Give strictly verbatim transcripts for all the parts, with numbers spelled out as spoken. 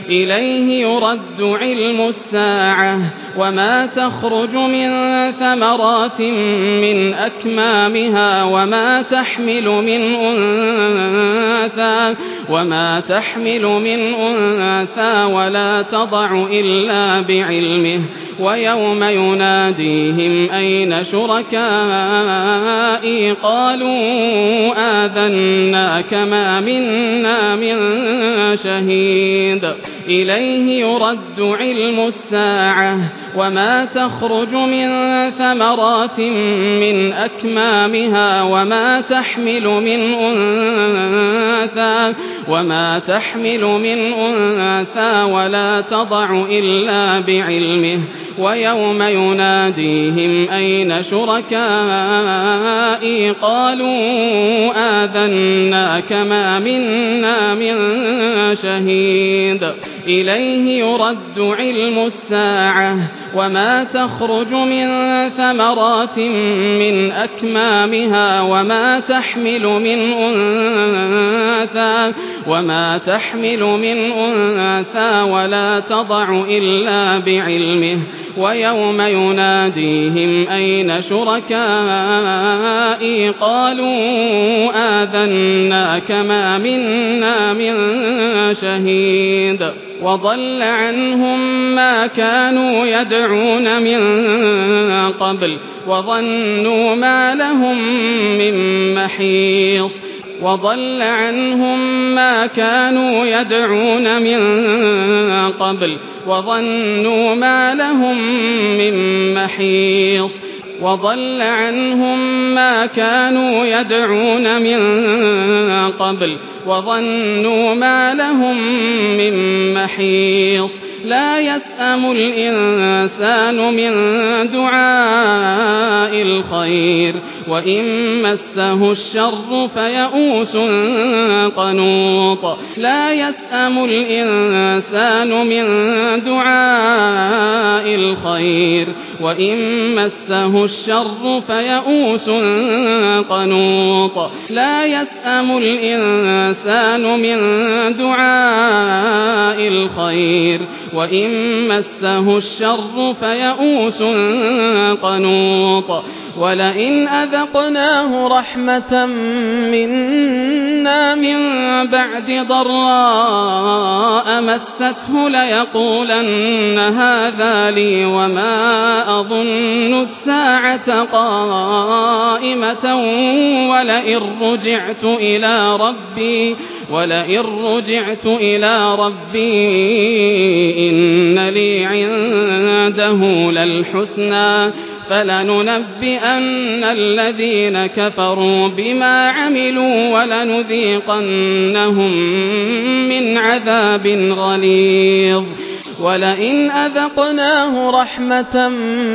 إليه يرد علم الساعة وما تخرج من ثمرات من أكمامها وما تحمل من أنثى وما تحمل من أنثى ولا تضع إلا بعلمه ويوم يناديهم أين شركائي قالوا آذناك ما منا من شهيد إليه يرد علم الساعة وما تخرج من ثمرات من أكمامها وما تحمل من أنثى وما تحمل من أنثى ولا تضع إلا بعلمه ويوم يناديهم أين شركائي قالوا آذناك ما منا من شهيد إليه يرد علم الساعة وما تخرج من ثمرات من أكمامها وما تحمل من أنثى وما تحمل من أنثى ولا تضع إلا بعلمه ويوم يناديهم أين شركائي قالوا آذناك ما منا من شهيد وضل عنهم ما كانوا يدعون من قبل وظنوا ما لهم من محيص وضل عنهم ما كانوا يدعون من قبل وظنوا ما لهم من محيص وضل عنهم ما كانوا يدعون من قبل وظنوا ما لهم من محيص لا يسأم الإنسان من دعاء الخير وإن مسه الشر فيئوس قنوط لا يسأم الإنسان من دعاء الخير وإن مسه الشر فيئوس قنوط لا يسأم الإنسان من دعاء الخير وإن مسه الشر فيئوس قنوط ولئن أذقناه رحمة منا من بعد ضراء مسته ليقولن هذا لي وما أظن الساعة قائمة ولئن رجعت إلى ربي ولئن رجعت إلى ربي إن لي عنده للحسنى فلننبئن الذين كفروا بما عملوا ولنذيقنهم من عذاب غليظ ولئن أذقناه رحمة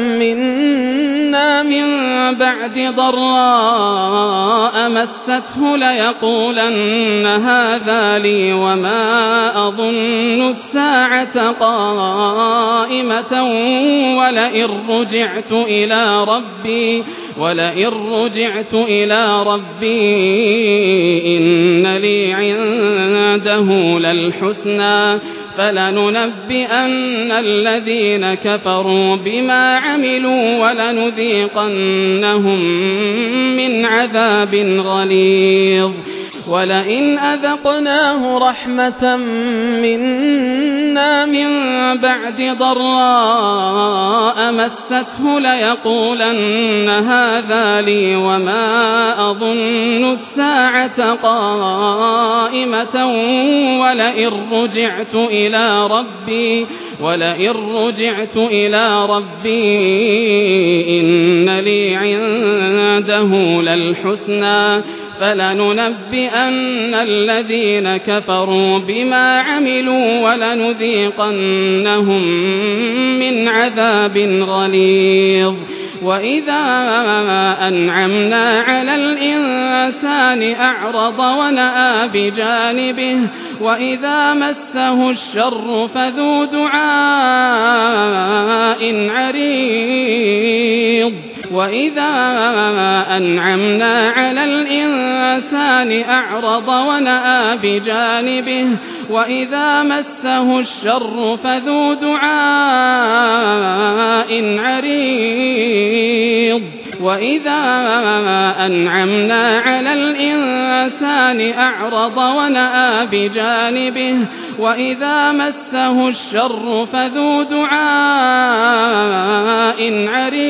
منا من بعد ضراء مسته ليقولن هذا لي وما أظن الساعة قائمة ولئن رجعت إلى ربي ولئن رجعت إلى ربي إن لي عنده للحسنى فلننبئن الذين كفروا بما عملوا ولنذيقنهم من عذاب غليظ ولئن أذقناه رحمة منا من بعد ضراء مسته ليقولن هذا لي وما أظن الساعة قائمة ولئن رجعت إلى ربي ولئن رجعت إلى ربي إن لي عنده للحسنى فلننبئن الذين كفروا بما عملوا ولنذيقنهم من عذاب غليظ وإذا أنعمنا على الإنسان أعرض ونأى بجانبه وإذا مسه الشر فذو دعاء عريض وإذا أنعمنا على الإنسان أعرض ونأى بجانبه وإذا مسه الشر فذو دعاء عريض وإذا أنعمنا على الإنسان أعرض ونأى بجانبه وإذا مسه الشر فذو دعاء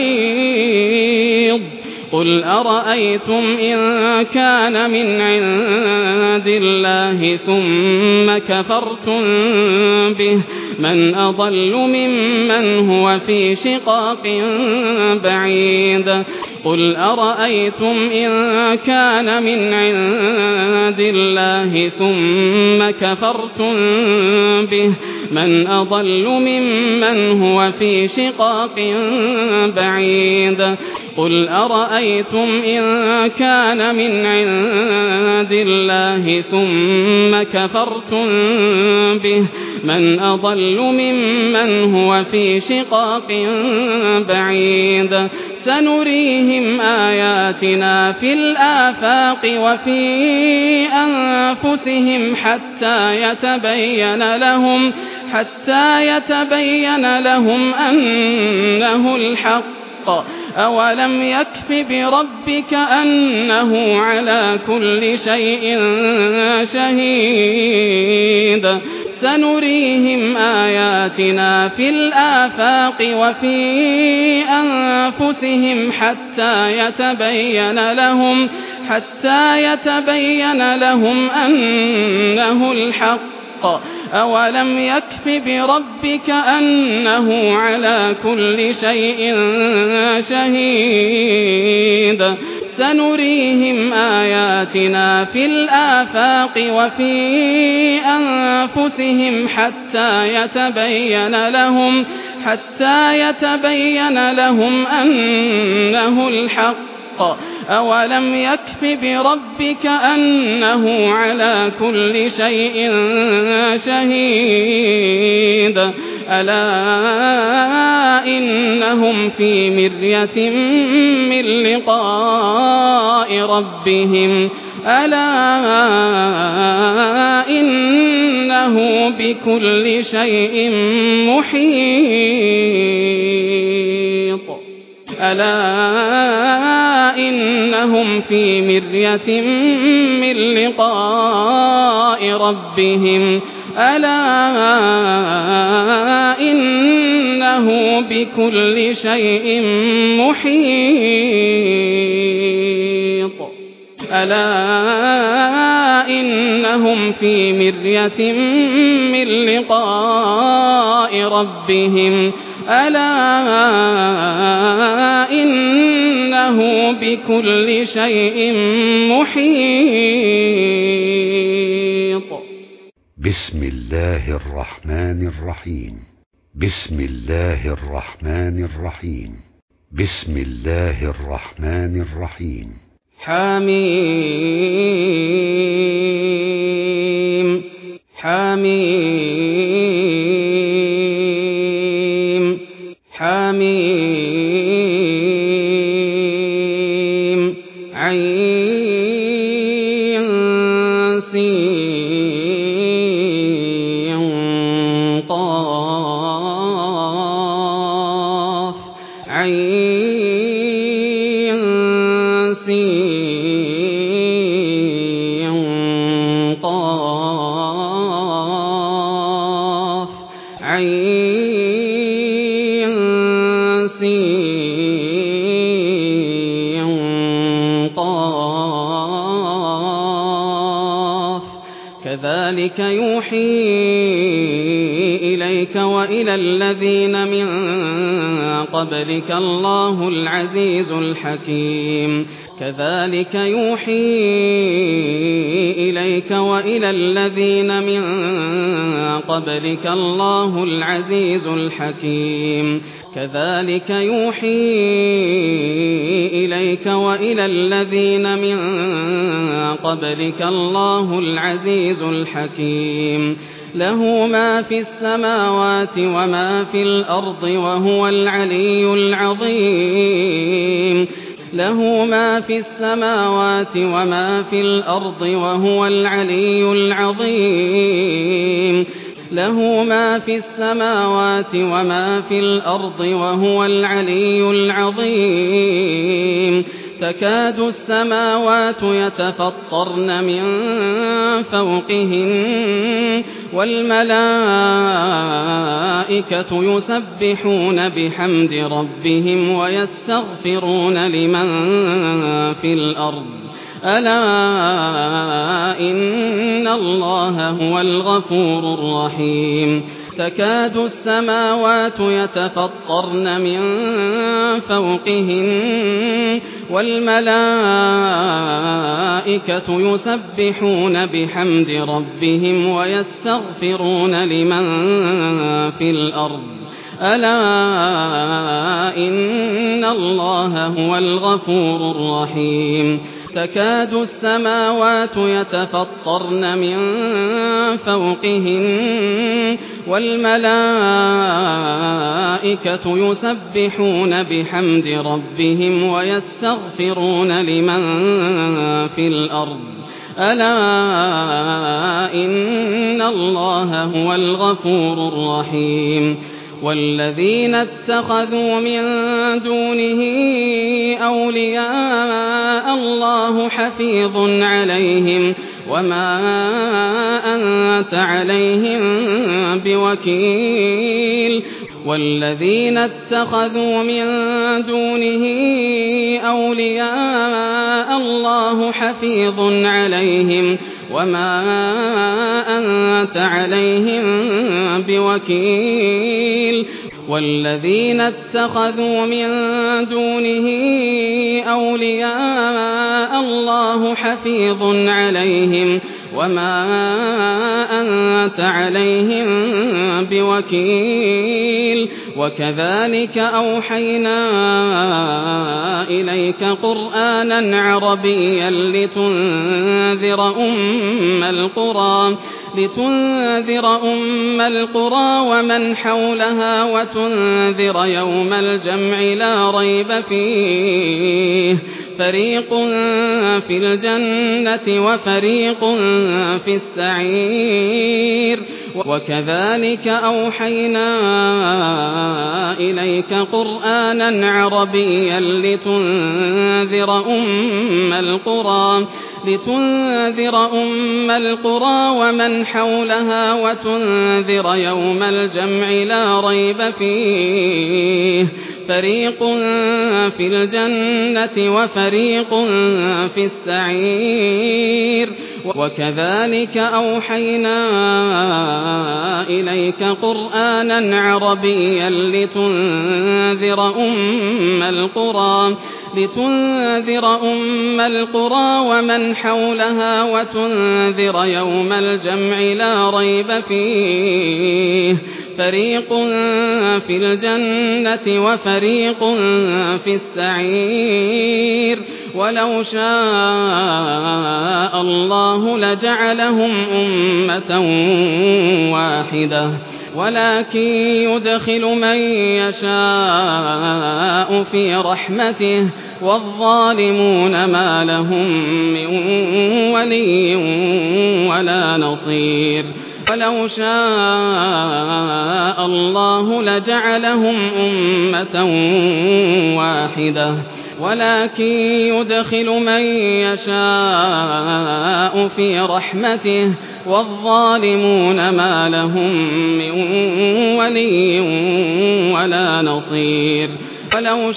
عريض قل أرأيتم إن كان من عند الله ثم كفرتم به من أضل ممن هو في شقاق بعيد قل أرأيتم إن كان من عند الله ثم كفرتم به من أضل ممن هو في شقاق بعيد قل أرأيتم إن كان من عند الله ثم كفرتم به من أضل ممن هو في شقاق بعيد سنريهم آياتنا في الآفاق وفي أنفسهم حتى يتبين لهم حتى يتبين لهم أنه الحق أولم يكف بربك أنه على كل شيء شهيد سنريهم آياتنا في الآفاق وفي أنفسهم حتى يتبين لهم حتى يتبين لهم أنه الحق أولم يكف بربك أنه على كل شيء شهيد سنريهم آياتنا في الآفاق وفي أنفسهم حتى يتبين لهم حتى يتبين لهم أنه الحق أولم يكف بربك أنه على كل شيء شهيد ألا إنهم في مرية من لقاء ربهم ألا إنه بكل شيء محيط ألا إنهم في مرية من لقاء ربهم ألا إنه بكل شيء محيط ألا إنهم في مرية من لقاء ربهم ألا إنه بكل شيء محيط بسم الله الرحمن الرحيم بسم الله الرحمن الرحيم بسم الله الرحمن الرحيم حميم حميم حميم عين سين قاف عين سين قاف عين سين قاف كذلك يوحي إليك وإلى الذين من قبلك الله العزيز الحكيم كذلك يوحي إليك وإلى الذين من قبلك الله العزيز الحكيم كذلك يوحي إليك وإلى الذين من قبلك الله العزيز الحكيم له ما في السماوات وما في الأرض وهو العلي العظيم له ما في السماوات وما في الأرض وهو العلي العظيم له ما في السماوات وما في الأرض وهو العلي العظيم تكاد السماوات يتفطرن من فوقهن والملائكة يسبحون بحمد ربهم ويستغفرون لمن في الأرض ألا إن الله هو الغفور الرحيم تكاد السماوات يتفطرن من فوقهن والملائكة يسبحون بحمد ربهم ويستغفرون لمن في الأرض ألا إن الله هو الغفور الرحيم تكاد السماوات يتفطرن من فوقهن والملائكة يسبحون بحمد ربهم ويستغفرون لمن في الأرض ألا إن الله هو الغفور الرحيم والذين اتخذوا من دونه أولياء الله حفيظ عليهم وما أنت عليهم بوكيل والذين اتخذوا من دونه أولياء الله حفيظ عليهم وما أنت عليهم بوكيل والذين اتخذوا من دونه أولياء الله حفيظ عليهم وما أنت عليهم بوكيل وكذلك أوحينا إليك قرآنا عربيا لتنذر أم القرى لتنذر أم القرى ومن حولها وتنذر يوم الجمع لا ريب فيه فريق في الجنة وفريق في السعير وكذلك أوحينا إليك قرآنا عربيا لتنذر أم القرى لتنذر أم القرى ومن حولها وتنذر يوم الجمع لا ريب فيه فريق في الجنة وفريق في السعير وكذلك أوحينا إليك قرآنا عربيا لتنذر أم القرى لتنذر أم القرى ومن حولها وتنذر يوم الجمع لا ريب فيه فريق في الجنة وفريق في السعير ولو شاء الله لجعلهم أمة واحدة ولكن يدخل من يشاء في رحمته والظالمون ما لهم من ولي ولا نصير ولو شاء الله لجعلهم أمة واحدة ولكن يدخل من يشاء في رحمته والظالمون ما لهم من ولي ولا نصير ولو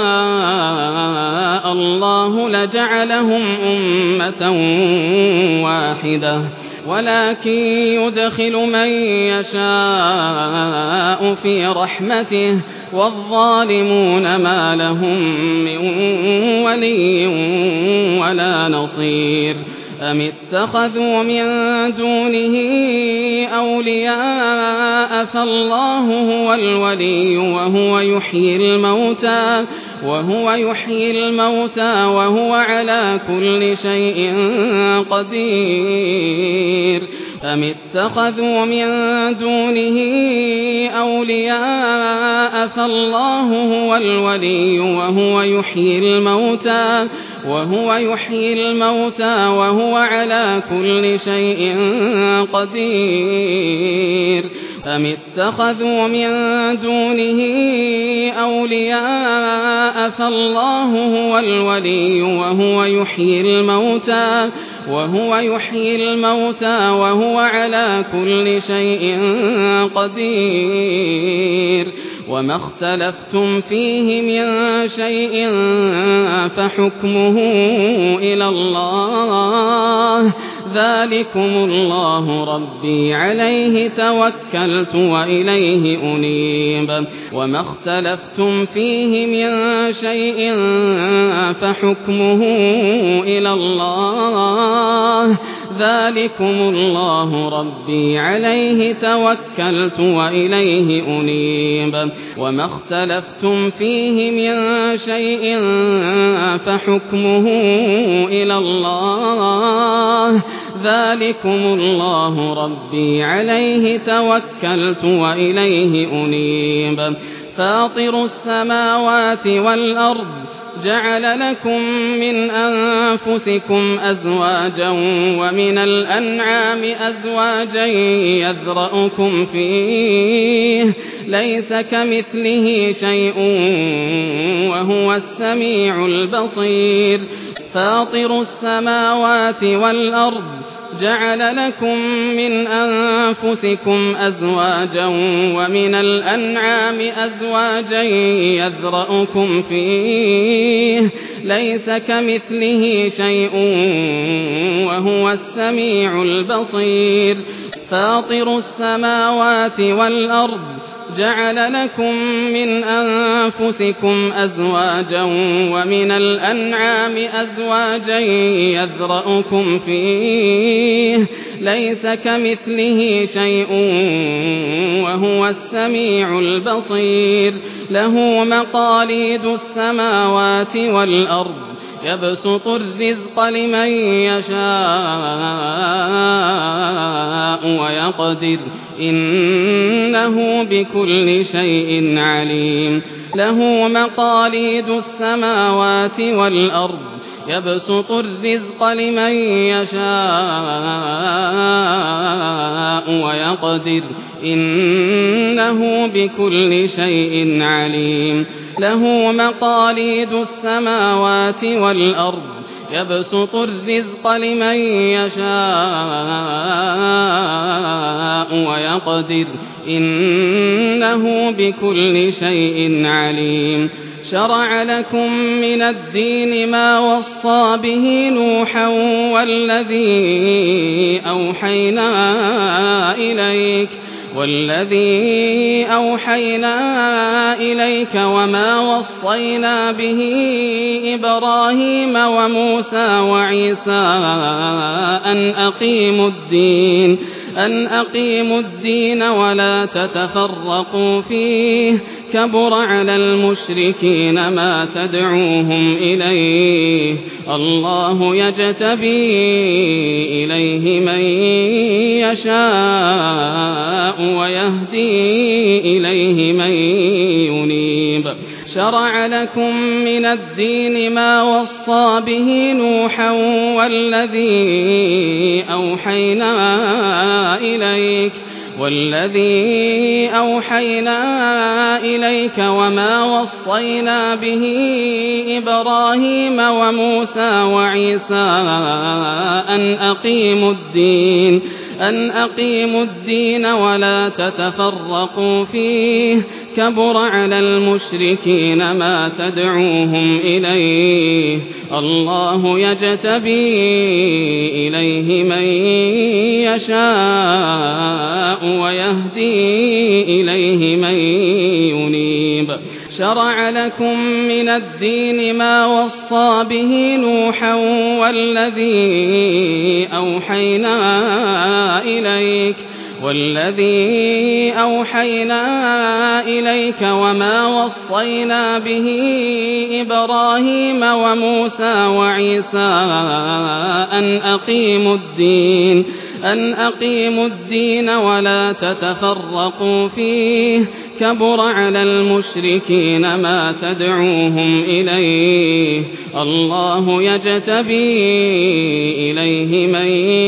شاء الله لجعلهم أمة واحدة ولكن يدخل من يشاء في رحمته والظالمون ما لهم من ولي ولا نصير أم اتخذوا من دونه أولياء فالله هو الولي وهو يحيي الموتى وهو يحيي الموتى وهو على كل شيء قدير أم اتخذوا من دونه أولياء فالله هو الولي وهو يحيي الموتى وهو يحيي الموتى وهو على كل شيء قدير أم اتخذوا من دونه أولياء فالله هو الولي وهو يحيي الموتى وهو يحيي الموتى وهو على كل شيء قدير وما اختلفتم فيه من شيء فحكمه إلى الله ذلكم الله ربي عليه توكلت وإليه أنيب وما اختلفتم فيه من شيء فحكمه إلى الله ذلكم الله ربي عليه توكلت وإليه أنيب وما اختلفتم فيه من شيء فحكمه إلى الله ذلكم الله ربي عليه توكلت وإليه أنيب فاطر السماوات والأرض جعل لكم من أنفسكم أزواجا ومن الأنعام أزواجا يذرأكم فيه ليس كمثله شيء وهو السميع البصير فاطر السماوات والأرض جعل لكم من أنفسكم أزواجا ومن الأنعام أزواجا يذرأكم فيه ليس كمثله شيء وهو السميع البصير فاطر السماوات والأرض جعل لكم من أنفسكم أزواجا ومن الأنعام أزواجا يذرأكم فيه ليس كمثله شيء وهو السميع البصير له مقاليد السماوات والأرض يبسط الرزق لمن يشاء ويقدر إنه بكل شيء عليم له مقاليد السماوات والأرض يبسط الرزق لمن يشاء ويقدر إنه بكل شيء عليم له مقاليد السماوات والأرض يبسط الرزق لمن يشاء ويقدر إنه بكل شيء عليم شرع لكم من الدين ما وصى به نوحا والذي أوحينا إليك والذي أوحينا إليك وما وصينا به إبراهيم وموسى وعيسى أن أقيموا الدين أن أقيموا الدين ولا تتفرقوا فيه كبر على المشركين ما تدعوهم إليه الله يجتبي إليه من يشاء ويهدي إليه من ينيب شرع لكم من الدين ما وصى به نوحا والذي أوحينا إليك والذي أوحينا إليك وما وصينا به إبراهيم وموسى وعيسى أن أقيموا الدين أن أقيموا الدين ولا تتفرقوا فيه كبر على المشركين ما تدعوهم إليه الله يجتبي إليه من يشاء ويهدي إليه من ينيب شرع لكم من الدين ما وصى به نوحا والذي أوحينا إليك والذي أوحينا إليك وما وصينا به إبراهيم وموسى وعيسى أن أقيموا الدين أن أقيموا الدين ولا تتفرقوا فيه كبر على المشركين ما تدعوهم إليه الله يجتبي إليه من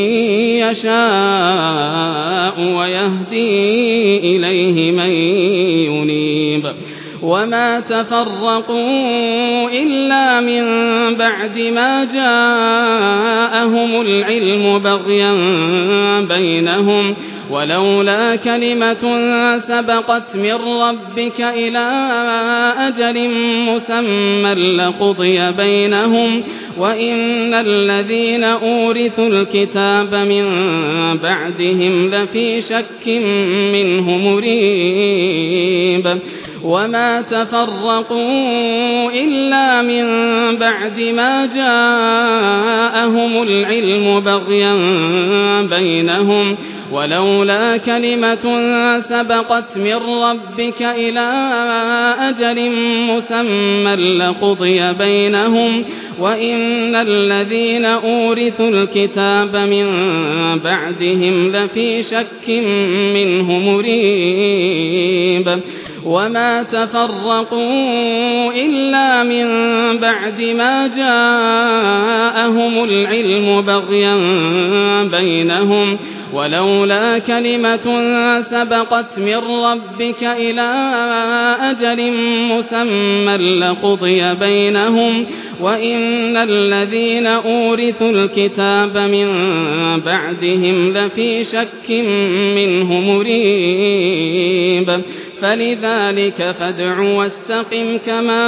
يشاء ويهدي إليه من ينيب وما تفرقوا إلا من بعد ما جاءهم العلم بغيا بينهم ولولا كلمة سبقت من ربك إلى أجل مسمى لقضي بينهم وإن الذين أورثوا الكتاب من بعدهم لفي شك منه مريب وما تفرقوا إلا من بعد ما جاءهم العلم بغيا بينهم ولولا كلمة سبقت من ربك إلى أجل مسمى لقضي بينهم وإن الذين أورثوا الكتاب من بعدهم لفي شك منه مريب وما تفرقوا إلا من بعد ما جاءهم العلم بغيا بينهم ولولا كلمة سبقت من ربك إلى أجل مسمى لقضي بينهم وإن الذين أورثوا الكتاب من بعدهم لفي شك منه مريب فلذلك فادع واستقم كما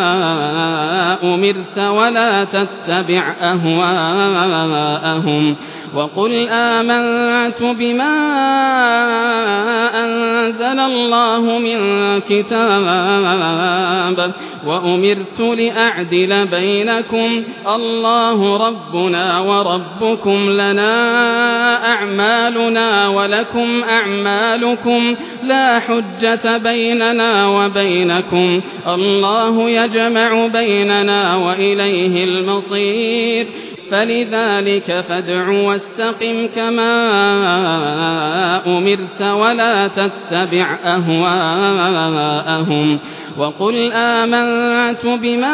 أمرت ولا تتبع أهواءهم وقل آمنت بما أنزل الله من كتاب وأمرت لأعدل بينكم الله ربنا وربكم لنا أعمالنا ولكم أعمالكم لا حجة بيننا وبينكم الله يجمع بيننا وإليه المصير فلذلك فادع واستقم كما أمرت ولا تتبع أهواءهم وقل آمنت بما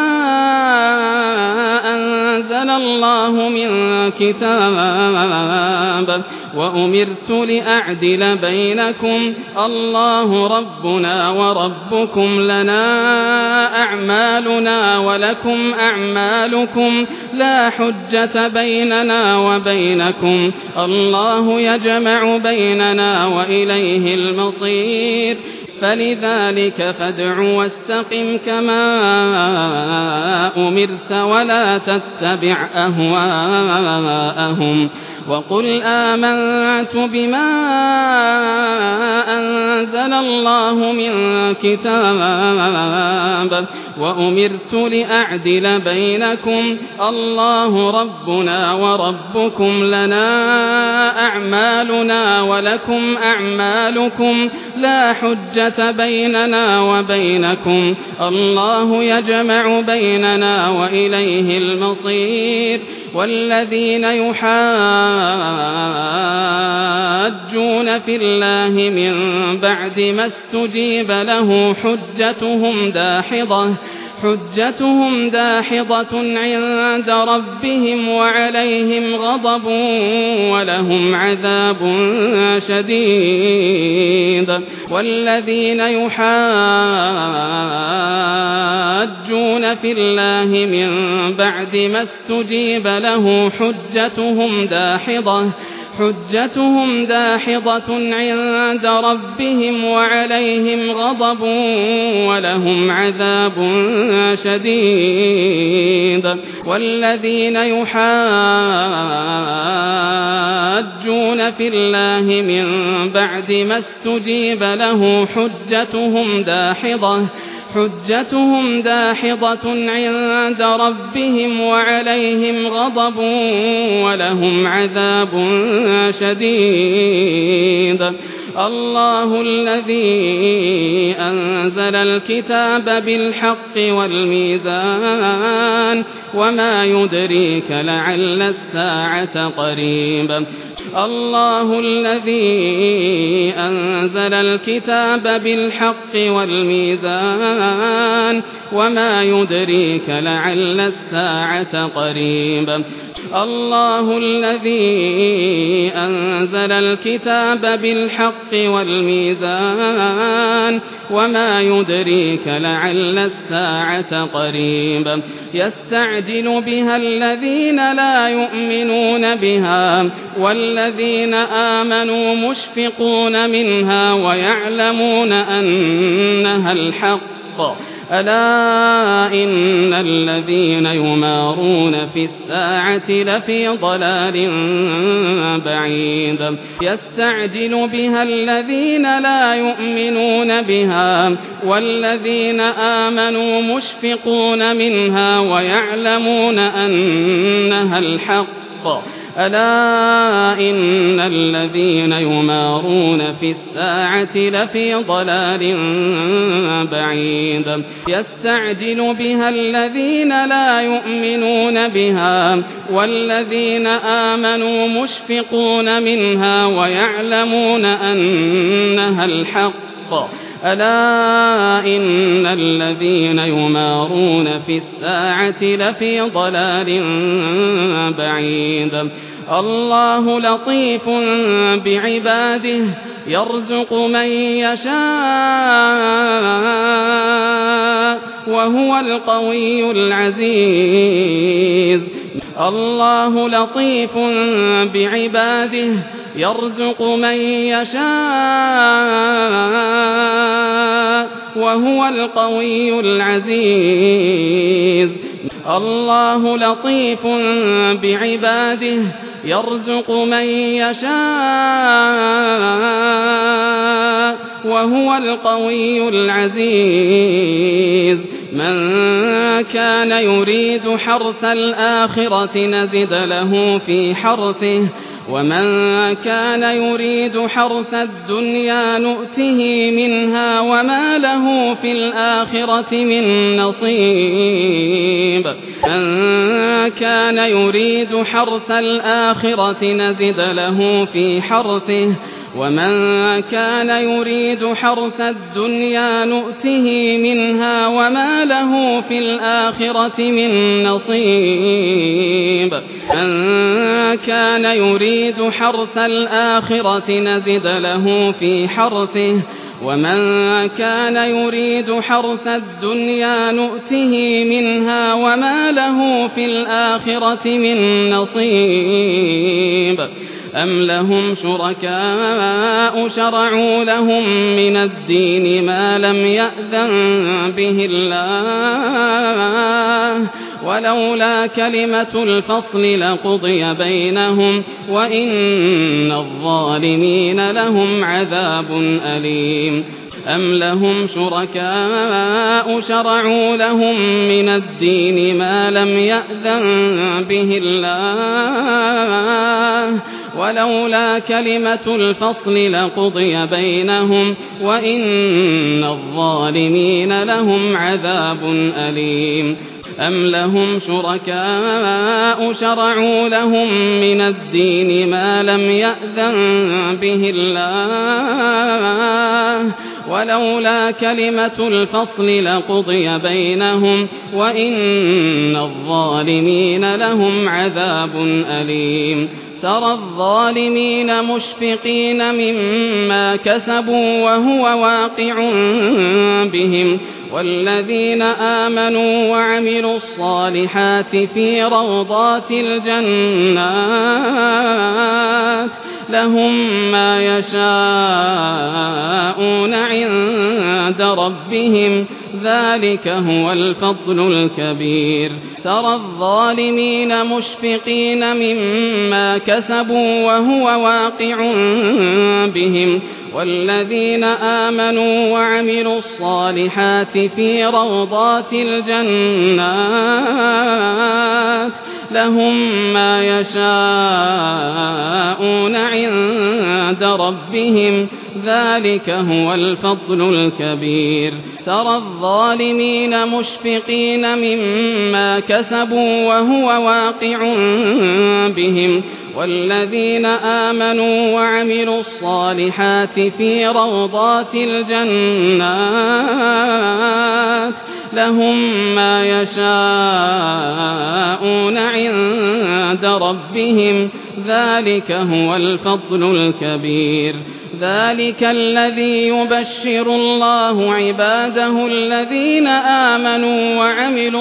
أنزل الله من كتاب وأمرت لأعدل بينكم الله ربنا وربكم لنا أعمالنا ولكم أعمالكم لا حجة بيننا وبينكم الله يجمع بيننا وإليه المصير فلذلك فادع واستقم كما أمرت ولا تتبع أهواءهم وقل آمنت بما أنزل الله من كتاب وأمرت لأعدل بينكم الله ربنا وربكم لنا أعمالنا ولكم أعمالكم لا حجة بيننا وبينكم الله يجمع بيننا وإليه المصير والذين يحاجون في الله من بعد ما استجيب له حجتهم داحضة حجتهم داحضة عند ربهم وعليهم غضب ولهم عذاب شديد والذين يحاجون في الله من بعد ما استجيب له حجتهم داحضة حجتهم داحضة عند ربهم وعليهم غضب ولهم عذاب شديد والذين يحاجون في الله من بعد ما استجيب له حجتهم داحضة حجتهم داحضة عند ربهم وعليهم غضب ولهم عذاب شديد الله الذي أنزل الكتاب بالحق والميزان وما يدريك لعل الساعة قريب الله الذي أنزل الكتاب بالحق والميزان وما يدريك لعل الساعة قريب الله الذي أنزل الكتاب بالحق والميزان وما يدريك لعل الساعة قريب يستعجل بها الذين لا يؤمنون بها والذين آمنوا مشفقون منها ويعلمون أنها الحق ألا إن الذين يمارون في الساعة لفي ضلال بعيد يستعجل بها الذين لا يؤمنون بها والذين آمنوا مشفقون منها ويعلمون أنها الحق ألا إن الذين يمارون في الساعة لفي ضلال بعيد يستعجل بها الذين لا يؤمنون بها والذين آمنوا مشفقون منها ويعلمون أنها الحق ألا إن الذين يمارون في الساعة لفي ضلال بعيد الله لطيف بعباده يرزق من يشاء وهو القوي العزيز الله لطيف بعباده يرزق من يشاء وهو القوي العزيز الله لطيف بعباده يرزق من يشاء وهو القوي العزيز من كان يريد حرث الآخرة نزد له في حرثه ومن كان يريد حرث الدنيا نؤته منها وما له في الآخرة من نصيب من كان يريد حرث الآخرة نزد له في حرثه ومن كان يريد حرث الدنيا نؤته منها وما له في الآخرة من نصيب من كان يريد حرث الآخرة نزد له في حرثه ومن كان يريد حرث الدنيا نؤته منها وما له في الآخرة من نصيب أم لهم شركاء شرعوا لهم من الدين ما لم يأذن به الله ولولا كلمة الفصل لقضي بينهم وإن الظالمين لهم عذاب أليم أم لهم شركاء شرعوا لهم من الدين ما لم يأذن به الله ولولا كلمة الفصل لقضي بينهم وإن الظالمين لهم عذاب أليم أم لهم شركاء شرعوا لهم من الدين ما لم يأذن به الله ولولا كلمة الفصل لقضي بينهم وإن الظالمين لهم عذاب أليم ترى الظالمين مشفقين مما كسبوا وهو واقع بهم والذين آمنوا وعملوا الصالحات في روضات الجنات لهم ما يشاءون عند ربهم ذلك هو الفضل الكبير ترى الظالمين مشفقين مما كسبوا وهو واقع بهم والذين آمنوا وعملوا الصالحات في روضات الجنات لهم ما يشاءون عند ربهم ذلك هو الفضل الكبير ترى الظالمين مشفقين مما كسبوا وهو واقع بهم والذين آمنوا وعملوا الصالحات في روضات الجنات لهم ما يشاءون عند ربهم ذلك هو الفضل الكبير ذلك الذي يبشر الله عباده الذين آمنوا وعملوا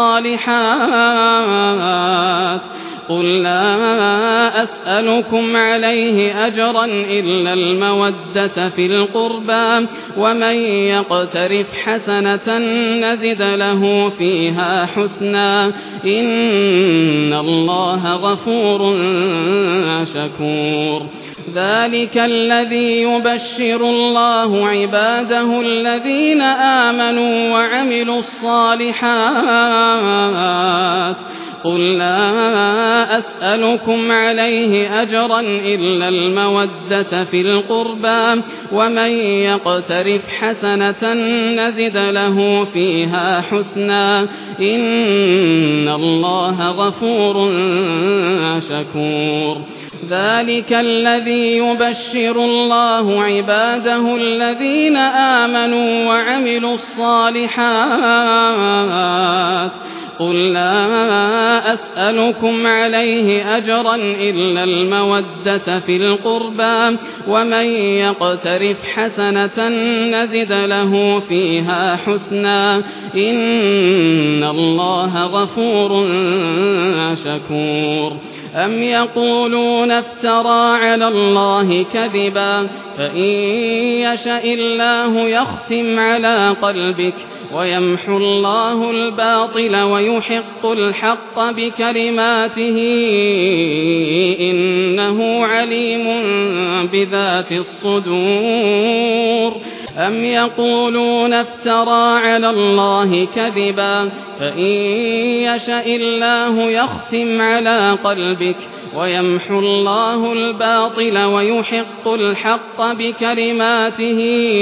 الصالحات قل لا أسألكم عليه أجرا إلا المودة في القربى ومن يقترف حسنة نزد له فيها حسنا إن الله غفور شكور ذلك الذي يبشر الله عباده الذين آمنوا وعملوا الصالحات قل لا أسألكم عليه أجرا إلا المودة في القربى ومن يقترف حسنة نزد له فيها حسنا إن الله غفور شكور ذلك الذي يبشر الله عباده الذين آمنوا وعملوا الصالحات قل لا أسألكم عليه أجرا إلا المودة في القربى ومن يقترف حسنة نزد له فيها حسنا إن الله غفور شكور أم يقولون افترى على الله كذبا فإن يشأ الله يختم على قلبك ويمحو الله الباطل ويحق الحق بكلماته إنه عليم بذات الصدور أم يقولون افترى على الله كذبا فإن يشأ الله يختم على قلبك ويمحو الله الباطل ويحق الحق بكلماته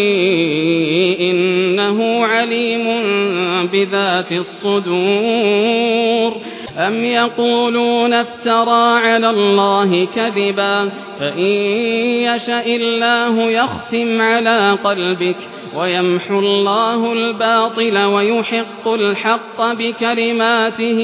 إنه عليم بذات الصدور أم يقولون افترى على الله كذبا فإن يشأ الله يختم على قلبك ويمحو الله الباطل ويحق الحق بكلماته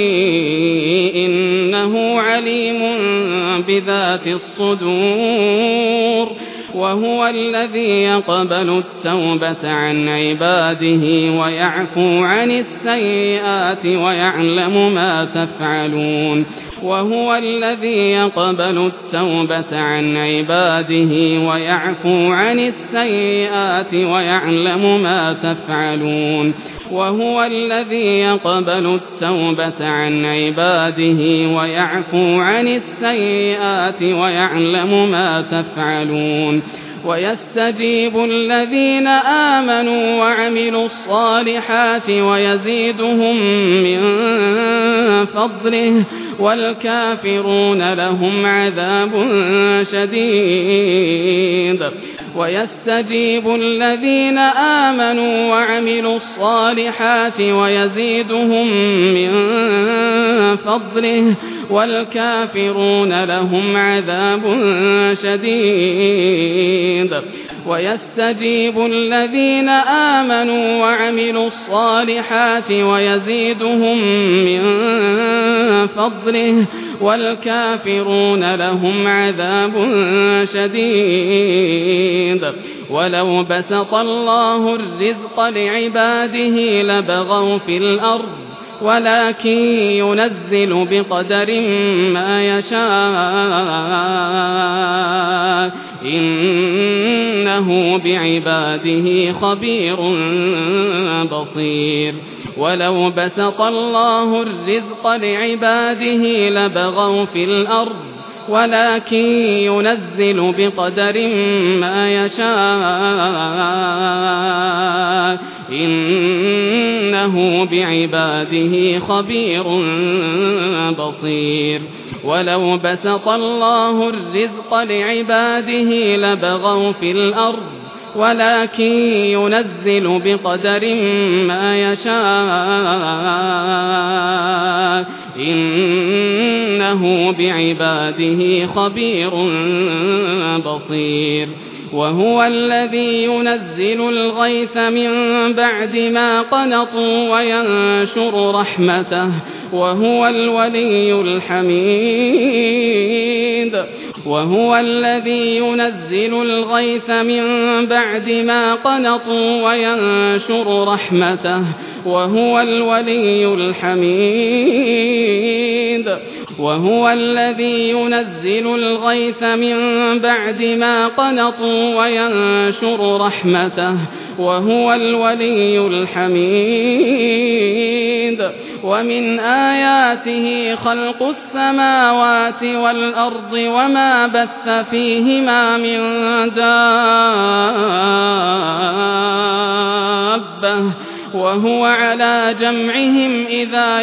إنه عليم بذات الصدور وهو الذي يقبل التوبة عن عباده ويعفو عن السيئات ويعلم ما تفعلون وهو الذي يقبل التوبة عن عباده ويعفو عن السيئات ويعلم ما تفعلون وهو الذي يقبل التوبة عن عباده ويعفو عن السيئات ويعلم ما تفعلون ويستجيب الذين آمنوا وعملوا الصالحات ويزيدهم من فضله والكافرون لهم عذاب شديد ويستجيب الذين آمنوا وعملوا الصالحات ويزيدهم من فضله والكافرون لهم عذاب شديد ويستجيب الذين آمنوا وعملوا الصالحات ويزيدهم من فضله والكافرون لهم عذاب شديد ولو بسط الله الرزق لعباده لبغوا في الأرض ولكن ينزل بقدر ما يشاء إنه بعباده خبير بصير ولو بسط الله الرزق لعباده لبغوا في الأرض ولكن ينزل بقدر ما يشاء إنه بعباده خبير بصير ولو بسط الله الرزق لعباده لبغوا في الأرض ولكن ينزل بقدر ما يشاء إنه بعباده خبير بصير وهو الذي ينزل الغيث من بعد ما قنطوا وينشر رحمته وهو الولي الحميد وهو الذي ينزل الغيث من بعد ما قنطوا وينشر رحمته وهو الولي الحميد وهو الذي ينزل الغيث من بعد ما قنطوا وينشر رحمته وهو الولي الحميد ومن آياته خلق السماوات والأرض وما بث فيهما من دابة وهو على جمعهم إذا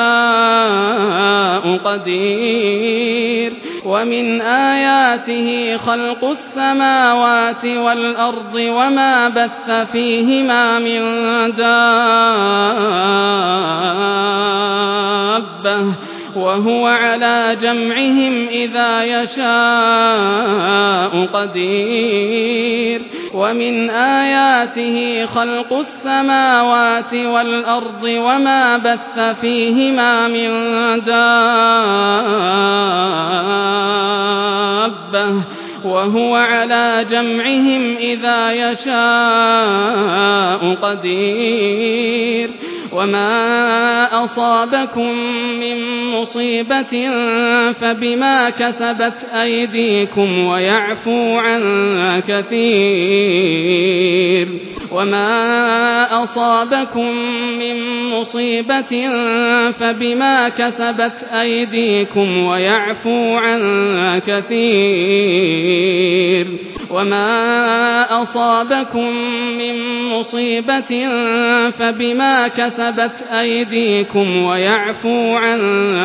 يشاء قدير ومن آياته خلق السماوات والأرض وما بث فيهما من دابة وهو على جمعهم إذا يشاء قدير ومن آياته خلق السماوات والأرض وما بث فيهما من دابة وهو على جمعهم إذا يشاء قدير وما أصابكم من مصيبة فبما كسبت أيديكم ويعفو عن كثير وما أصابكم من مصيبة فبما كسبت أيديكم ويعفو عن كثير وما أصابكم من مصيبة فبما كسبت أيديكم ويعفو عن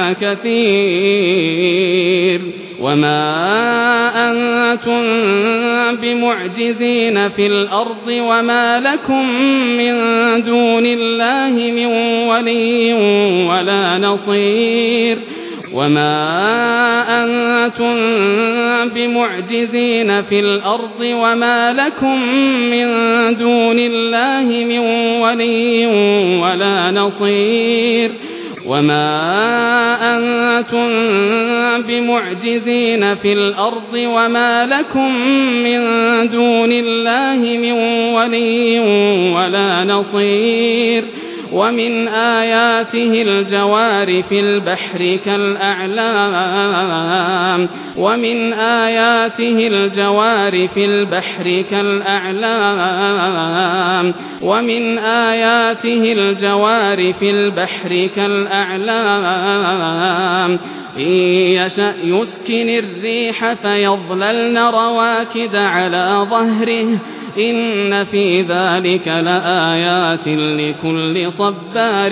كثير وما أنتم بمعجزين في الأرض وما لكم من دون الله من ولي ولا نصير وما أنتم بمعجزين في الأرض وما لكم من دون الله من ولي ولا نصير وما أنتم بمعجزين في الأرض وما لكم من دون الله من ولي ولا نصير ومن آياته الجوار في البحر كالأعلام ومن آياته الجوار في البحر كالأعلام ومن آياته الجوار في البحر كالأعلام إن يشأ يسكن الريح فيظللن رواكد على ظهره إن في ذلك لآيات لكل صبار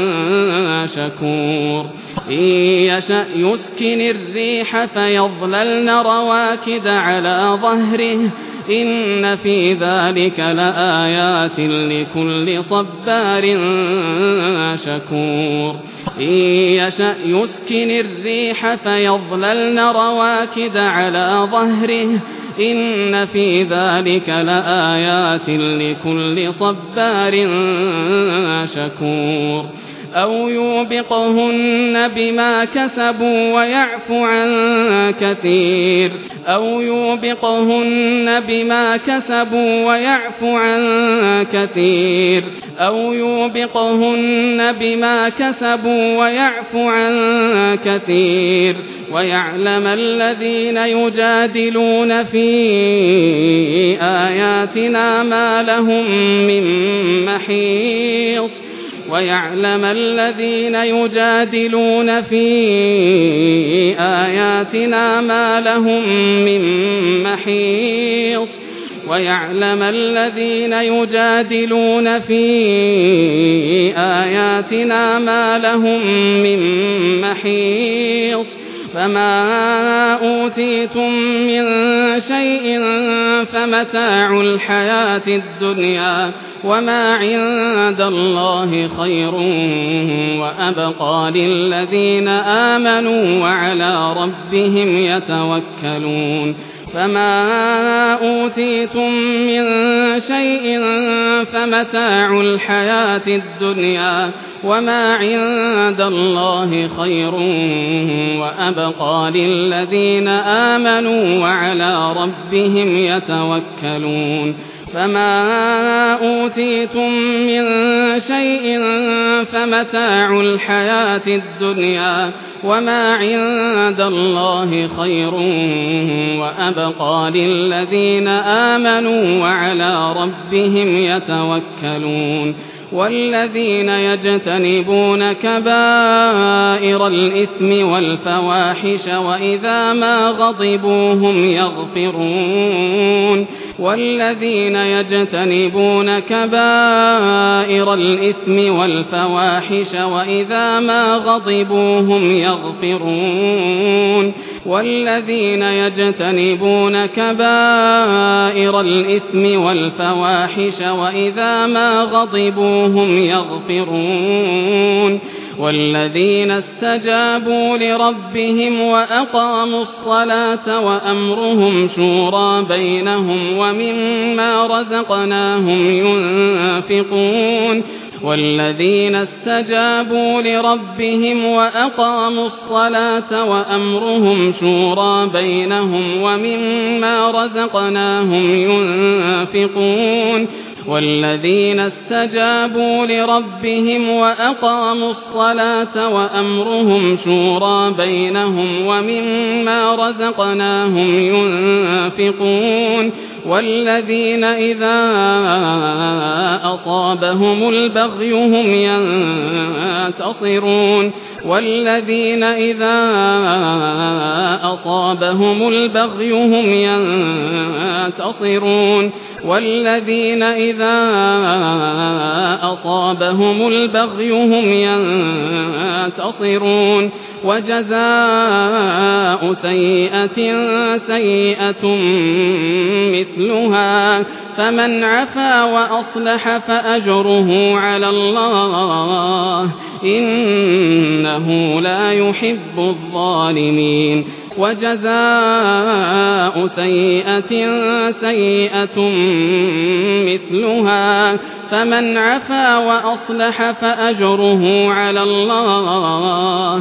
شكور إن يشأ يسكن الريح فيظللن رواكد على ظهره إن في ذلك لآيات لكل صبار شكور إن يشأ يسكن الريح فيظللن رواكد على ظهره إن في ذلك لآيات لكل صبار شكور أو يوبقهن بما كسبوا ويعفو عن كثير أو يوبقهن بما كسبوا ويعفو عن كثير أو يوبقهن بما كسبوا ويعفو عن كثير ويعلم الذين يجادلون في آياتنا ما لهم من محيص ويعلم الذين يجادلون في آياتنا ما لهم من محيص ويعلم الذين يجادلون في آياتنا ما لهم من محيص فما أوتيتم من شيء فمتاع الحياة الدنيا وما عند الله خير وأبقى للذين آمنوا وعلى ربهم يتوكلون فما أوتيتم من شيء فمتاع الحياة الدنيا وما عند الله خير وأبقى للذين آمنوا وعلى ربهم يتوكلون فما أوتيتم من شيء فمتاع الحياة الدنيا وما عند الله خير وأبقى للذين آمنوا وعلى ربهم يتوكلون والذين يجتنبون كبائر الإثم والفواحش وإذا ما غضبوا هم يغفرون والذين يجتنبون كبائر الإثم والفواحش وإذا ما غضبوا هم يغفرون والذين يجتنبون كبائر الإثم والفواحش وإذا ما غضبوا هم يغفرون والذين استجابوا لربهم وأقاموا الصلاة وأمرهم شورى بينهم ومما رزقناهم ينفقون والذين استجابوا لربهم وأقاموا الصلاة وأمرهم شورى بينهم ومما رزقناهم ينفقون والذين استجابوا لربهم وأقاموا الصلاة وأمرهم شورى بينهم ومما رزقناهم ينفقون والذين إذا أصابهم البغي هم ينتصرون والذين إذا أصابهم البغي هم ينتصرون والذين إذا أصابهم البغي هم ينتصرون وجزاء سيئة سيئة مثلها فمن عفا وأصلح فأجره على الله إنه لا يحب الظالمين وجزاء سيئة سيئة مثلها فمن عفا وأصلح فأجره على الله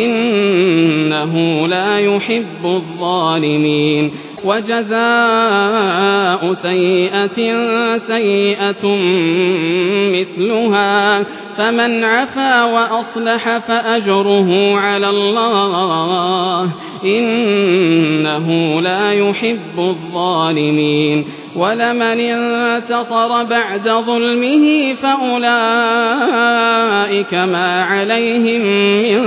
إنه لا يحب الظالمين وجزاء سيئة سيئة مثلها فمن عفا وأصلح فأجره على الله إنه لا يحب الظالمين ولمن انتصر بعد ظلمه فأولئك ما عليهم من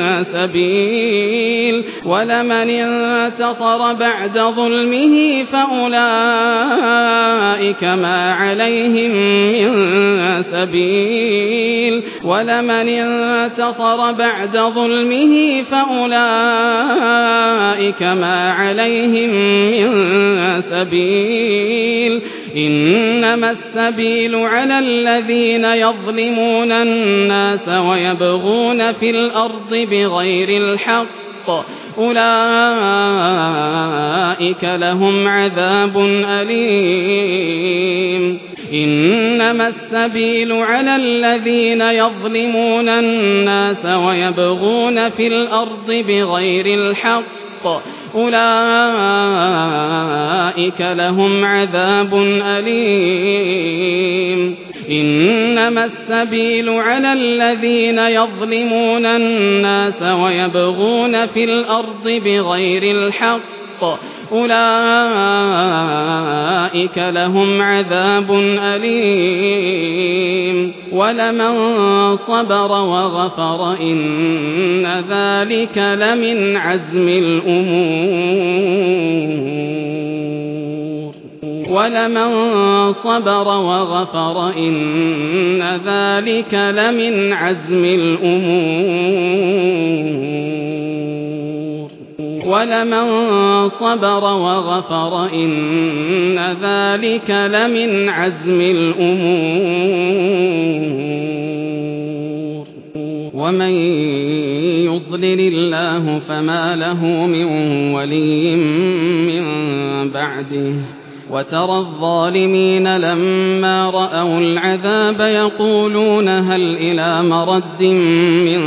سبيل ولمن انتصر بعد ظلمه فأولئك ما عليهم من سبيل ولمن انتصر بعد ظلمه فأولئك ما عليهم من سبيل إنما السبيل على الذين يظلمون الناس ويبغون في الأرض بغير الحق أولئك لهم عذاب أليم إنما السبيل على الذين يظلمون الناس ويبغون في الأرض بغير الحق أولئك لهم عذاب أليم إنما السبيل على الذين يظلمون الناس ويبغون في الأرض بغير الحق أولئك لهم عذاب أليم ولمن صبر وغفر إن ذلك لمن عزم الأمور ولمن صبر وغفر إن ذلك لمن عزم الأمور ولمن صبر وغفر إن ذلك لمن عزم الأمور ومن يضلل الله فما له من ولي من بعده وترى الظالمين لما رأوا العذاب يقولون هل إلى مرد من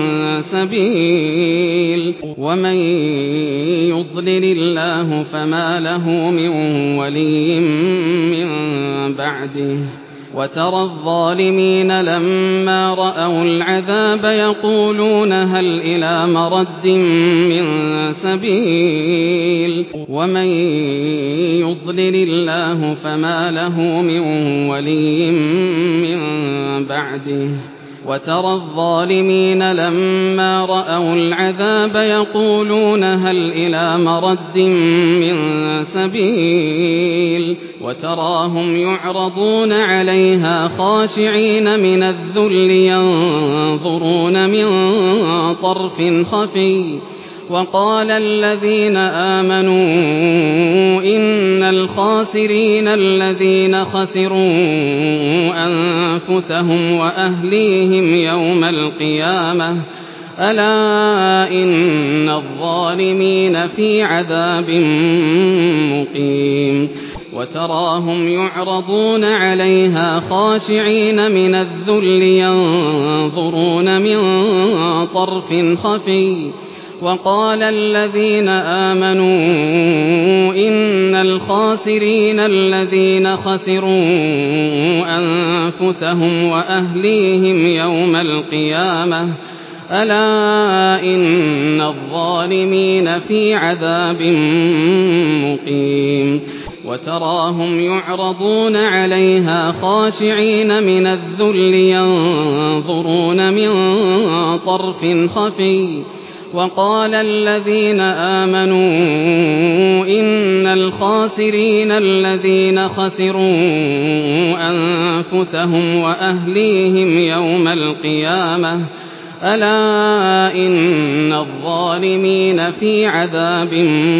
سبيل ومن يضلل الله فما له من ولي من بعده وترى الظالمين لما رأوا العذاب يقولون هل إلى مرد من سبيل ومن يضلل الله فما له من ولي من بعده وترى الظالمين لما رأوا العذاب يقولون هل إلى مرد من سبيل وتراهم يعرضون عليها خاشعين من الذل ينظرون من طرف خفي وقال الذين آمنوا إن الخاسرين الذين خسروا أنفسهم وأهليهم يوم القيامة ألا إن الظالمين في عذاب مقيم وتراهم يعرضون عليها خاشعين من الذل ينظرون من طرف خفي وقال الذين آمنوا إن الخاسرين الذين خسروا أنفسهم وأهليهم يوم القيامة ألا إن الظالمين في عذاب مقيم وتراهم يعرضون عليها خاشعين من الذل ينظرون من طرف خفي وقال الذين آمنوا إن الخاسرين الذين خسروا أنفسهم وأهليهم يوم القيامة ألا إن الظالمين في عذاب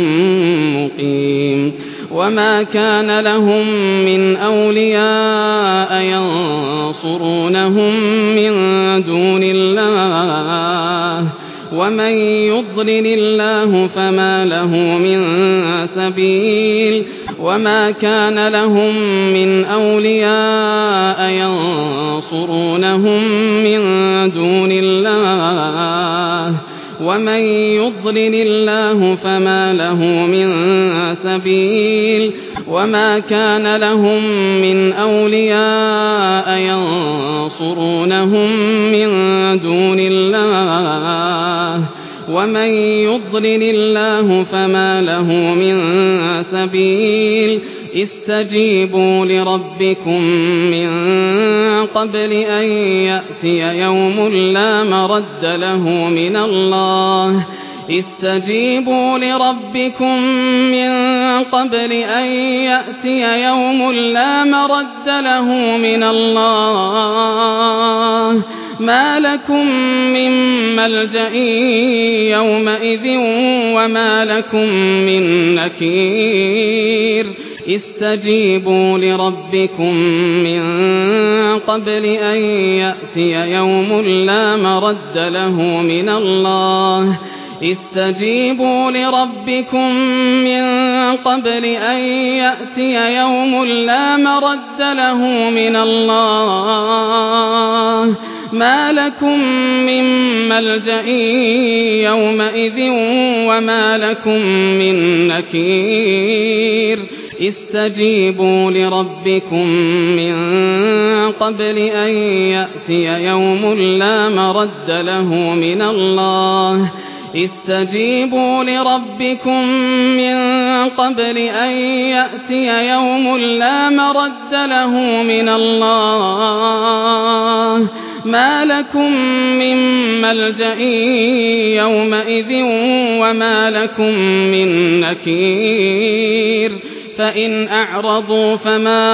مقيم وما كان لهم من أولياء ينصرونهم من دون الله ومن يضلل الله فما له من سبيل وما كان لهم من أولياء ينصرونهم من دون الله ومن يضلل الله فما له من سبيل وما كان لهم من أولياء ينصرونهم من دون الله ومن يضلل الله فما له من سبيل استجيبوا لربكم من قبل أن يأتي يوم لا مرد له من الله استجيبوا لربكم من قبل أن يأتي يوم لا مرد له من الله ما لكم من ملجأ يومئذ وما لكم من نكير استجيبوا لربكم من قبل أن يأتي يوم لا مرد له من الله استجيبوا لربكم من قبل أن يأتي يوم لا مرد له من الله ما لكم من ملجأ يومئذ وما لكم من نكير استجيبوا لربكم من قبل أن يأتي يوم لا مرد له من الله استجيبوا لربكم من قبل أن يأتي يوم لا مرد له من الله ما لكم من ملجأ يومئذ وما لكم من نكير فإن أعرضوا فما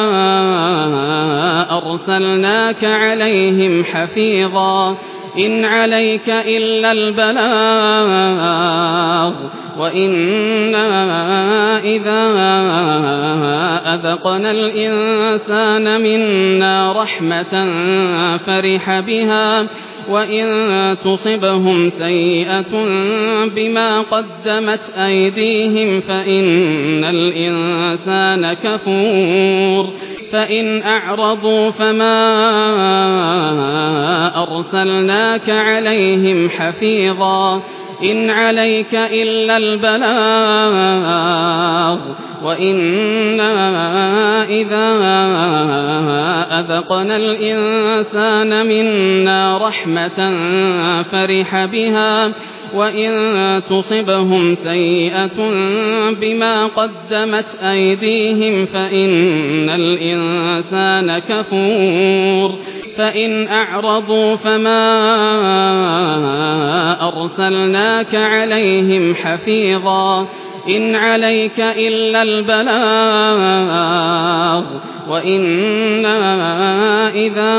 أرسلناك عليهم حفيظا إن عليك إلا البلاغ وإنا إذا أذقنا الإنسان منا رحمة فرح بها وإن تصبهم سيئة بما قدمت أيديهم فإن الإنسان كفور فإن أعرضوا فما أرسلناك عليهم حفيظا إن عليك إلا البلاغ وإنا إذا أذقنا الإنسان منا رحمة فرح بها وإن تصبهم سيئة بما قدمت أيديهم فإن الإنسان كفور فإن أعرضوا فما أرسلناك عليهم حفيظا إن عليك إلا البلاغ وإنا إذا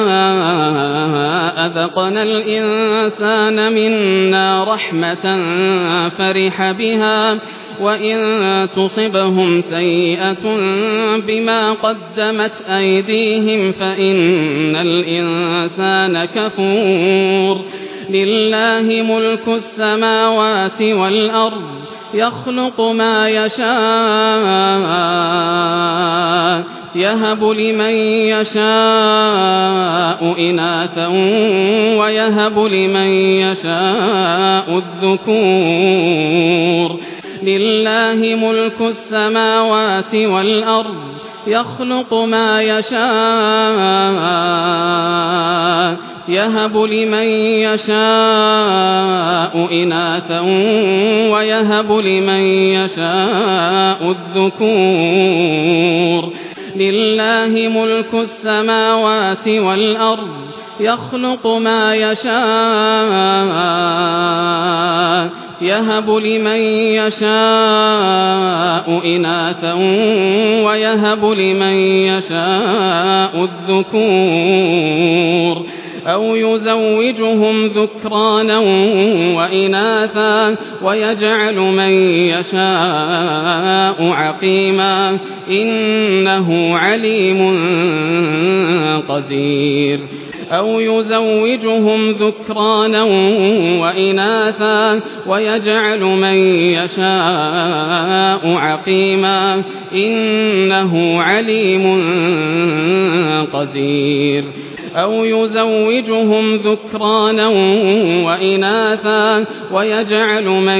أذقنا الإنسان منا رحمة فرح بها وإن تصبهم سيئة بما قدمت أيديهم فإن الإنسان كفور لله ملك السماوات والأرض يخلق ما يشاء يهب لمن يشاء إناثا ويهب لمن يشاء الذكور لله ملك السماوات والأرض يخلق ما يشاء يهب لمن يشاء إناثا ويهب لمن يشاء الذكور لله ملك السماوات والأرض يخلق ما يشاء يهب لمن يشاء إناثا ويهب لمن يشاء الذكور أو يزوجهم ذكرانا وإناثا ويجعل من يشاء عقيما إنه عليم قدير أو يزوجهم ذكرانا وإناثا ويجعل من يشاء عقيما إنه عليم قدير أو يزوجهم ذكرانا وإناثا ويجعل من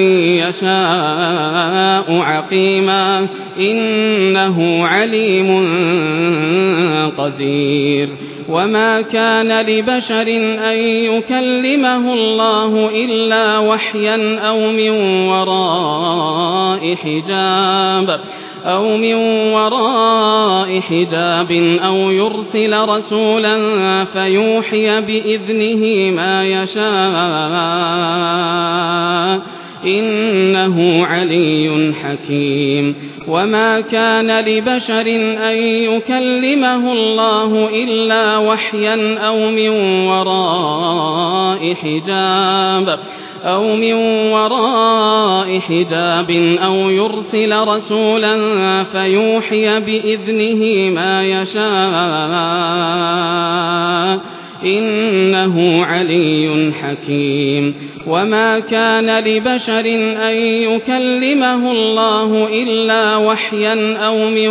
يشاء عقيما إنه عليم قدير وما كان لبشر أن يكلمه الله إلا وحيا أو من وراء حجاب أو من وراء حجاب أو يرسل رسولا فيوحي بإذنه ما يشاء إنه علي حكيم وما كان لبشر أن يكلمه الله إلا وحيا أو من وراء حجاب أو من وراء حجاب أو يرسل رسولا فيوحي بإذنه ما يشاء إنه علي حكيم وما كان لبشر أن يكلمه الله إلا وحيا أو من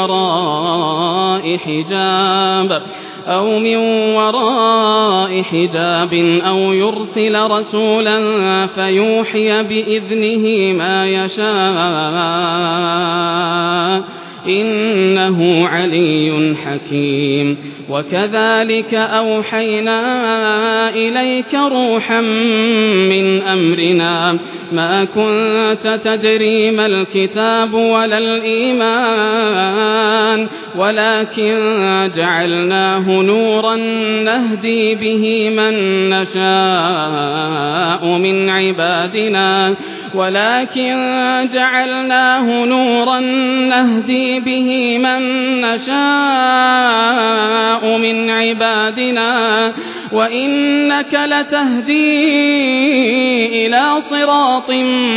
وراء حجاب أو من وراء حجاب أو يرسل رسولا فيوحي بإذنه ما يشاء إنه علي حكيم وكذلك أوحينا إليك روحا من أمرنا ما كنت تدري ما الكتاب ولا الإيمان ولكن جعلناه نورا نهدي به من نشاء من عبادنا ولكن جعلناه نورا نهدي به من نشاء من عبادنا وإنك لتهدي إلى صراط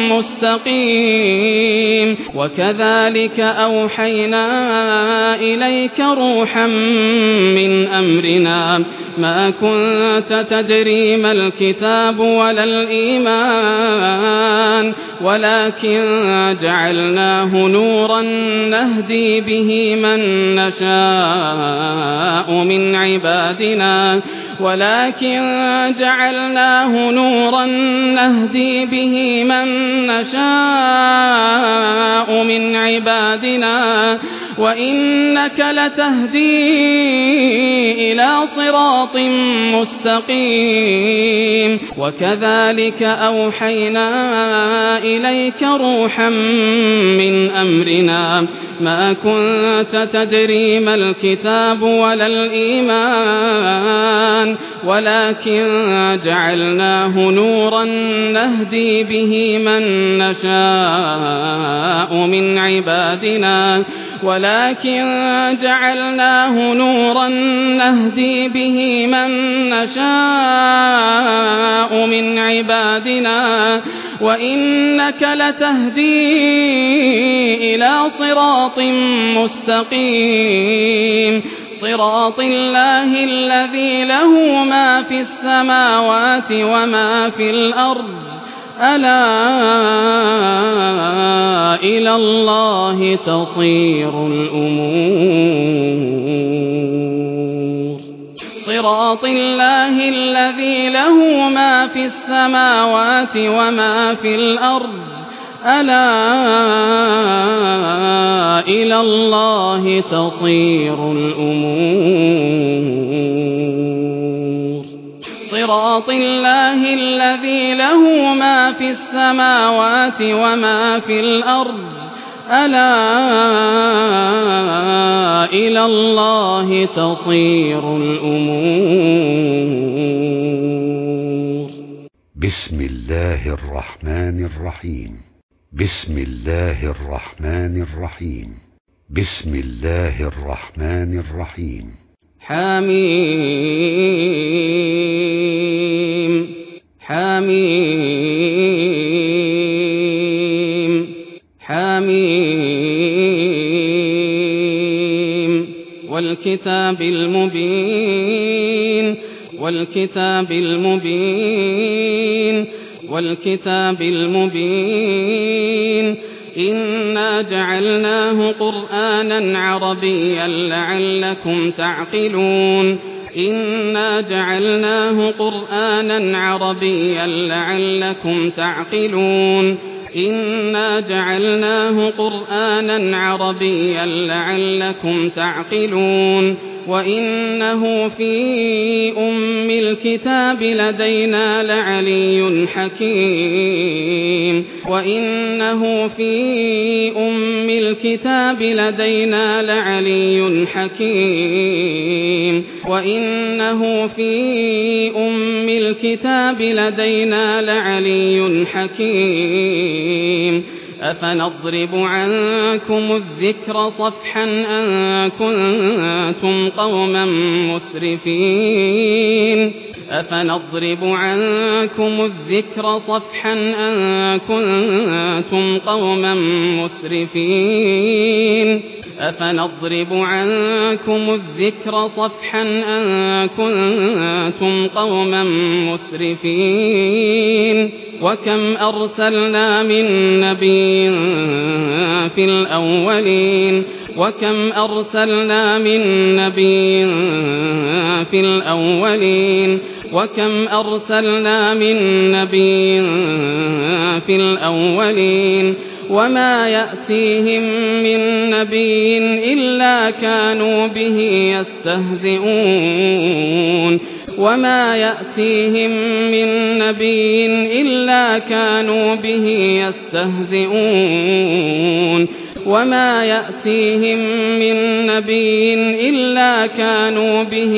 مستقيم وكذلك أوحينا إليك روحا من أمرنا ما كنت تدري ما الكتاب ولا الإيمان ولكن جعلناه نورا نهدي به من نشاء من عبادنا ولكن جعلناه نورا نهدي به من نشاء من عبادنا وإنك لتهدي إلى صراط مستقيم وكذلك أوحينا إليك روحا من أمرنا ما كنت تدري ما الكتاب ولا الإيمان ولكن جعلناه نورا نهدي به من نشاء من عبادنا ولكن جعلناه نورا نهدي به من نشاء من عبادنا وإنك لتهدي إلى صراط مستقيم صراط الله الذي له ما في السماوات وما في الأرض ألا إلى الله تصير الأمور صراط الله الذي له ما في السماوات وما في الأرض ألا إلى الله تصير الأمور صراط الله الذي له ما في السماوات وما في الأرض ألا إلى الله تصير الأمور بسم الله الرحمن الرحيم بسم الله الرحمن الرحيم بسم الله الرحمن الرحيم حميم حميم حميم والكتاب المبين والكتاب المبين والكتاب المبين إنا جعلناه قرآنا عربيا لعلكم تعقلون إنا جعلناه قرآنا عربيا لعلكم تعقلون إنا جعلناه قرآنا عربيا لعلكم تعقلون وإنه في أم الكتاب لدينا لعلي حكيم وإنه في أم الكتاب لدينا لعلي حكيم وإنه في أم الكتاب لدينا لعلي حكيم أفنضرب عنكم الذكر صفحا أن كنتم قوما مسرفين أفنضرب عنكم الذكر صفحا أن كنتم قوما مسرفين أفنضرب عنكم الذكر صفحا أن كنتم قوما مسرفين وكم أرسلنا من نبي في الأولين وكم أرسلنا من نبي في الأولين وكم أرسلنا من نبي في الأولين وما يأتيهم من نبي إلا كانوا به يستهزئون وما يأتيهم من نبي إلا كانوا به يستهزئون وما يأتيهم من نبي إلا كانوا به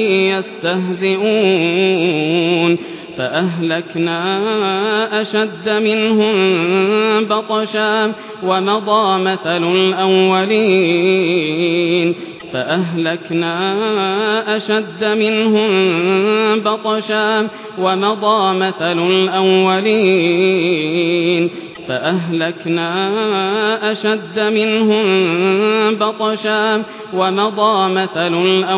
يستهزئون فأهلكنا أشد منهم بطشا ومضى مثل الأولين فأهلكنا أشد منهم بطشا ومضى مثل الأولين فأهلكنا أشد منهم بطشا ومضى مثل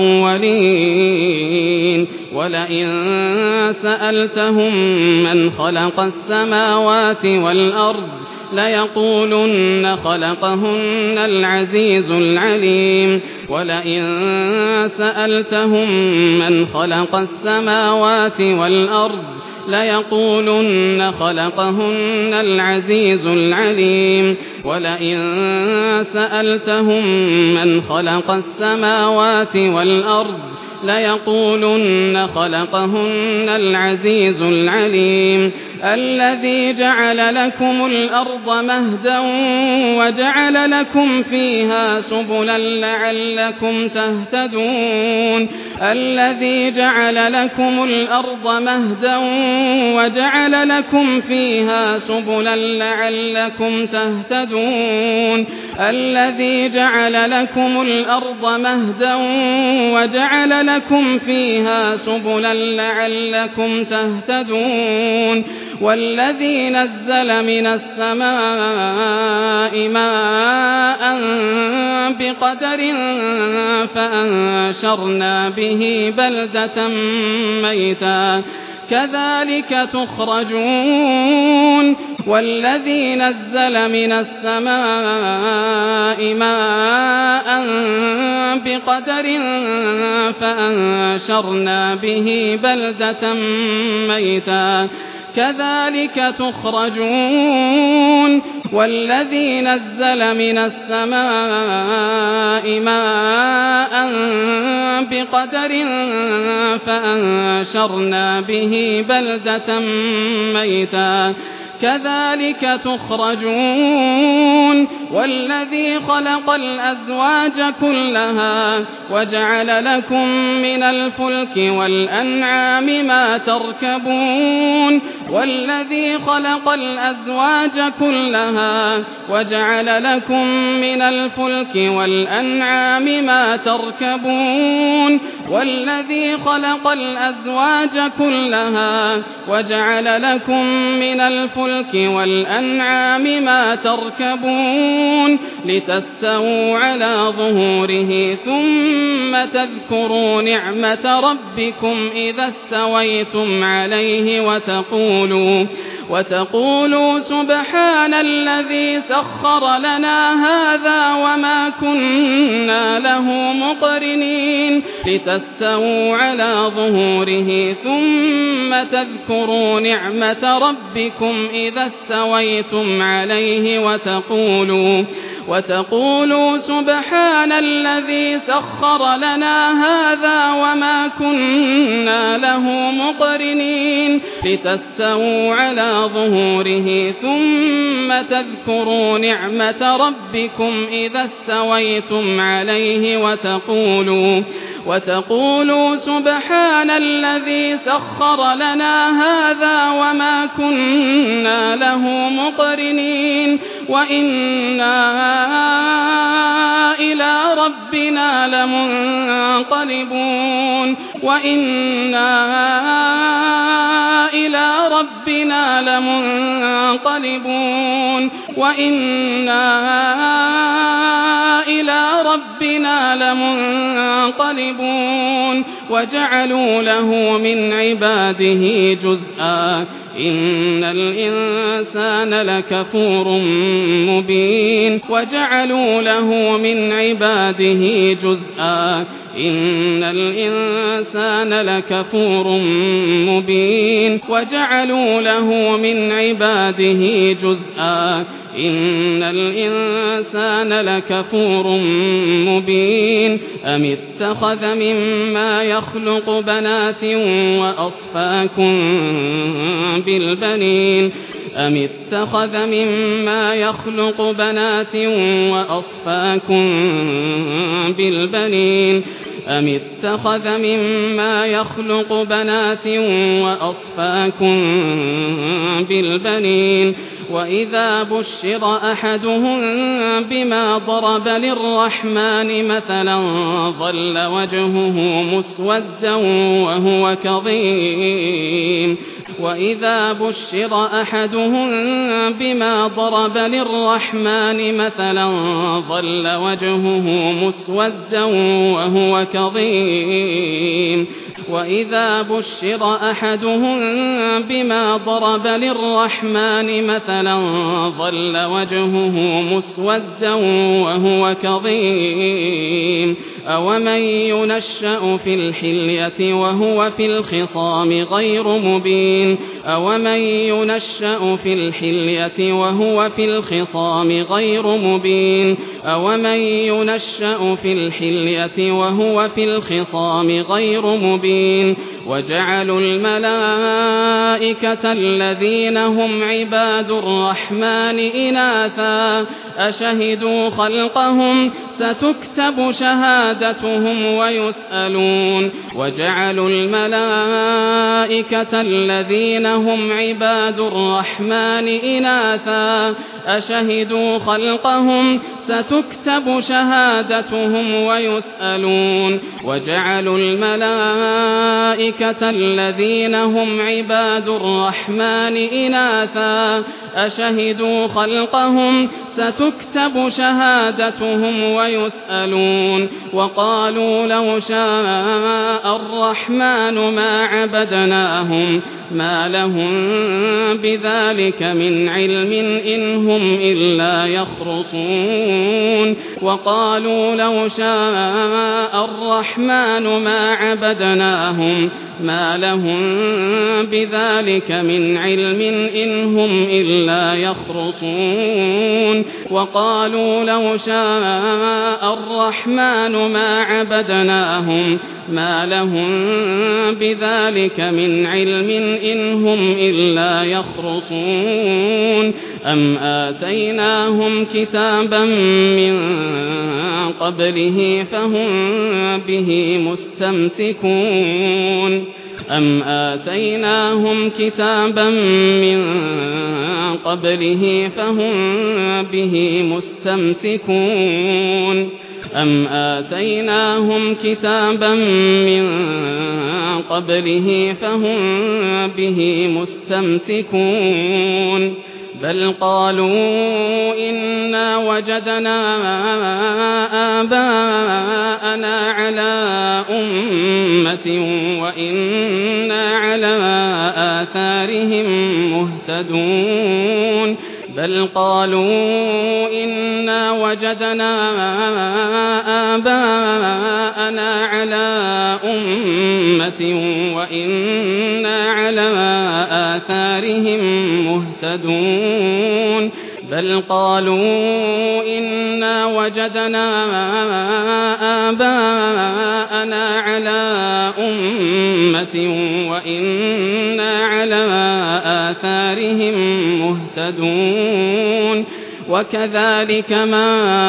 الأولين ولئن سألتهم من خلق السماوات والأرض ليقولن خلقهن العزيز العليم ولئن سألتهم من خلق السماوات والأرض ليقولن خلقهن العزيز العليم ولئن سألتهم من خلق السماوات والأرض ليقولن خلقهن العزيز العليم الذي جعل لكم الأرض مهدا وجعل لكم فيها سبلا لعلكم تهتدون الذي جعل لكم الأرض مهدا وجعل لكم فيها سبلا لعلكم تهتدون الذي جعل لكم الأرض مهدا وجعل لكم فيها سبلا لعلكم تهتدون والذي نزل من السماء ماء بقدر فأنشرنا به بلدة ميتا كذلك تخرجون والذي نزل من السماء ماء بقدر فأنشرنا به بلدة ميتا كذلك تخرجون والذي نزل من السماء ماء بقدر فأنشرنا به بلدة ميتا كذلك تخرجون والذي خلق الأزواج كلها وجعل لكم من الفلك والأنعام ما تركبون والذي خلق الأزواج كلها وجعل لكم من الفلك والأنعام ما تركبون والذي خلق الأزواج كلها وجعل لكم من الفلك والأنعام ما تركبون لتستووا على ظهوره ثم تذكروا نعمة ربكم إذا استويتم عليه وتقولوا وتقولوا سبحان الذي سخر لنا هذا وما كنا له مقرنين لتستووا على ظهوره ثم تذكروا نعمة ربكم إذا استويتم عليه وتقولوا وتقولوا سبحان الذي سخر لنا هذا وما كنا له مقرنين لتستووا على ظهوره ثم تذكروا نعمة ربكم إذا استويتم عليه وتقولوا وتقولوا سبحان الذي سخر لنا هذا وما كنا له مقرنين وإنا إلى ربنا لمنقلبون وإنا إلى ربنا لمنقلبون وإنا إلى ربنا لمنقلبون وجعلوا له من عباده جزءا إن الإنسان لكفور مبين وجعلوا له من عباده جزءا إن الإنسان لكفور مبين وجعلوا له من عباده جزءا إن الإنسان لكفور مبين أم اتخذ مما يخلق بنات وأصفاكم بالبنين أم اتخذ مما يخلق بنات وأصفاكم بالبنين أم اتخذ مما يخلق بنات وأصفاكم بالبنين وإذا بشر أحدهم بما ضرب للرحمن مثلا ظل وجهه مسودا وهو كظيم وإذا بشر أحدهم بما ضرب للرحمن مثلا ظل وجهه مسودا وهو كظيم وإذا بشر أحدهم بما ضرب للرحمن مثلا ظل وجهه مسودا وهو كظيم أومن ينشأ في الحلية وهو في الخصام غير مبين أومن ينشأ في الحلية وهو في الخصام غير مبين أومن ينشأ في الحلية وهو في الخصام غير مبين وجعلوا الملائكة الذين هم عباد الرحمن إناثا أشهدوا خلقهم ستكتب شهادتهم ويسألون وجعلوا الملائكة الذين هم عباد الرحمن إناثا أشهدوا خلقهم ستكتب شهادتهم ويسألون وجعلوا الملائكة الذين هم عباد الرحمن إناثا أشهدوا خلقهم ستكتب شهادتهم ويسألون وقالوا لو شاء الرحمن ما عبدناهم ما لهم بذلك من علم إن هم إلا يخرصون وقالوا لو شاء الرحمن ما عبدناهم ما لهم بذلك من علم إن هم إلا يخرصون وقالوا لو شاء الرحمن ما عبدناهم ما لهم بذلك من علم إن هم إلا يخرصون أم آتيناهم كتابا من قبله فهم به مستمسكون أم آتيناهم كتابا من قبله فهم به مستمسكون أم آتيناهم كتابا من قبله فهم به مستمسكون بل قالوا إنا وجدنا آباءنا على أمة وإنا على آثارهم مهتدون بل قالوا إنا وجدنا آباءنا على أمة وإنا على آثارهم مهتدون بل قالوا إنا وجدنا آباءنا على أمة وإنا على آثارهم مهتدون وكذلك ما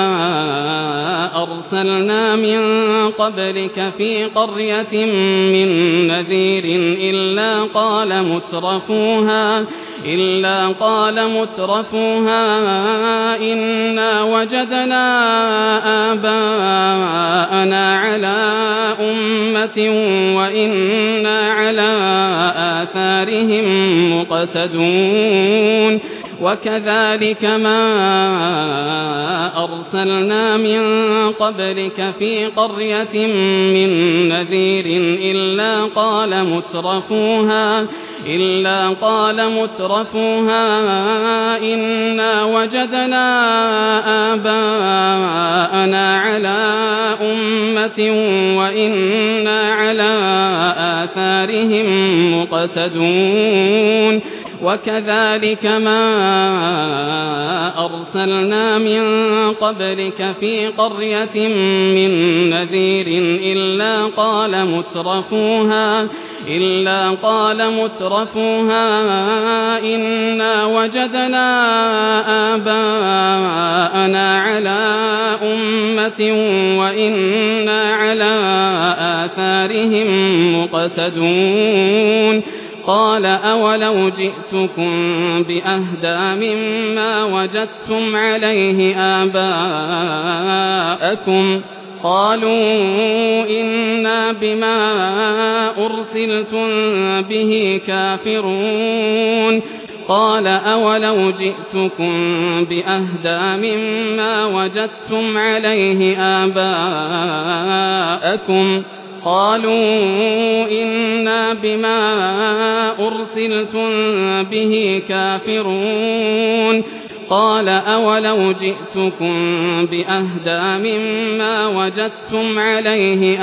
أرسلنا من قبلك في قرية من نذير إلا قال مترفوها إلا قال مترفوها إنا وجدنا آباءنا على أمة وإنا على آثارهم مقتدون وكذلك ما أرسلنا من قبلك في قرية من نذير إلا قال مترفوها إلا قال مترفوها إنا وجدنا آباءنا على أمة وإنا على آثارهم مقتدون وكذلك ما أرسلنا من قبلك في قرية من نذير إلا قال مترفوها إلا قال مترفوها إنا وجدنا آباءنا على أمة وإنا على آثارهم مقتدون قال أولو جئتكم بأهدى مما وجدتم عليه آباءكم قالوا إنا بما أرسلتم به كافرون قال أولو جئتكم بأهدى مما وجدتم عليه آباءكم قالوا إنا بما أرسلتم به كافرون قال أولو جئتكم بأهدى مما وجدتم عليه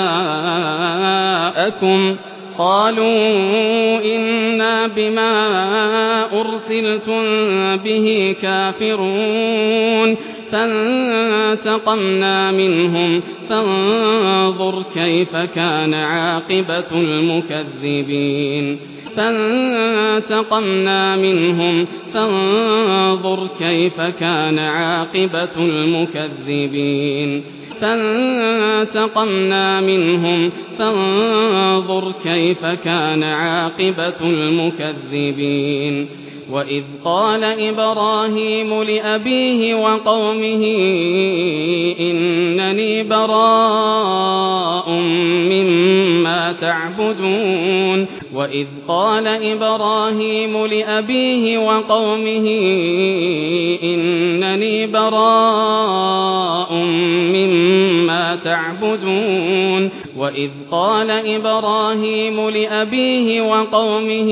آباءكم قالوا إنا بما أرسلتم به كافرون فانتقمنا منهم فانظر كيف كان عاقبة المكذبين فانتقمنا منهم فانظر كيف كان عاقبة المكذبين فانتقمنا منهم فانظر كيف كان عاقبة المكذبين وإذ قال إبراهيم لأبيه وقومه إنني براء مما تعبدون وإذ قال إبراهيم لأبيه وقومه إنني براء مما تعبدون وإذ قال إبراهيم لأبيه وقومه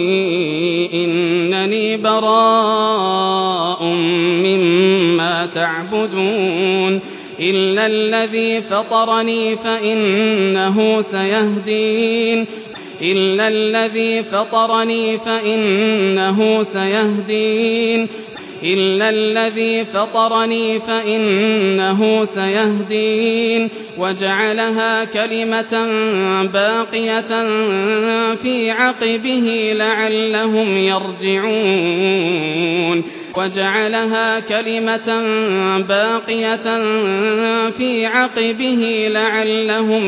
إنني براء مما تعبدون إلا الذي فطرني فإنه سيهدين إلا الذي فطرني فإنه سيهدين إلا الذي فطرني فإنه سيهدين وجعلها كلمة باقية في عقبه لعلهم يرجعون وجعلها كلمة باقية في عقبه لعلهم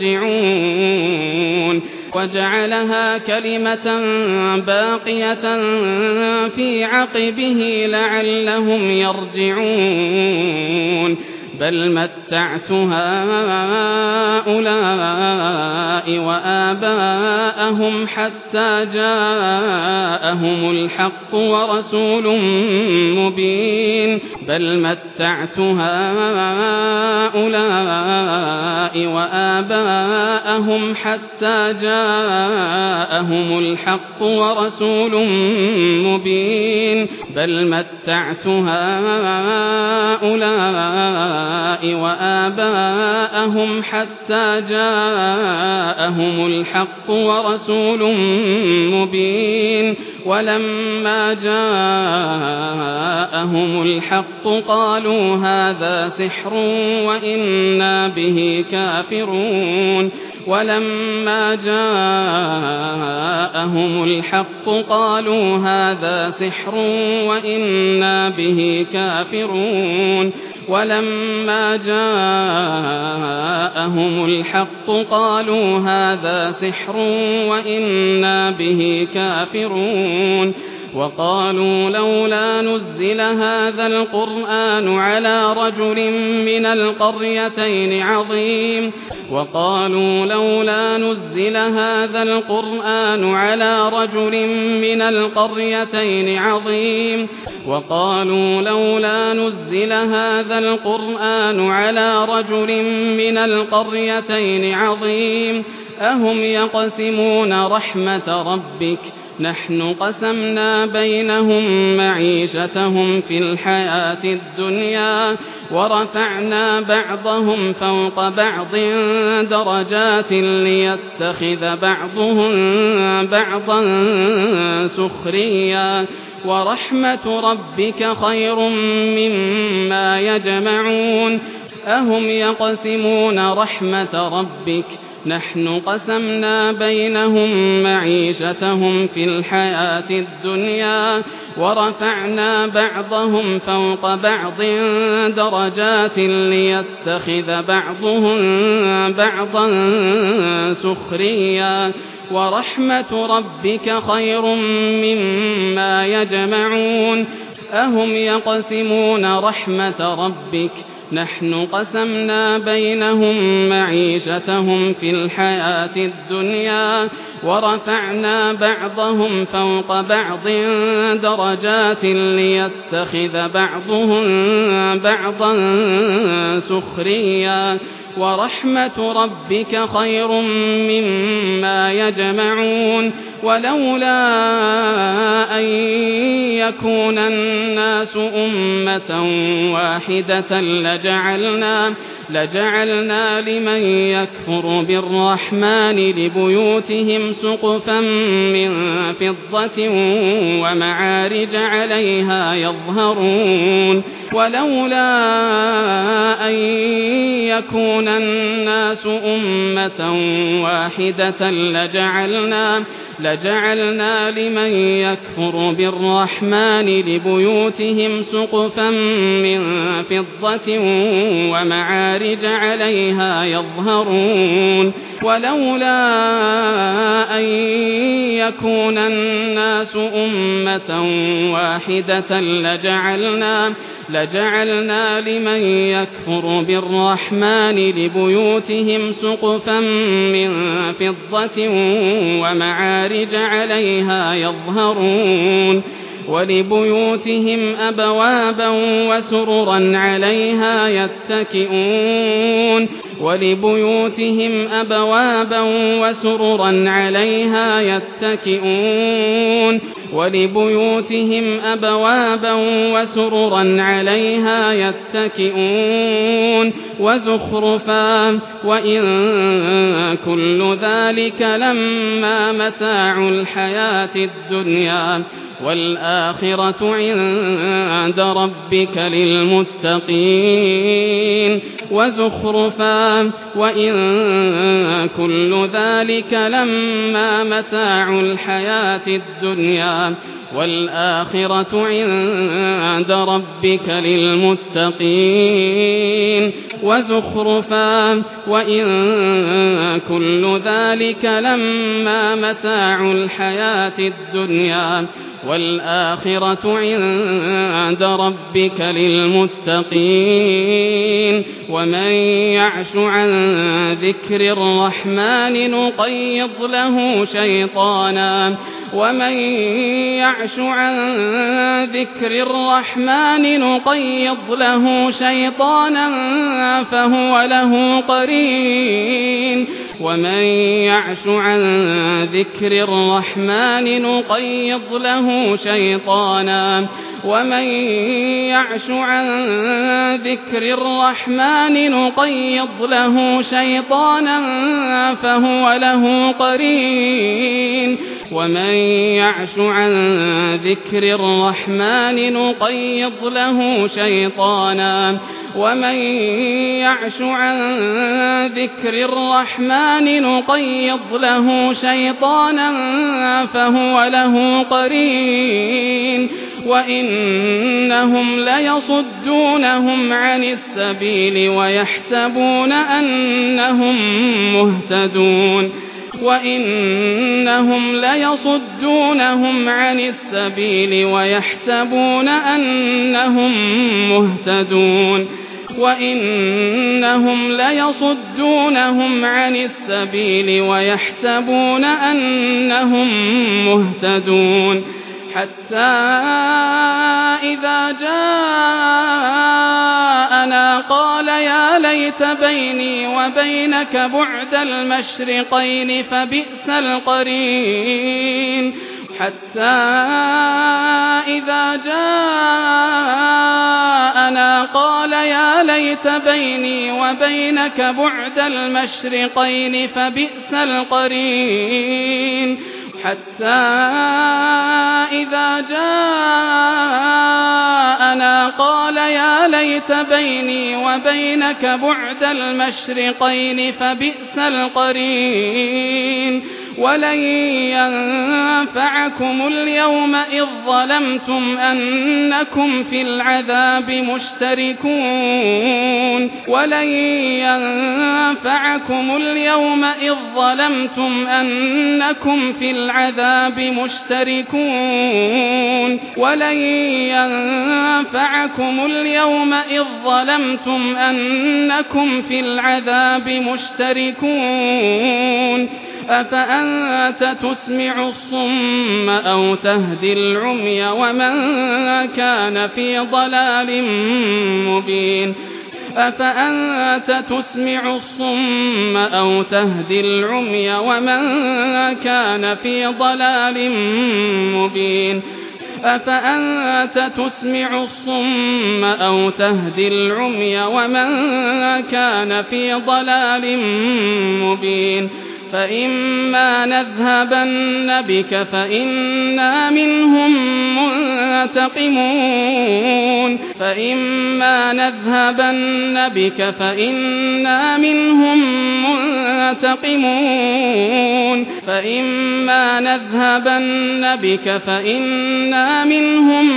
يرجعون وجعلها كلمة باقية في عقبه لعلهم يرجعون بل متعت هؤلاء وآباءهم حتى جاءهم الحق ورسول مبين بل متعت هؤلاء وآباءهم حتى جاءهم الحق ورسول مبين بل متعت هؤلاء وآباءهم حتى جاءهم الحق ورسول مبين ولما جاءهم الحق قالوا هذا سحر وإنا به كافرون ولما جاءهم الحق قالوا هذا سحر وإنا به كافرون ولما جاءهم الحق قالوا هذا سحر وإنا به كافرون وقالوا لولا نزل هذا القرآن على رجل من القريتين عظيم وقالوا لولا نزل هذا القرآن على رجل من القريتين عظيم وقالوا لولا نزل هذا القرآن على رجل من القريتين عظيم أهم يقسمون رحمة ربك نحن قسمنا بينهم معيشتهم في الحياة الدنيا ورفعنا بعضهم فوق بعض درجات ليتخذ بعضهم بعضا سخريا ورحمة ربك خير مما يجمعون أهم يقسمون رحمة ربك نحن قسمنا بينهم معيشتهم في الحياة الدنيا ورفعنا بعضهم فوق بعض درجات ليتخذ بعضهم بعضا سخريا ورحمة ربك خير مما يجمعون أهم يقسمون رحمة ربك نحن قسمنا بينهم معيشتهم في الحياة الدنيا ورفعنا بعضهم فوق بعض درجات ليتخذ بعضهم بعضا سخريا ورحمة ربك خير مما يجمعون ولولا أن يكون الناس أمة واحدة لجعلنا لجعلنا لمن يكفر بالرحمن لبيوتهم سقفا من فضة ومعارج عليها يظهرون ولولا أن يكون الناس أمة واحدة لجعلنا لجعلنا لمن يكفر بالرحمن لبيوتهم سقفا من فضة ومعارج عليها يظهرون ولولا أن يكون الناس أمة واحدة لجعلنا لجعلنا لمن يكفر بالرحمن لبيوتهم سقفا من فضة ومعارج عليها يظهرون ولبيوتهم أبوابا وسررا عليها يتكئون ولبيوتهم أبوابا وسررا عليها يتكئون ولبيوتهم أبوابا وسررا عليها يتكئون وزخرفا وإن كل ذلك لما متاع الحياة الدنيا والآخرة عند ربك للمتقين وزخرفا وإن كل ذلك لما متاع الحياة الدنيا والآخرة عند ربك للمتقين وزخرفا وإن كل ذلك لما متاع الحياة الدنيا والآخرة عند ربك للمتقين ومن يعش عن ذكر الرحمن نقيض له شيطانا ومن يعش عن ذكر الرحمن نقيض له شيطانا فهو له قرين ومن يعش عن ذكر الرحمن نقيض له شيطانا ومن يعش عن ذكر الرحمن نقيض له شيطانا فهو له قرين ومن يعش عن ذكر الرحمن نقيض له شيطانا ومن يعش عن ذكر الرحمن نقيض له شيطانا فهو له قرين وإنهم ليصدونهم عن السبيل ويحسبون أنهم مهتدون وإنهم ليصدونهم عن السبيل ويحسبون أنهم مهتدون وإنهم ليصدونهم عن السبيل ويحسبون أنهم مهتدون حتى إذا جاءنا قال يا ليت بيني وبينك بعد المشرقين فبئس القرين حتى إذا جاءنا قال يا ليت بيني وبينك بعد المشرقين فبئس القرين حتى إذا جاءنا قال يا ليت بيني وبينك بعد المشرقين فبئس القرين ولن ينفعكم اليوم إذ ظلمتم أنكم في العذاب مشتركون ولن ينفعكم اليوم إذ ظلمتم أنكم في العذاب مشتركون ولن ينفعكم اليوم إذ ظلمتم أنكم في العذاب مشتركون أفأنت تسمع الصم أو تهدي العمي ومن كان في ضلال مبين أفأنت تسمع الصم أو تهدي العمي ومن كان في ضلال مبين أفأنت تسمع الصم أو تهدي العمي ومن كان في ضلال مبين فإما نذهبن بك فإنا منهم منتقمون فإما نذهبن بك فإنا منهم منتقمون فإما نذهبن بك فإنا منهم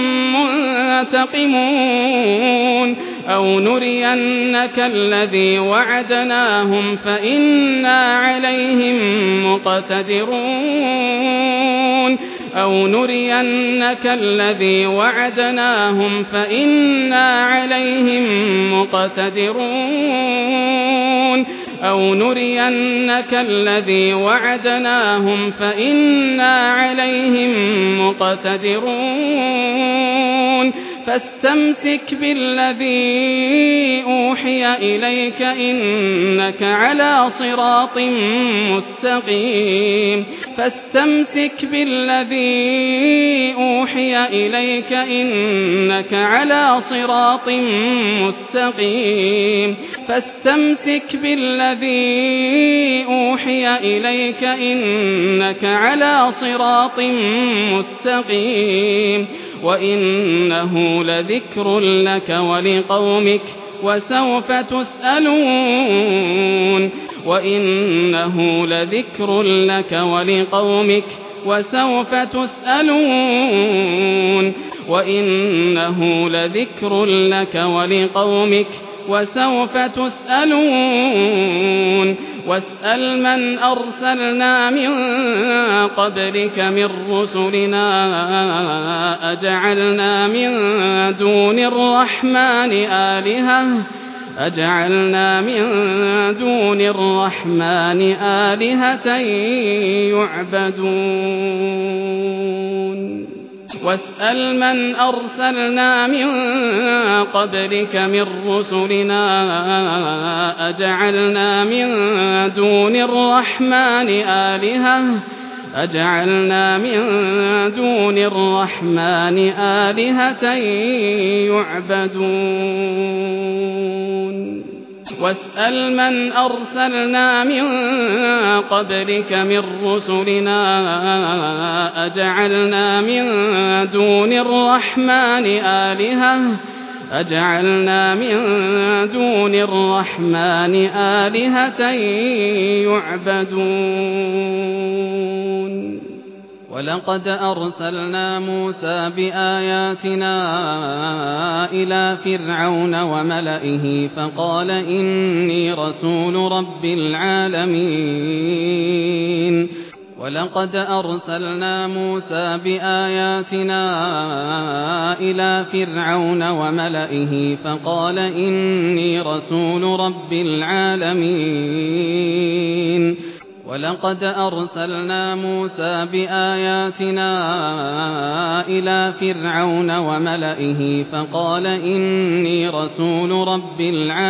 منتقمون أو نرينك الذي وعدناهم فإنا عليهم مقتدرون أو نرينك الذي وعدناهم فإنا عليهم مقتدرون أو نرينك الذي وعدناهم فإنا عليهم مقتدرون فاستمسك بالذي أوحي إليك إنك على صراط مستقيم فاستمسك بالذي أوحي إليك إنك على صراط مستقيم فاستمسك بالذي أوحي إليك إنك على صراط مستقيم وإنه لذكر لك ولقومك وسوف تسألون وإنه لذكر لك ولقومك وسوف تسألون وإنه لذكر لك ولقومك وسوف تسألون واسأل من أرسلنا من قبلك من رسلنا أجعلنا من دون الرحمن آلهة أجعلنا من دون الرحمن آلهة يعبدون واسأل من أرسلنا من قبلك من رسلنا أجعلنا من دون الرحمن آلهة أجعلنا من دون الرحمن آلهة يعبدون واسأل من أرسلنا من قبلك من رسلنا أجعلنا من دون الرحمن آلهة أجعلنا من دون الرحمن آلهة يعبدون ولقد أرسلنا موسى بآياتنا إلى فرعون وملئه فقال إني رسول رب العالمين ولقد أرسلنا موسى بآياتنا إلى فرعون وملئه فقال إني رسول رب العالمين ولقد أرسلنا موسى بآياتنا إلى فرعون وملئه فقال إني رسول رب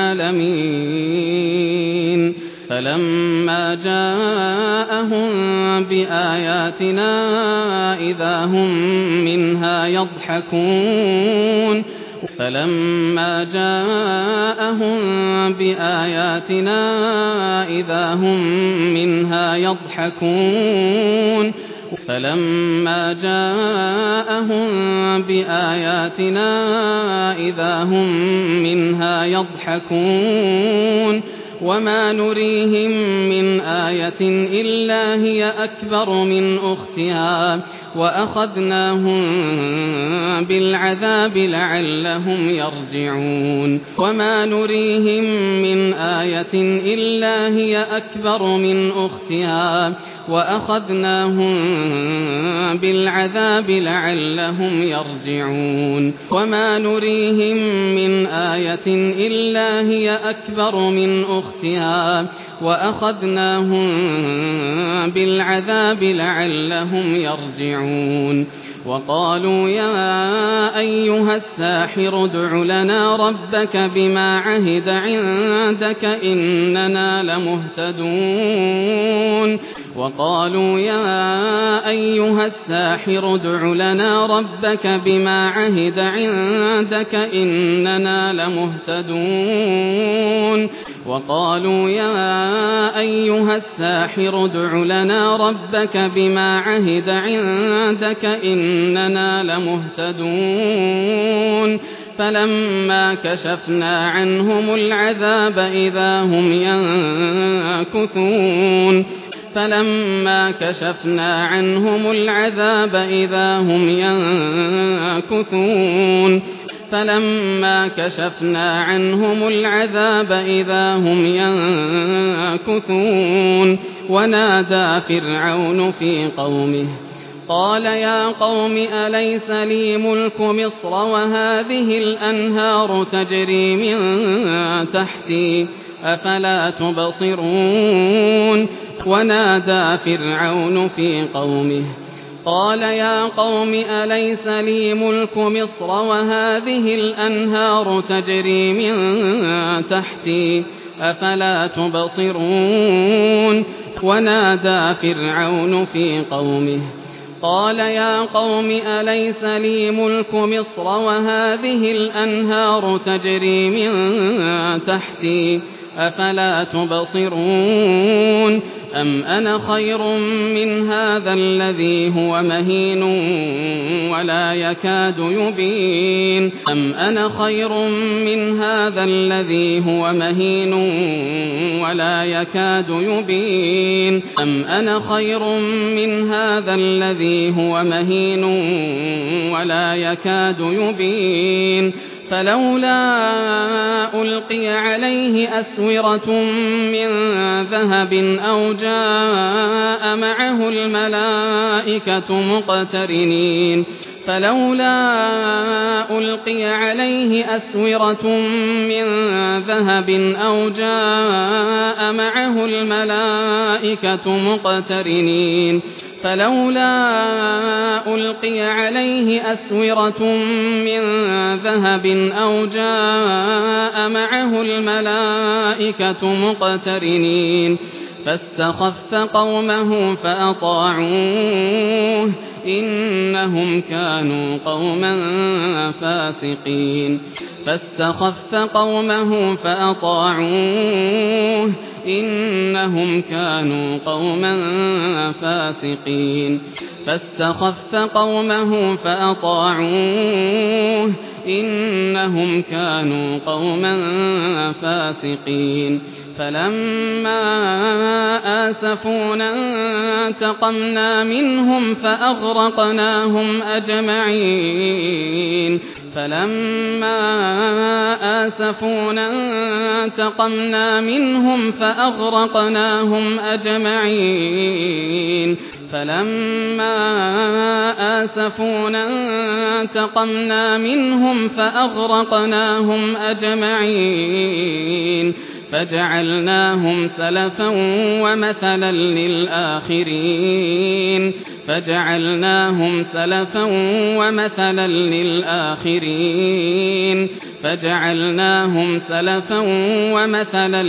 العالمين فلما جاءهم بآياتنا إذا هم منها يضحكون فلما جاءهم بآياتنا إذا هم منها يضحكون فلما جاءهم بآياتنا إذا هم منها يضحكون وما نريهم من آية إلا هي أكبر من أختها وأخذناهم بالعذاب لعلهم يرجعون وما نريهم من آية إلا هي أكبر من أختها وأخذناهم بالعذاب لعلهم يرجعون وما نريهم من آية إلا هي أكبر من أختها وأخذناهم بالعذاب لعلهم يرجعون وقالوا يا أيها الساحر ادع لنا ربك بما عهد عندك إننا لمهتدون وقالوا يا أيها الساحر ادع لنا ربك بما عهد عندك إننا لمهتدون وقالوا يا أيها الساحر ادع لنا ربك بما عهد عندك إننا لمهتدون فلما كشفنا عنهم العذاب إذا هم ينكثون فلما كشفنا عنهم العذاب إذا هم ينكثون فلما كشفنا عنهم العذاب إذا هم ينكثون ونادى فرعون في قومه قال يا قوم أليس لي ملك مصر وهذه الأنهار تجري من تحتي أفلا تبصرون ونادى فرعون في قومه قال يا قوم أليس لي ملك مصر وهذه الأنهار تجري من تحتي أفلا تبصرون ونادى فرعون في قومه قال يا قوم أليس لي ملك مصر وهذه الأنهار تجري من تحتي أفلا تبصرون أم أنا خير من هذا الذي هو مهين ولا يكاد يبين أم أنا خير من هذا الذي هو مهين ولا يكاد يبين أم أنا خير من هذا الذي هو مهين ولا يكاد يبين فلولا ألقي عليه أسورة من ذهب أو جاء معه الملائكة مقترنين فلولا ألقي عليه أسورة من ذهب أو جاء معه الملائكة مقترنين فلولا ألقي عليه أسورة من ذهب أو جاء معه الملائكة مقترنين فاستخف قومه فأطاعوه إنهم كانوا قوما فاسقين فاستخف قومه فأطاعوه إنهم كانوا قوما فاسقين فاستخف قومه فأطاعوه إنهم كانوا قوما فاسقين فلما آسفونا انتقمنا منهم فأغرقناهم أجمعين فلما آسفونا انتقمنا منهم فأغرقناهم أجمعين فلما آسفونا انتقمنا منهم فأغرقناهم أجمعين فجعلناهم سلفا ومثلا للآخرين فجعلناهم سلفا ومثلا للآخرين فجعلناهم سلفا ومثلا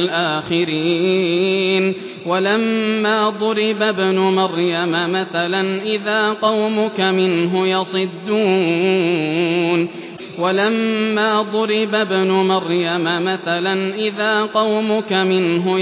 للآخرين ولما ضرب ابن مريم مثلا إذا قومك منه يصدون ولما ضرب ابن مريم مثلا إذا قومك منه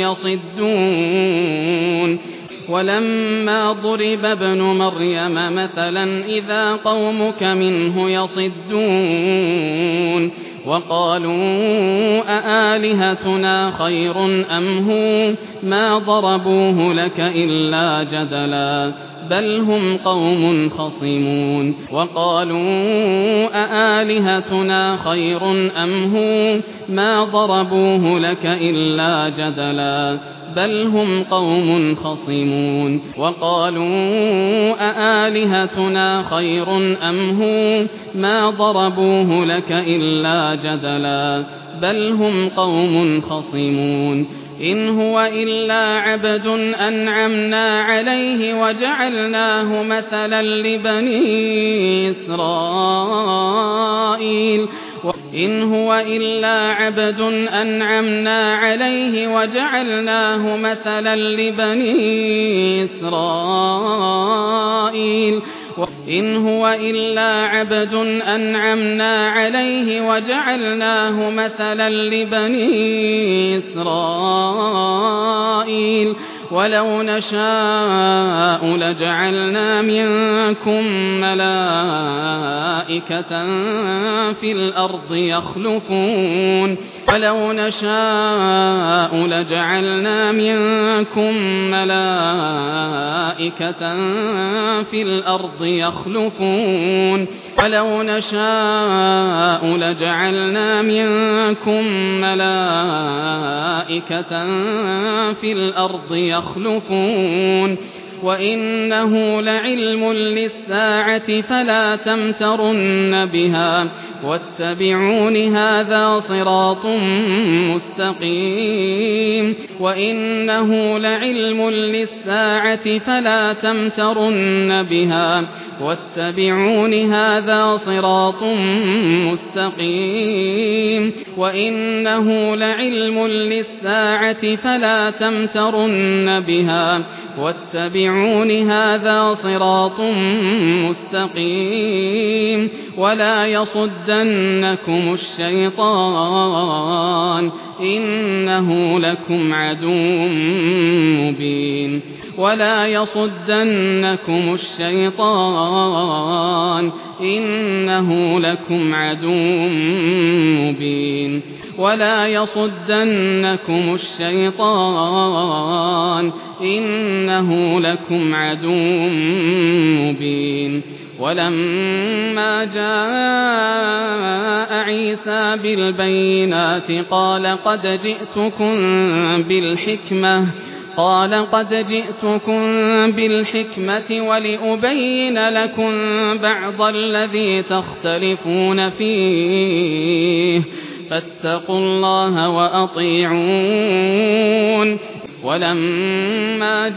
يصدون ولما ضرب ابن مريم مثلا إذا قومك منه يصدون وقالوا أآلهتنا خير أم هو ما ضربوه لك إلا جدلا بل هم قوم خصمون وقالوا أآلهتنا خير أم هو ما ضربوه لك إلا جدلا بل هم قوم خصمون وقالوا أآلهتنا خير أم هو ما ضربوه لك إلا جدلا بل هم قوم خصمون إن هو إلا عبد أنعمنا عليه وجعلناه مثلا لبني إسرائيل إن هو إلا عبد أنعمنا عليه وجعلناه مثلا لبني إسرائيل إن هو إلا عبد أنعمنا عليه وجعلناه مثلا لبني إسرائيل ولو نشاء لجعلنا منكم ملائكة في الأرض يخلفون ولو نشاء لجعلنا منكم ملائكة في الأرض يخلفون ولو نشاء لجعلنا منكم ملائكة في الأرض يخلفون وإنه لعلم للساعة فلا تمترن بها واتبعون هذا صراط مستقيم وإنه لعلم للساعة فلا تمترن بها واتبعون هذا صراط مستقيم وإنه لعلم للساعة فلا تمترن بها واتبعون هذا صراط مستقيم ولا يصدنكم الشيطان إنه لكم عدو مبين ولا يصدنكم الشيطان إنه لكم عدو مبين ولا يصدنكم الشيطان إنه لكم عدو مبين ولما جاء عيسى بالبينات قال قد جئتكم بالحكمة قال قد جئتكم بالحكمة ولأبين لكم بعض الذي تختلفون فيه فاتقوا الله وأطيعون ولما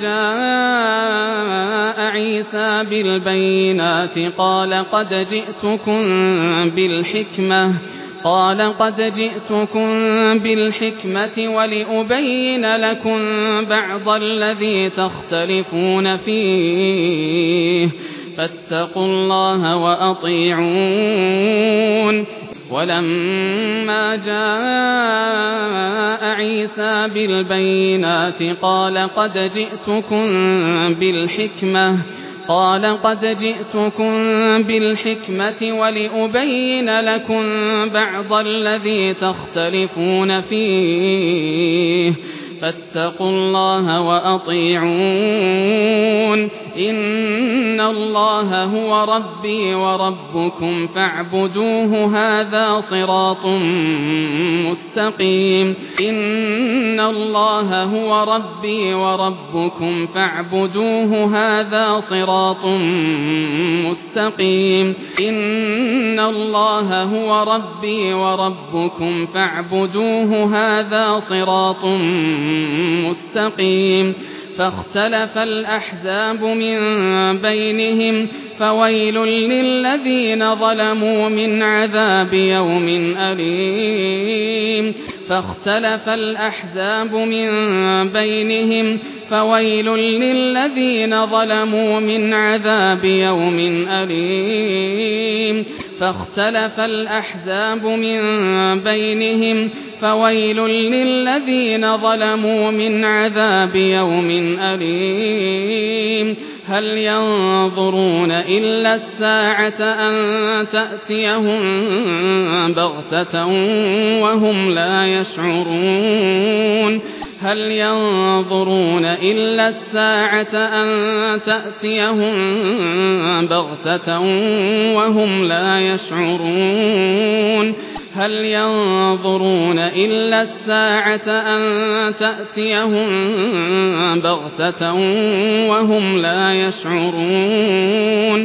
جاء عيسى بالبينات قال قد جئتكم بالحكمة قال قد جئتكم بالحكمة ولأبين لكم بعض الذي تختلفون فيه فاتقوا الله وأطيعون ولما جاء عيسى بالبينات قال قد جئتكم بالحكمة قال قد جئتكم بالحكمة ولأبين لكم بعض الذي تختلفون فيه فاتقوا الله وأطيعون إن الله هو ربي وربكم فاعبدوه هذا صراط مستقيم إن الله هو ربي وربكم فاعبدوه هذا صراط مستقيم إن الله هو ربي وربكم فاعبدوه هذا صراط مستقيم فاختلف الأحزاب من بينهم فويل للذين ظلموا من عذاب يوم أليم فاختلف الأحزاب من بينهم فويل للذين ظلموا من عذاب يوم أليم فاختلف الأحزاب من بينهم فويل للذين ظلموا من عذاب يوم أليم هل ينظرون إلا الساعة أن تأتيهم بغتة وهم لا يشعرون هل ينظرون إلا الساعة أن تأتيهم بغتة وهم لا يشعرون هل ينظرون إلا الساعة أن تأتيهم بغتة وهم لا يشعرون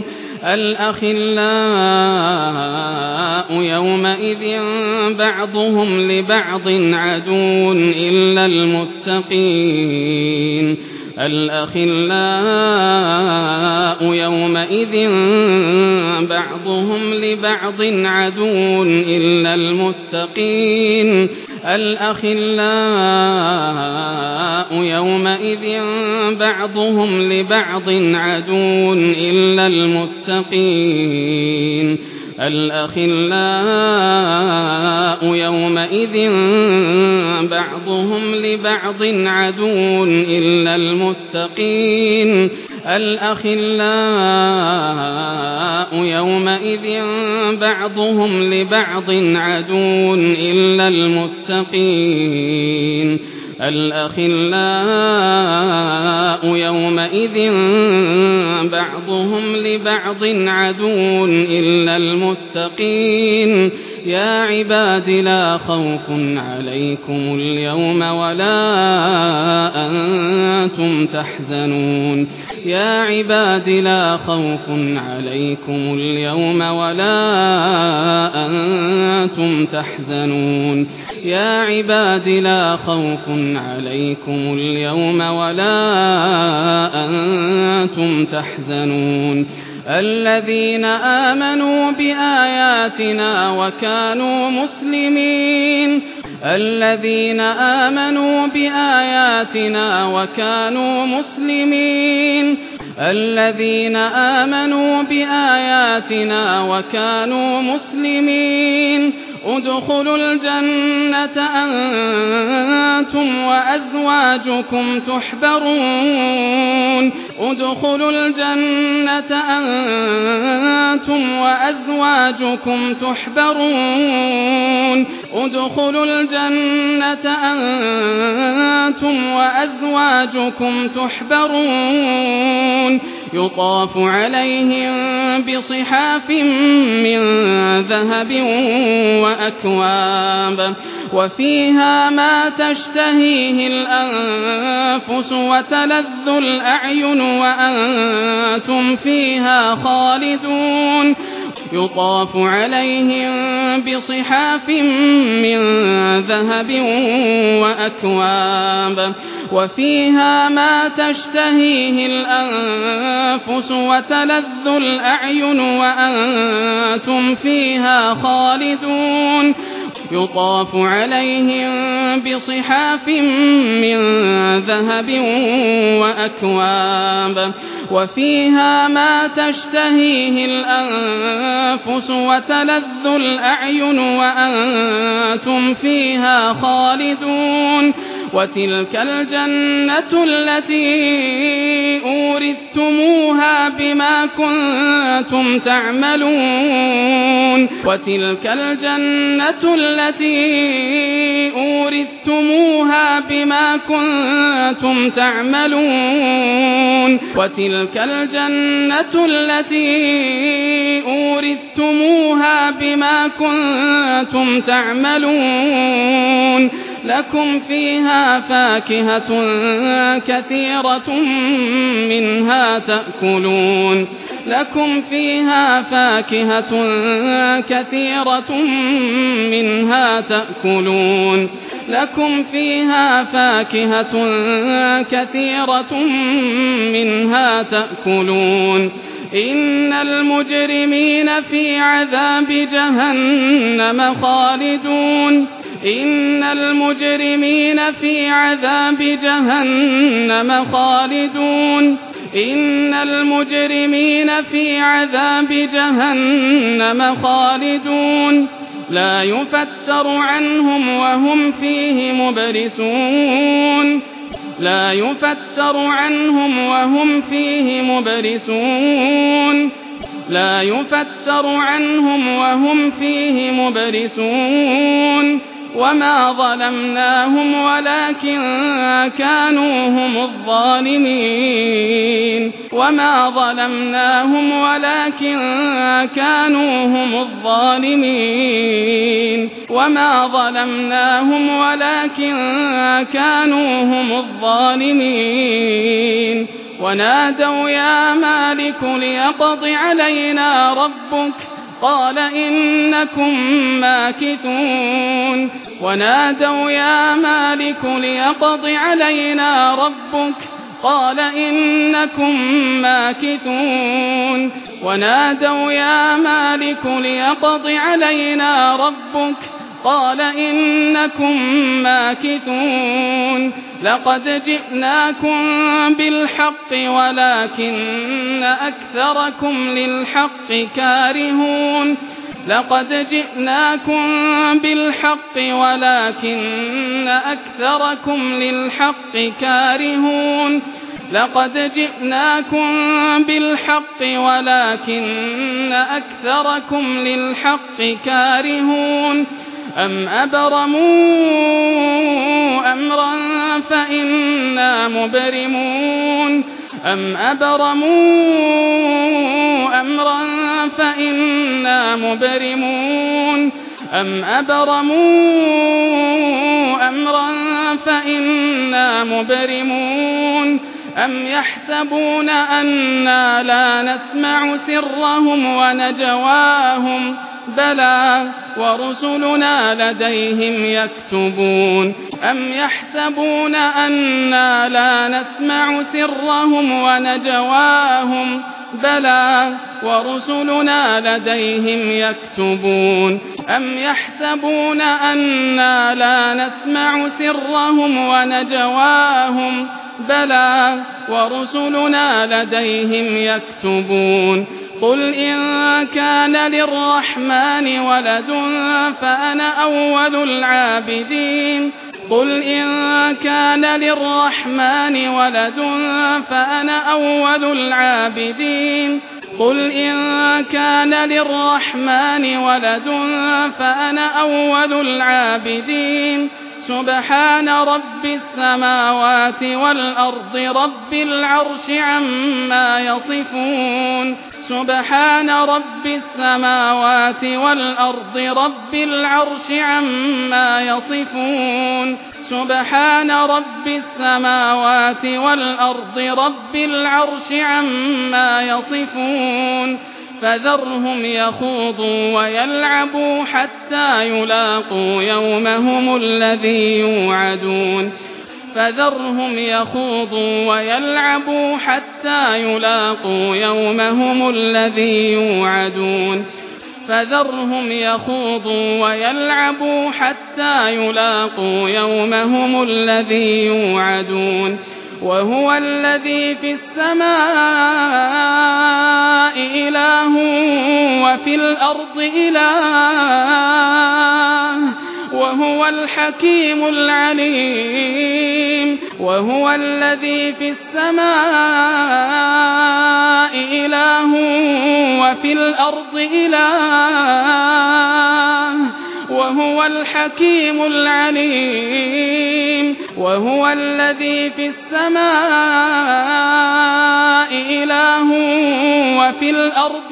الأخلاء يومئذ بعضهم لبعض عدو إلا المتقين الأخلاء يومئذ بعضهم لبعض عدو إلا المتقين الأخلاء يومئذ بعضهم لبعض عدو إلا المتقين الأخلاء يومئذ بعضهم لبعض عدو إلا المتقين الأخلاء يومئذ بعضهم لبعض عدو إلا المتقين الأخلاء يومئذ بعضهم لبعض عدو إلا المتقين يا عباد لا خوف عليكم اليوم ولا أنتم تحزنون يا عباد لا خوف عليكم اليوم ولا أنتم تحزنون يا عباد لا خوف عليكم اليوم ولا أنتم تحزنون الذين آمنوا بآياتنا وكانوا مسلمين الذين آمنوا بآياتنا وكانوا مسلمين الذين آمنوا بآياتنا وكانوا مسلمين ادخلوا الجنة أنتم وأزواجكم تحبرون ادخلوا الجنة أنتم وأزواجكم تحبرون ادخلوا الجنة أنتم وأزواجكم تحبرون يطاف عليهم بصحاف من ذهب وأكواب وفيها ما تشتهيه الأنفس وتلذ الأعين وأنتم فيها خالدون يطاف عليهم بصحاف من ذهب وأكواب وفيها ما تشتهيه الأنفس وتلذ الأعين وأنتم فيها خالدون يطاف عليهم بصحاف من ذهب وأكواب وفيها ما تشتهيه الأنفس وتلذ الأعين وأنتم فيها خالدون وتلك الجنة التي أورثتموها بما كنتم تعملون وتلك الجنة التي أورثتموها بما كنتم تعملون وتلك الجنة التي أورثتموها بما كنتم تعملون لكم فيها فاكهة كثيرة منها تأكلون لكم فيها فاكهة كثيرة منها تأكلون لكم فيها فاكهة كثيرة منها تأكلون إن المجرمين في عذاب جهنم خالدون إن المجرمين في عذاب جهنم خالدون إن المجرمين في عذاب جهنم خالدون لا يفتر عنهم وهم فيه مبلسون لا يفتر عنهم وهم فيه مبلسون لا يفتر عنهم وهم فيه مبلسون وما ظلمناهم ولكن كانوا هم الظالمين وما ظلمناهم ولكن كانوا هم الظالمين وما ظلمناهم ولكن كانوا هم الظالمين ونادوا يا مالك ليقض علينا ربك قال إنكم ماكثون ونادوا يا مالك ليقض علينا ربك قال إنكم ماكثون ونادوا يا مالك ليقض علينا ربك قال إنكم ماكثون لقد جئناكم بالحق ولكن أكثركم للحق كارهون لقد جئناكم بالحق ولكن أكثركم للحق كارهون لقد جئناكم بالحق ولكن أكثركم للحق كارهون أم أبرموا أمرا فإنا مبرمون أم أبرموا أمرا فإنا مبرمون أم أبرموا أمرا فإنا مبرمون أم يحسبون أنا لا نسمع سرهم ونجواهم بلى ورسلنا لديهم يكتبون أم يحسبون أنا لا نسمع سرهم ونجواهم بلى ورسلنا لديهم يكتبون أم يحسبون أنا لا نسمع سرهم ونجواهم بلى ورسلنا لديهم يكتبون قل إن كان للرحمن ولد فأنا أول العابدين قل إن كان للرحمن ولد فأنا أول العابدين قل إن كان للرحمن ولد فأنا أول العابدين سبحان رب السماوات والأرض رب العرش عما يصفون سبحان رب السماوات والأرض رب العرش عما يصفون سبحان رب السماوات والأرض رب العرش عما يصفون فذرهم يخوضوا ويلعبوا حتى يلاقوا يومهم الذي يوعدون فذرهم يخوضوا ويلعبوا حتى يلاقوا يومهم الذي يوعدون فذرهم يخوضوا ويلعبوا حتى يلاقوا يومهم الذي يوعدون وهو الذي في السماء إله وفي الأرض إله وهو الحكيم العليم وهو الذي في السماء إله وفي الأرض إله وهو الحكيم العليم وهو الذي في السماء إله وفي الأرض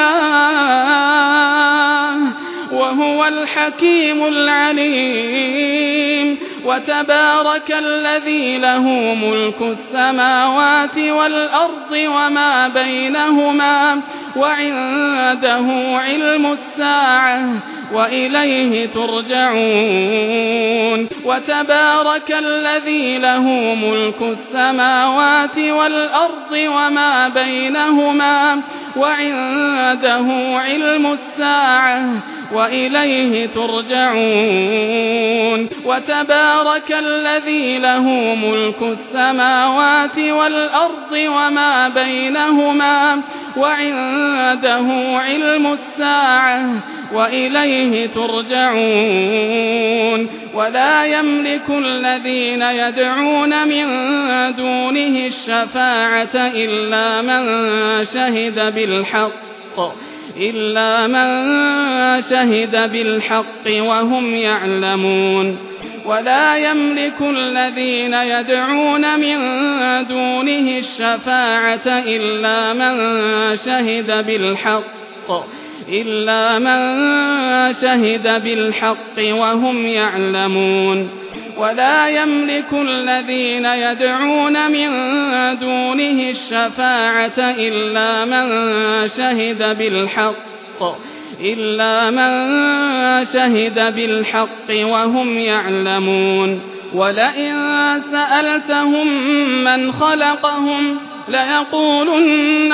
إله وهو الحكيم العليم وتبارك الذي له ملك السماوات والأرض وما بينهما وعنده علم الساعة وإليه ترجعون وتبارك الذي له ملك السماوات والأرض وما بينهما وعنده علم الساعة وإليه ترجعون وتبارك الذي له ملك السماوات والأرض وما بينهما وعنده علم الساعة وإليه ترجعون ولا يملك الذين يدعون من دونه الشفاعة إلا من شهد بالحق إلا من شهد بالحق وهم يعلمون ولا يملك الذين يدعون من دونه الشفاعة إلا من شهد بالحق إلا من شهد بالحق وهم يعلمون ولا يملك الذين يدعون من دونه الشفاعة إلا من شهد بالحق إلا من شهد بالحق وهم يعلمون ولئن سألتهم من خلقهم ليقولن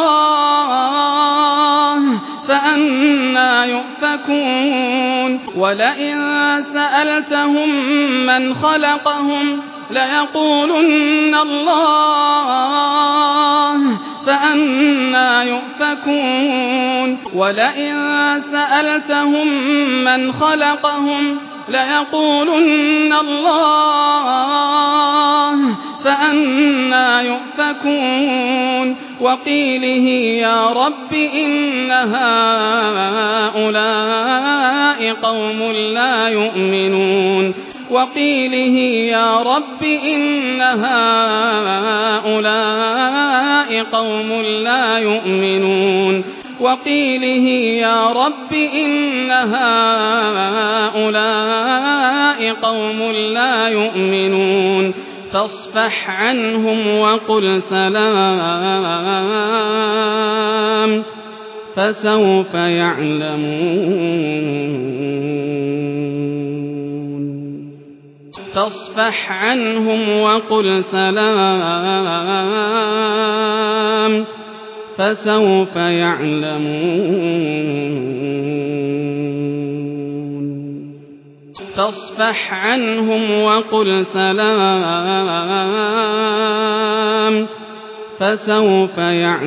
الله فأنى يؤفكون ولئن سألتهم من خلقهم ليقولن الله فأنى يؤفكون ولئن سألتهم من خلقهم ليقولن الله فأنى يؤفكون وقيله يا رب إن هؤلاء قوم لا يؤمنون وقيله يا رب إن هؤلاء قوم لا يؤمنون وقيله يا رب إن هؤلاء قوم لا يؤمنون فاصفح عنهم وقل سلام فسوف يعلمون فاصفح عنهم وقل سلام فسوف يعلمون فاصفح عنهم وقل سلام فسوف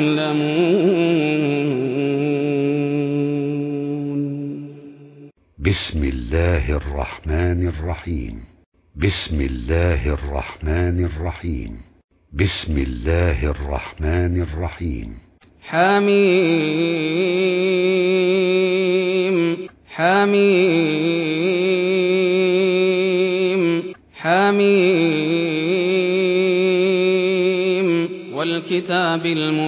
يعلمون بسم الله الرحمن الرحيم بسم الله الرحمن الرحيم بسم الله الرحمن الرحيم حميم حميم حميم والكتاب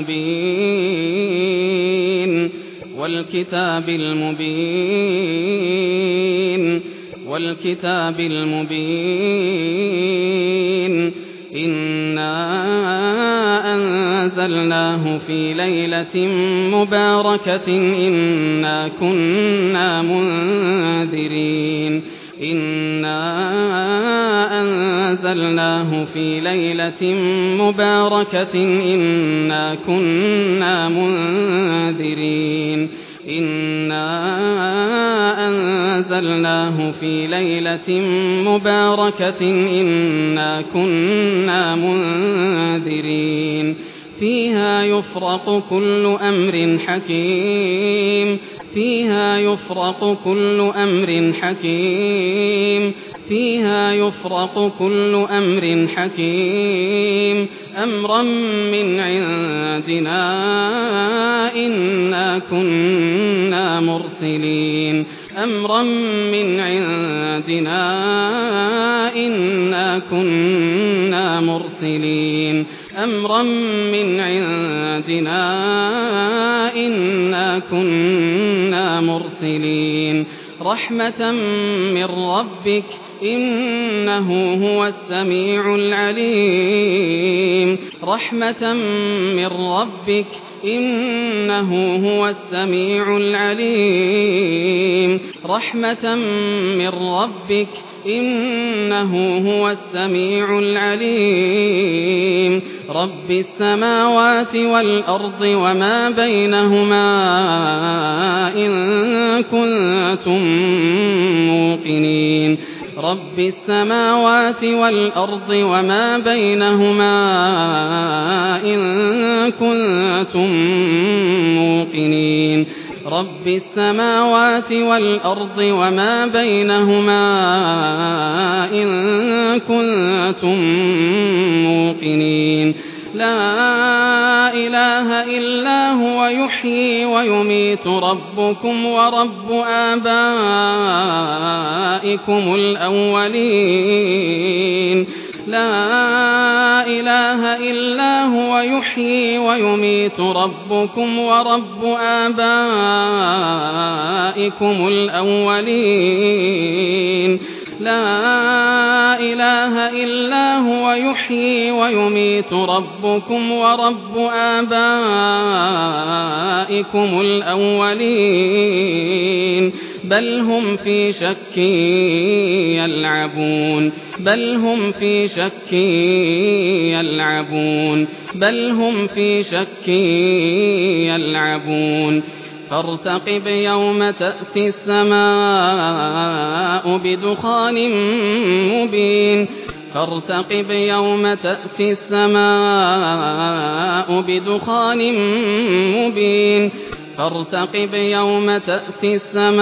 المبين والكتاب المبين والكتاب المبين إنا أنزلناه في ليلة مباركة إنا كنا منذرين إنا أنزلناه في ليلة مباركة إنا كنا منذرين إنا أنزلناه في ليلة مباركة إنا كنا منذرين فيها يفرق كل أمر حكيم فيها يفرق كل أمر حكيم فيها يفرق كل أمر حكيم أمرا من عندنا إنا كنا مرسلين أمرا من عندنا إنا كنا مرسلين أمرا من عندنا إنا كنا مرسلين رحمة من ربك إنه هو السميع العليم رحمة من ربك إنه هو السميع العليم رحمة من ربك إنه هو السميع العليم رب السماوات والأرض وما بينهما إن كنتم موقنين رب السماوات والأرض وما بينهما إن كنتم موقنين رب السماوات والأرض وما بينهما إن كنتم موقنين لا إله إلا هو يحيي ويميت ربكم ورب آبائكم الأولين لا إله إلا هو يحيي ويميت ربكم ورب آبائكم الأولين لا إله إلا هو يحيي ويميت ربكم ورب آبائكم الأولين بل هم في شك يلعبون بل هم في شك يلعبون بل هم في شك يلعبون فارتقب يوم تأتي السماء بدخان مبين فارتقب يوم تأتي السماء بدخان مبين فارتقب يوم تأتي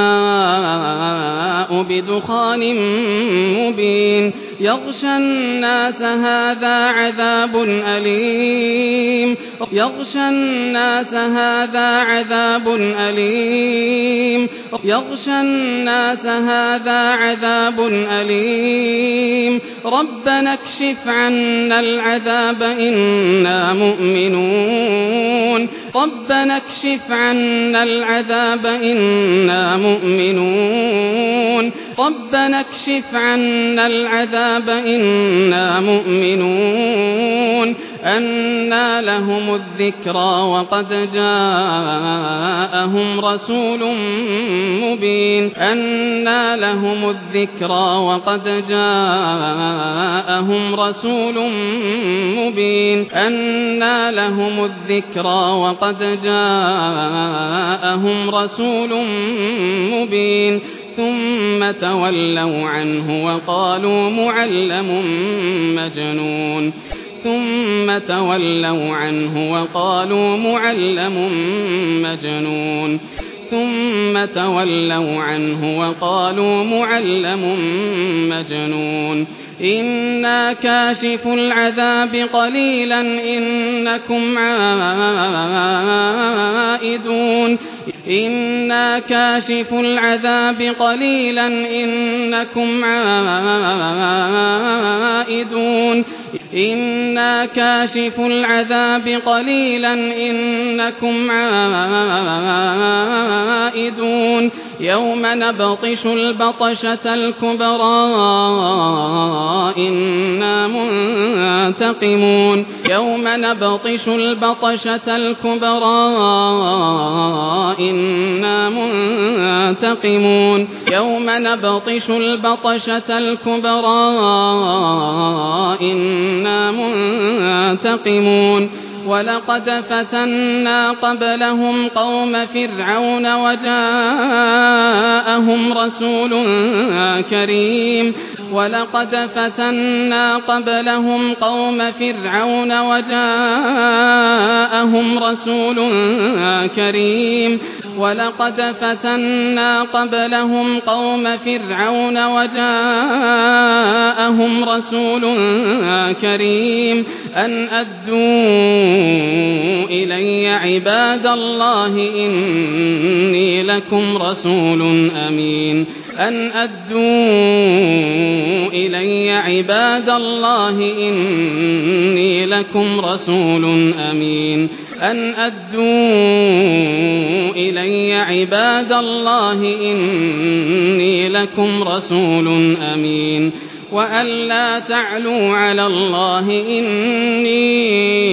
السماء بدخان مبين يغشى الناس هذا عذاب أليم يغشى الناس هذا عذاب أليم يغشى الناس هذا عذاب أليم ربنا اكشف عنا العذاب إنا مؤمنون ربنا اكشف عنا العذاب إنا مؤمنون ربنا اكشف عنا العذاب إنا مؤمنون أنى لهم الذكرى وقد جاءهم رسول مبين أنى لهم الذكرى وقد جاءهم رسول مبين أنى لهم الذكرى وقد جاءهم رسول مبين ثم تولوا عنه وقالوا معلم مجنون ثم تولوا عنه وقالوا معلم مجنون ثم تولوا عنه وقالوا معلم مجنون إنا كاشف العذاب قليلا إنكم عائدون إنا كاشف العذاب قليلا إنكم عائدون إنا كاشف العذاب قليلا إنكم عائدون يوم نبطش البطشة الكبرى إنا منتقمون يوم نبطش البطشة الكبرى إنا منتقمون يوم نبطش البطشة الكبرى إنا منتقمون ولقد فتنا قبلهم قوم فرعون وجاءهم رسول كريم ولقد فتنا قبلهم قوم فرعون وجاءهم رسول كريم ولقد فتنا قبلهم قوم فرعون وجاءهم رسول كريم أن أدوا إلي عباد الله إني لكم رسول أمين أن أدوا إلي عباد الله إني لكم رسول أمين أن أدوا إلي عباد الله إني لكم رسول أمين وأن لا تعلوا على الله إني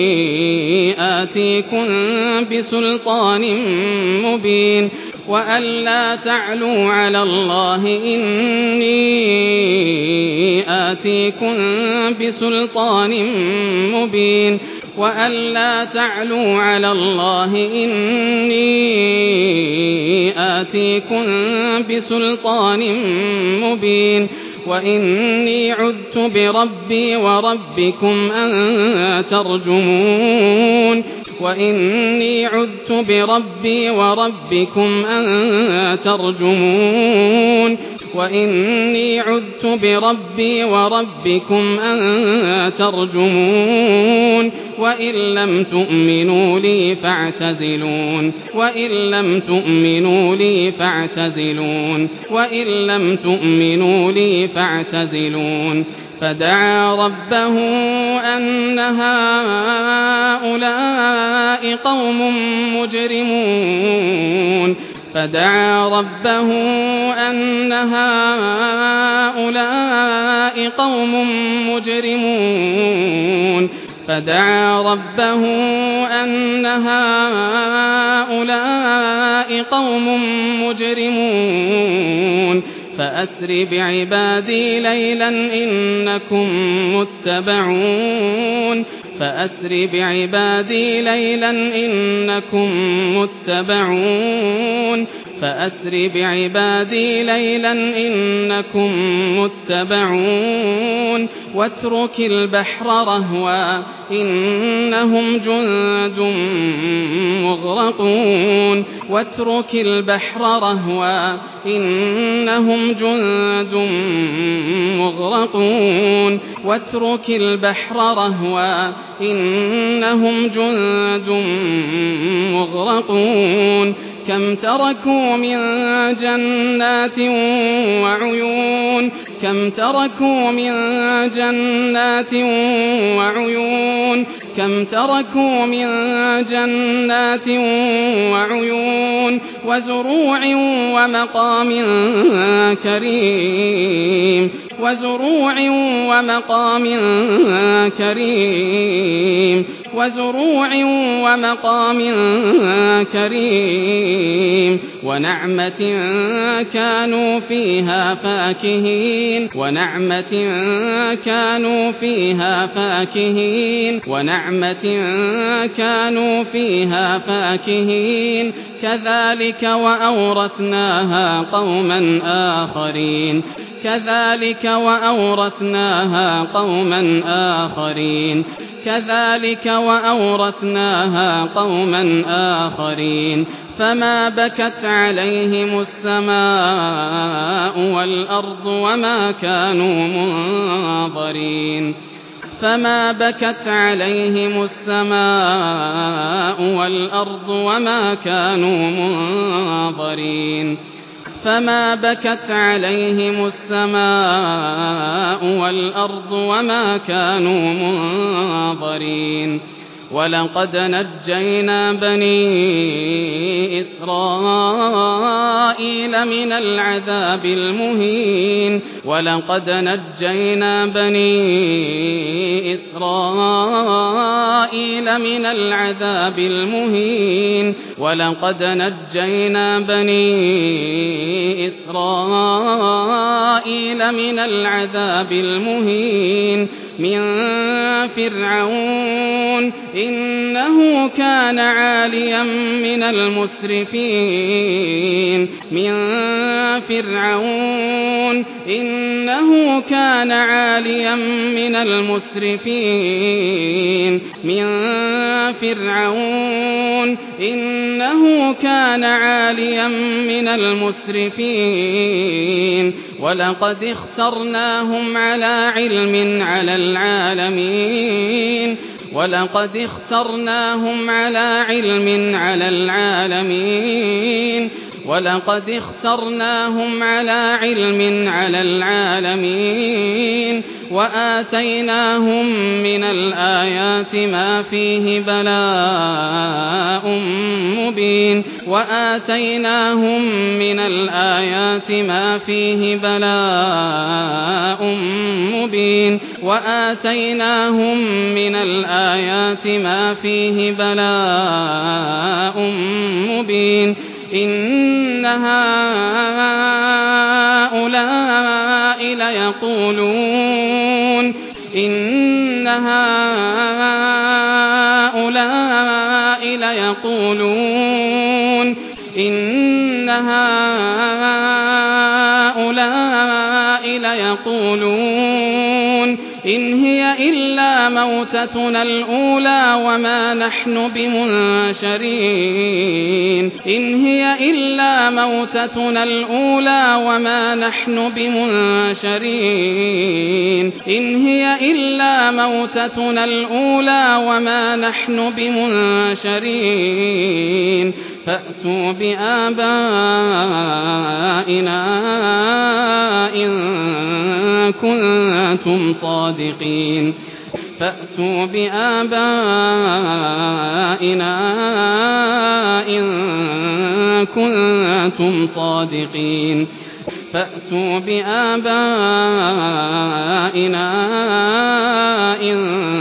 آتيكم بسلطان مبين وأن لا تعلوا على الله إني آتيكم بسلطان مبين وأن لا تعلوا على الله إني آتيكم بسلطان مبين وإني عذت بربي وربكم أن ترجمون وإني عذت بربي وربكم أن ترجمون وإني عذت بربي وربكم أن ترجمون وإن لم تؤمنوا لي فاعتزلون وإن لم تؤمنوا لي فاعتزلون وإن لم تؤمنوا لي فاعتزلون فدعا ربه أن هؤلاء قوم مجرمون فدعا ربه أن هؤلاء قوم مجرمون فدعا ربه أن هؤلاء قوم مجرمون فأسر بعبادي ليلا إنكم متبعون فأسر بعبادي ليلا إنكم متبعون فأسر بعبادي ليلا إنكم متبعون واترك البحر رهوا إنهم جند مغرقون واترك البحر رهوا إنهم جند مغرقون واترك البحر رهوا إنهم جند مغرقون كم تركوا من جنات وعيون كم تركوا من جنات وعيون كم تركوا من جنات وعيون وزروع ومقام كريم وزروع ومقام كريم وزروع ومقام كريم ونعمة كانوا فيها فاكهين ونعمة كانوا فيها فاكهين ونعمة كانوا فيها فاكهين كذلك وأورثناها قوما آخرين كذلك وأورثناها قوما آخرين كذلك وأورثناها قوما آخرين فما بكت عليهم السماء والأرض وما كانوا منظرين فما بكت عليهم السماء والأرض وما كانوا منظرين فما بكت عليهم السماء والأرض وما كانوا منظرين ولقد نجينا بني إسرائيل من العذاب المهين ولقد نجينا بني إسرائيل من العذاب المهين ولقد نجينا بني إسرائيل من العذاب المهين من فرعون إنه كان عاليا من المسرفين من فرعون إنه كان عاليا من المسرفين من فرعون إنه كان عاليا من المسرفين ولقد اخترناهم على علم على العالمين ولقد اخترناهم على علم على العالمين ولقد اخترناهم على علم على العالمين وآتيناهم من الآيات ما فيه بلاء مبين وآتيناهم من الآيات ما فيه بلاء مبين وآتيناهم من الآيات ما فيه بلاء مبين إن هؤلاء ليقولون إن هؤلاء ليقولون إن هؤلاء ليقولون إن هي إلا موتتنا الأولى وما نحن بمنشرين إن هي إلا موتتنا الأولى وما نحن بمنشرين إن هي إلا موتتنا الأولى وما نحن بمنشرين فأتوا بآبائنا إن كنتم صادقين فأتوا بآبائنا إن كنتم صادقين فأتوا بآبائنا إن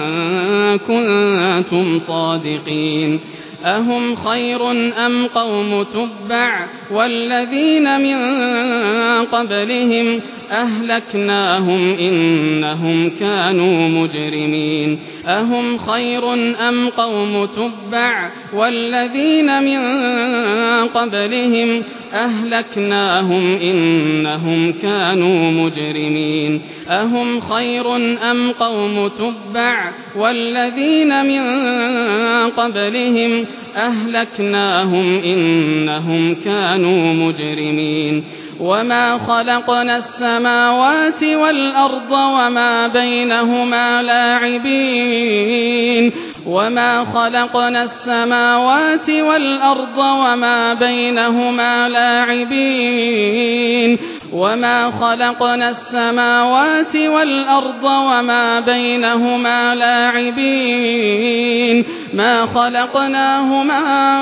كنتم صادقين أهم خير أم قوم تبع والذين من قبلهم أهلكناهم إنهم كانوا مجرمين أهم خير أم قوم تبع والذين من قبلهم أهلكناهم إنهم كانوا مجرمين أهم خير أم قوم تبع والذين من قبلهم أهلكناهم إنهم كانوا مجرمين وما خلقنا السماوات والأرض وما بينهما لاعبين وما خلقنا السماوات والأرض وما بينهما لاعبين وما خلقنا السماوات والأرض وما بينهما لاعبين ما خلقناهما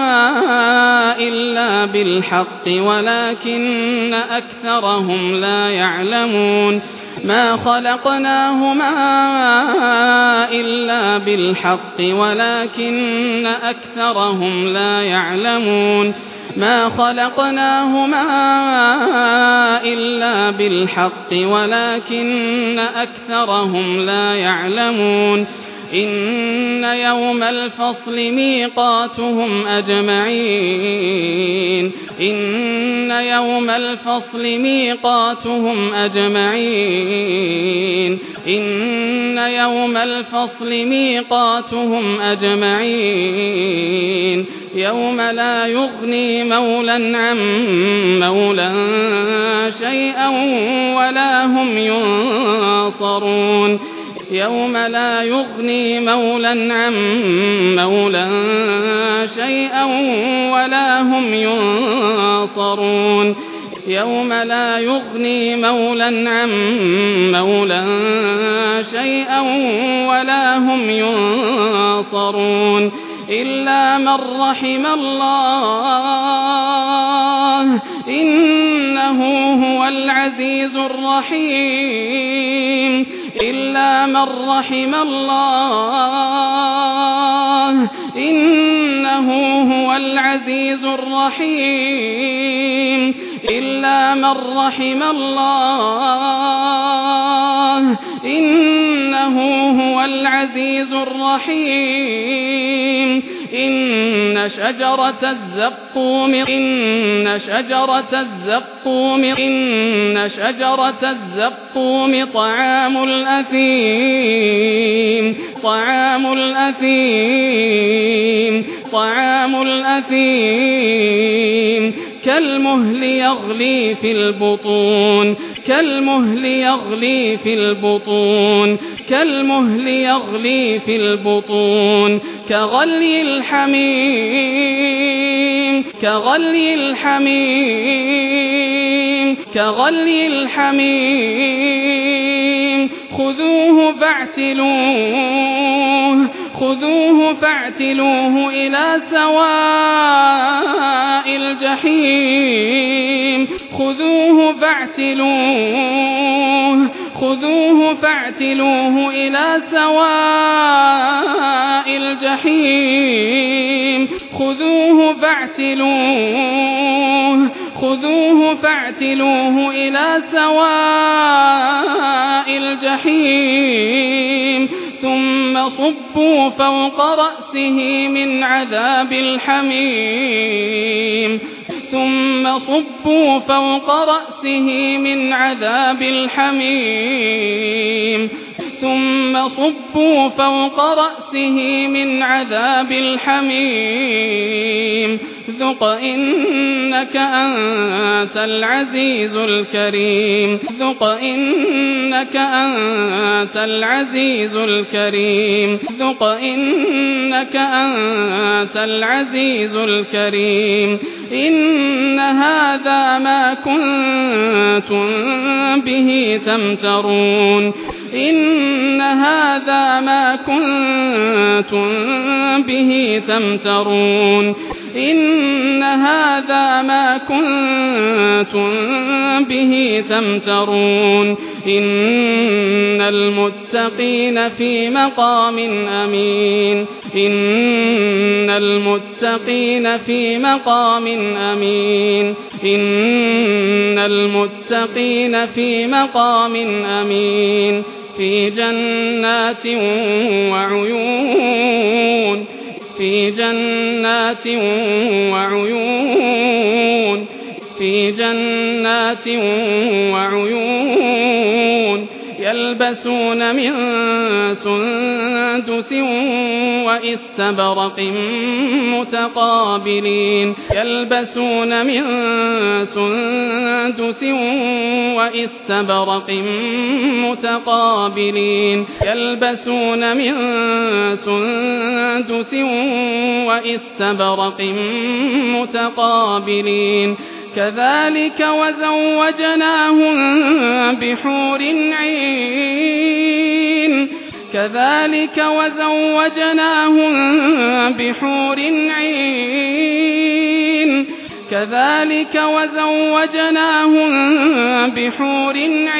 إلا بالحق ولكن أكثرهم لا يعلمون ما خلقناهما إلا بالحق ولكن أكثرهم لا يعلمون ما خلقناهما إلا بالحق ولكن أكثرهم لا يعلمون إن يوم الفصل ميقاتهم أجمعين إن يوم الفصل ميقاتهم أجمعين إن يوم الفصل ميقاتهم أجمعين يوم لا يغني مولا عن مولا شيئا ولا هم ينصرون يوم لا يغني مولا عن مولا شيئا ولا هم ينصرون يوم لا يغني مولا عن مولا شيئا ولا هم ينصرون إلا من رحم الله إنه هو العزيز الرحيم إلا من رحم الله إنه هو العزيز الرحيم إلا من رحم الله إنه هو العزيز الرحيم إن شجرة الزقوم إن شجرة الزقوم إن شجرة الزقوم طعام الأثيم طعام الأثيم طعام الأثيم كالمهل يغلي في البطون كالمهل يغلي في البطون كالمهل يغلي في البطون كغلي الحميم كغلي الحميم كغلي الحميم خذوه فاعتلوه خذوه فاعتلوه إلى سواء الجحيم خذوه فاعتلوه خذوه فاعتلوه إلى سواء الجحيم خذوه فاعتلوه خذوه فاعتلوه إلى سواء الجحيم ثم صبوا فوق رأسه من عذاب الحميم ثم صبوا فوق رأسه من عذاب الحميم ثم صبوا فوق رأسه من عذاب الحميم ذق إنك أنت العزيز الكريم ذق إنك أنت العزيز الكريم ذق إنك أنت العزيز الكريم إن هذا ما كنتم به تمترون إن هذا ما كنتم به تمترون إن هذا ما كنتم به تمترون إن المتقين في مقام أمين إن المتقين في مقام أمين إن المتقين في مقام أمين في جنات وعيون في جنات وعيون في جنات وعيون يلبسون من سندس وإستبرق متقابلين يلبسون من سندس وإستبرق متقابلين يلبسون من سندس وإستبرق متقابلين كذلك وزوجناهم بحور عين كذلك وزوجناهم بحور عين كذلك وزوجناهم بحور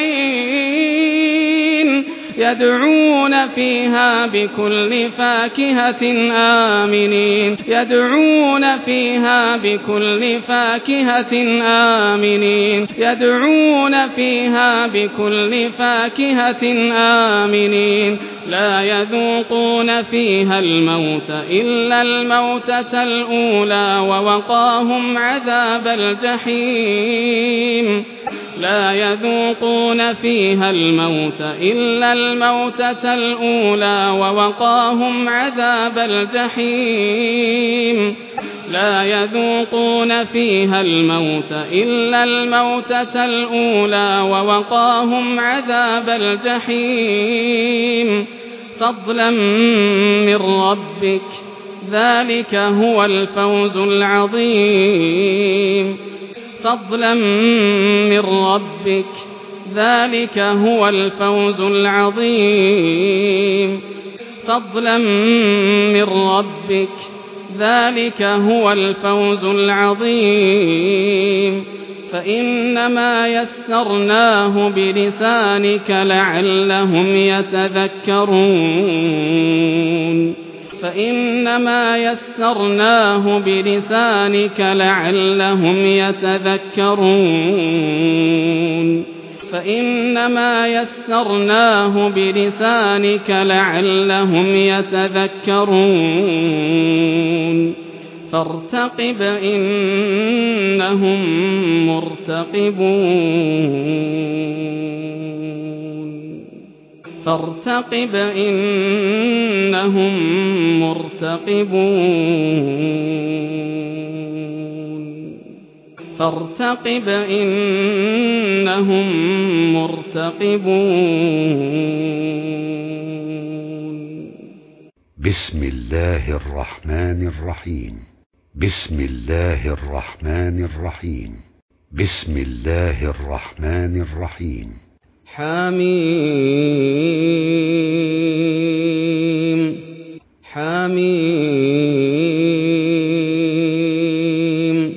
عين يدعون فيها بكل فاكهة آمنين يدعون فيها بكل فاكهة آمنين يدعون فيها بكل فاكهة آمنين لا يذوقون فيها الموت إلا الموتة الأولى ووقاهم عذاب الجحيم لا يذوقون فيها الموت إلا الموتة الأولى ووقاهم عذاب الجحيم لا يذوقون فيها الموت إلا الموتة الأولى ووقاهم عذاب الجحيم فضلا من ربك ذلك هو الفوز العظيم فضلا من ربك ذلك هو الفوز العظيم فضلا من ربك ذلك هو الفوز العظيم فإنما يسرناه بلسانك لعلهم يتذكرون فإنما يسرناه بلسانك لعلهم يتذكرون فإنما يسرناه بلسانك لعلهم يتذكرون فارتقب إنهم مرتقبون فارتقب إنهم مرتقبون فارتقب إنهم مرتقبون بسم الله الرحمن الرحيم بسم الله الرحمن الرحيم بسم الله الرحمن الرحيم حميم حميم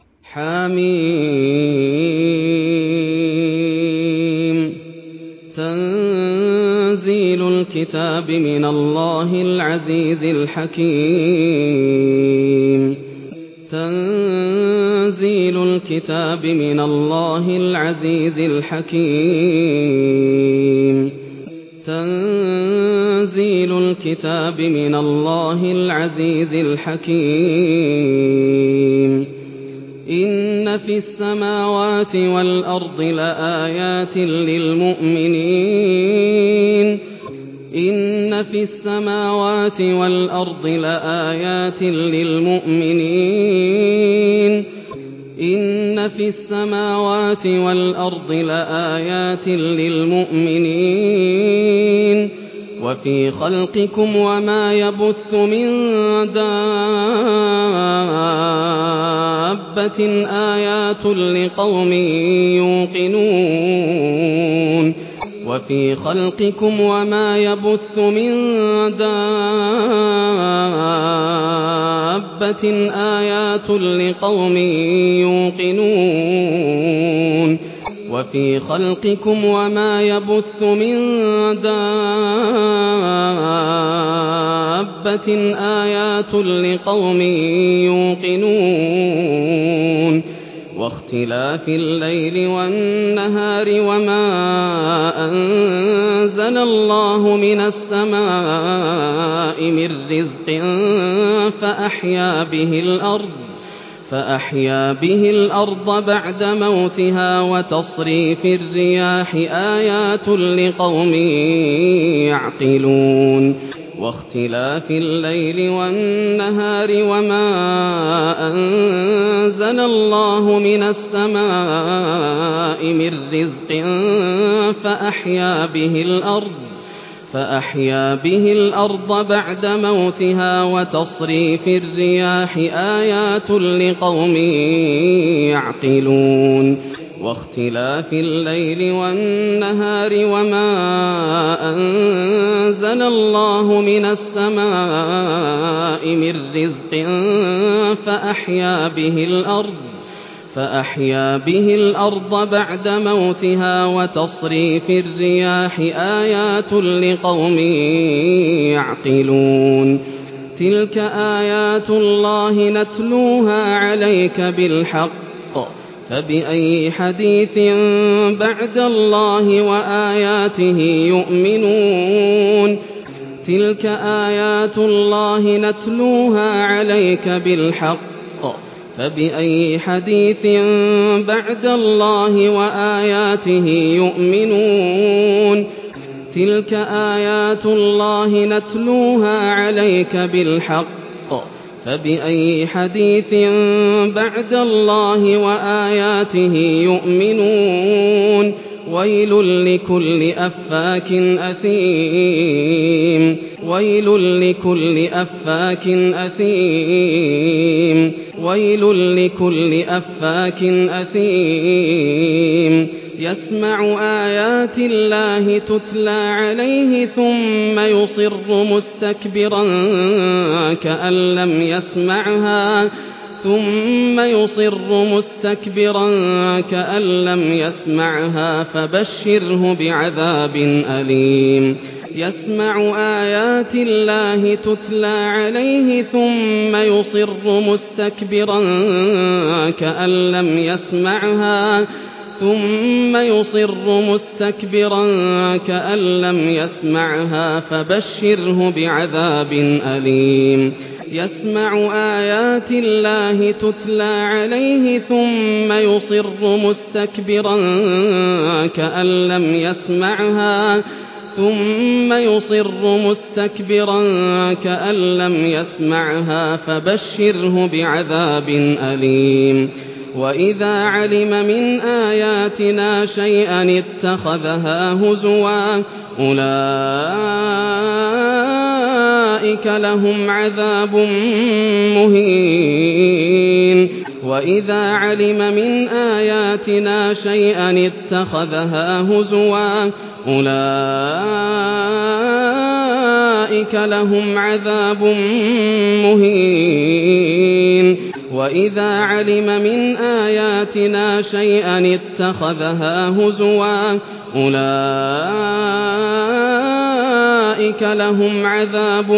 حميم تنزيل الكتاب من الله العزيز الحكيم تنزيل الكتاب من الله العزيز الحكيم تنزيل الكتاب من الله العزيز الحكيم إن إن في السماوات والأرض لآيات للمؤمنين إن في السماوات والأرض لآيات للمؤمنين إن في السماوات والأرض لآيات للمؤمنين وفي خلقكم وما يبث من دابة آيات لقوم يوقنون وفي خلقكم وما يبث من دابة آيات لقوم يوقنون وفي خلقكم وما يبث من دابة آيات لقوم يوقنون واختلاف الليل والنهار وما أنزل الله من السماء من رزق فأحيا به الأرض فأحيا به الأرض بعد موتها وتصريف الرياح آيات لقوم يعقلون واختلاف الليل والنهار وما أنزل الله من السماء من رزق فأحيا به الأرض فأحيا به الأرض بعد موتها وتصريف الرياح آيات لقوم يعقلون واختلاف الليل والنهار وما أنزل الله من السماء من رزق فأحيا به الأرض فأحيا به الأرض بعد موتها وتصريف الرياح آيات لقوم يعقلون تلك آيات الله نتلوها عليك بالحق فبأي حديث بعد الله وآياته يؤمنون تلك آيات الله نتلوها عليك بالحق فبأي حديث بعد الله وآياته يؤمنون تلك آيات الله نتلوها عليك بالحق فبأي حديث بعد الله وآياته يؤمنون ويل لكل أفاك أثيم ويل لكل أفاك أثيم ويل لكل أفاك أثيم يسمع آيات الله تتلى عليه ثم يصر مستكبرا كأن لم يسمعها ثم يصر مستكبرا كأن لم يسمعها فبشره بعذاب أليم يسمع آيات الله تتلى عليه ثم يصر مستكبرا كأن لم يسمعها ثم يصر مستكبرا كأن لم يسمعها فبشره بعذاب أليم يسمع آيات الله تتلى عليه ثم يصر مستكبرا كأن لم يسمعها ثم يصر مستكبرا كأن لم يسمعها فبشره بعذاب أليم وإذا علم من آياتنا شيئا اتخذها هزوا أولئك لهم عذاب مهين وإذا علم من آياتنا شيئا اتخذها هزوا أولئك لهم عذاب مهين وإذا علم من آياتنا شيئا اتخذها هزوا أولئك لهم عذاب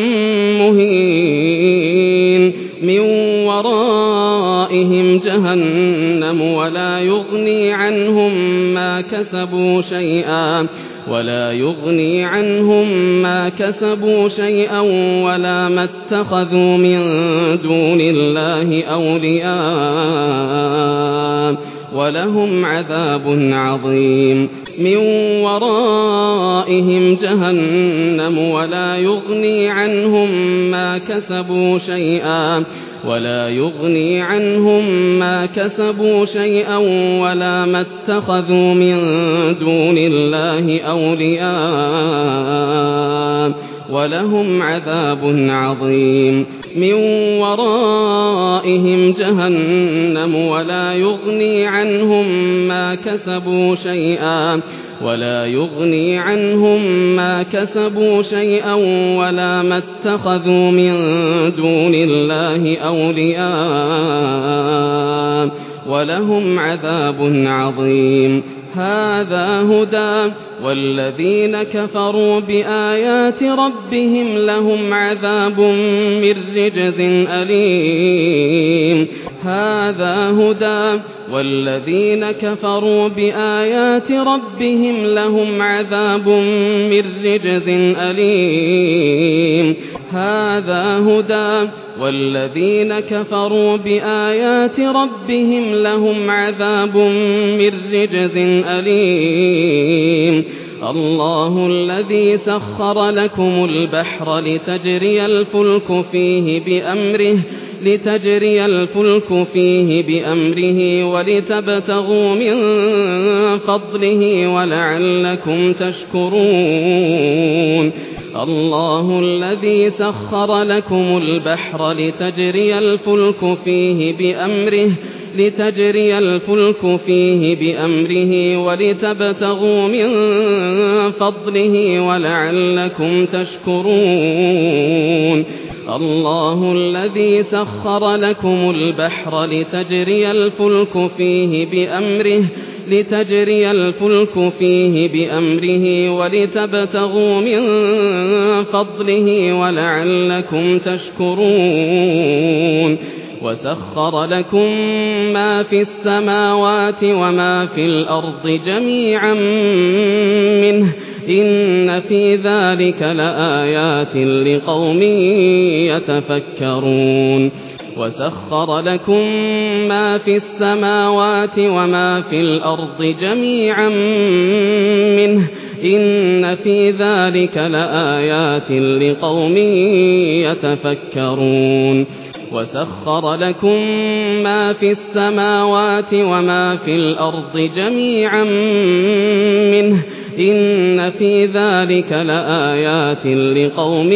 مهين من ورائهم جهنم ولا يغني عنهم ما كسبوا شيئا ولا يغني عنهم ما كسبوا شيئا ولا ما اتخذوا من دون الله أولياء ولهم عذاب عظيم من ورائهم جهنم ولا يغني عنهم ما كسبوا شيئا ولا يغني عنهم ما كسبوا شيئا ولا ما اتخذوا من دون الله أولياء ولهم عذاب عظيم من ورائهم جهنم ولا يغني عنهم ما كسبوا شيئا ولا يغني عنهم ما كسبوا شيئا ولا ما اتخذوا من دون الله أولياء ولهم عذاب عظيم هذا هدى والذين كفروا بآيات ربهم لهم عذاب من رجز أليم هذا هدى والذين كفروا بآيات ربهم لهم عذاب من رجز أليم هذا هدى والذين كفروا بآيات ربهم لهم عذاب من رجز أليم الله الذي سخر لكم البحر لتجري الفلك فيه بأمره لتجري الفلك فيه بأمره ولتبتغوا من فضله ولعلكم تشكرون الله الذي سخر لكم البحر لتجري الفلك فيه بأمره لتجري الفلك فيه بأمره ولتبتغوا من فضله ولعلكم تشكرون الله الذي سخر لكم البحر لتجري الفلك فيه بأمره لتجري الفلك فيه بأمره ولتبتغوا من فضله ولعلكم تشكرون وسخر لكم ما في السماوات وما في الأرض جميعا منه إن في ذلك لآيات لقوم يتفكرون وسخر لكم ما في السماوات وما في الأرض جميعا منه إن في ذلك لآيات لقوم يتفكرون وسخر لكم ما في السماوات وما في الأرض جميعا منه إن في ذلك لآيات لقوم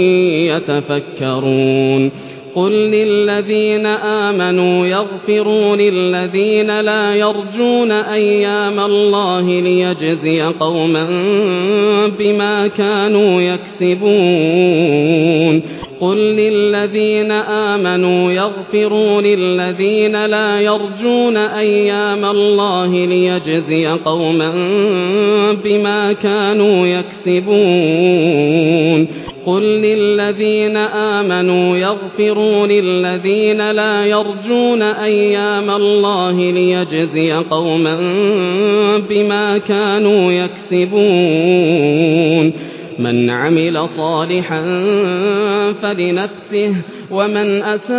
يتفكرون قل للذين آمنوا يغفروا للذين لا يرجون أيام الله ليجزي قوما بما كانوا يكسبون قل للذين آمنوا يغفروا للذين لا يرجون أيام الله ليجزي قوما بما كانوا يكسبون قل للذين آمنوا يغفروا للذين لا يرجون أيام الله ليجزي قوما بما كانوا يكسبون من عمل صالحا فلنفسه ومن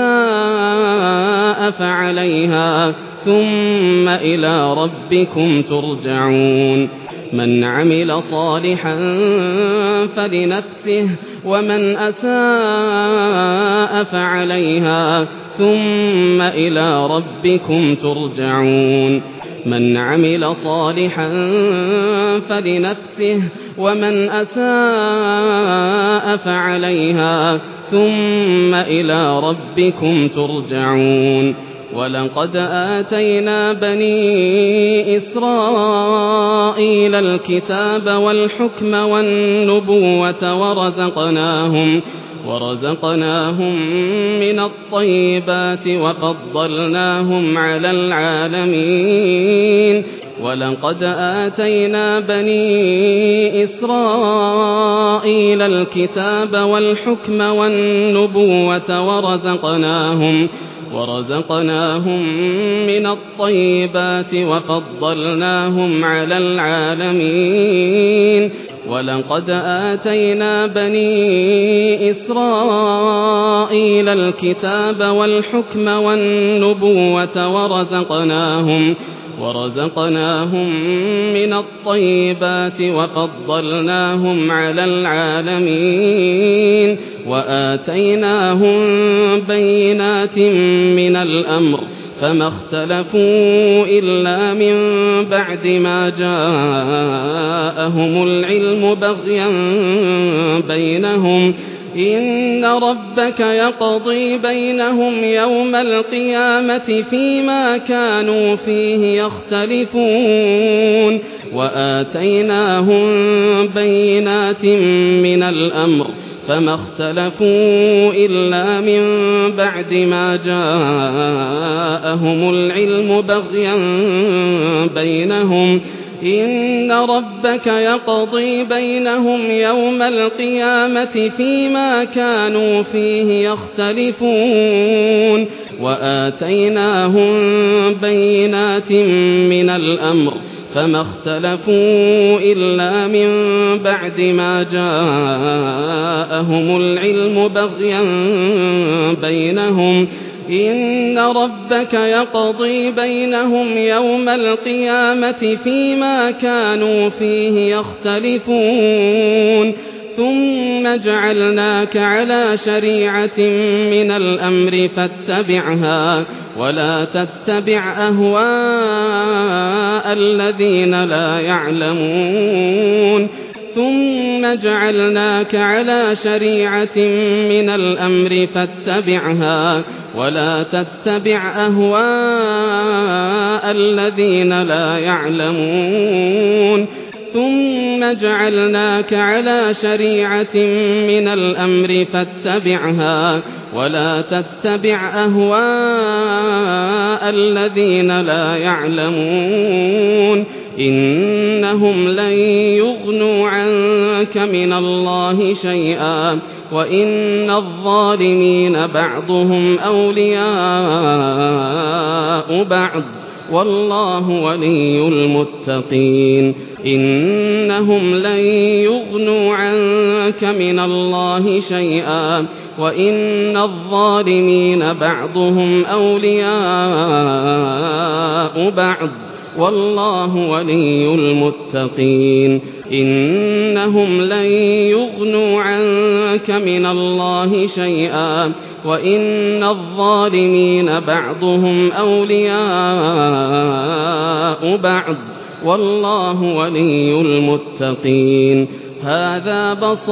أساء فعليها ثم إلى ربكم ترجعون من عمل صالحا فلنفسه ومن أساء فعليها ثم إلى ربكم ترجعون من عمل صالحا فلنفسه ومن أساء فعليها ثم إلى ربكم ترجعون ولقد آتينا بني إسرائيل الكتاب والحكم والنبوة ورزقناهم ورزقناهم من الطيبات وفضلناهم على العالمين ولقد آتينا بني إسرائيل الكتاب والحكم والنبوة ورزقناهم ورزقناهم من الطيبات وفضلناهم على العالمين ولقد آتينا بني إسرائيل الكتاب والحكم والنبوة ورزقناهم ورزقناهم من الطيبات وفضلناهم على العالمين وآتيناهم بينات من الأمر فما اختلفوا إلا من بعد ما جاءهم العلم بغيا بينهم إن ربك يقضي بينهم يوم القيامة فيما كانوا فيه يختلفون وآتيناهم بينات من الأمر فما اختلفوا إلا من بعد ما جاءهم العلم بغيا بينهم إن ربك يقضي بينهم يوم القيامة فيما كانوا فيه يختلفون وآتيناهم بينات من الأمر فما اختلفوا إلا من بعد ما جاءهم العلم بغيا بينهم إن ربك يقضي بينهم يوم القيامة فيما كانوا فيه يختلفون ثم جعلناك على شريعة من الأمر فاتبعها ولا تتبع أهواء الذين لا يعلمون ثم جعلناك على شريعة من الأمر فاتبعها ولا تتبع أهواء الذين لا يعلمون ثم جعلناك على شريعة من الأمر فاتبعها ولا تتبع أهواء الذين لا يعلمون إنهم لن يغنوا عنك من الله شيئا وإن الظالمين بعضهم أولياء بعض والله ولي المتقين إنهم لن يغنوا عنك من الله شيئا وإن الظالمين بعضهم أولياء بعض والله ولي المتقين إنهم لن يغنوا عنك من الله شيئا وإن الظالمين بعضهم أولياء بعض والله ولي المتقين هذا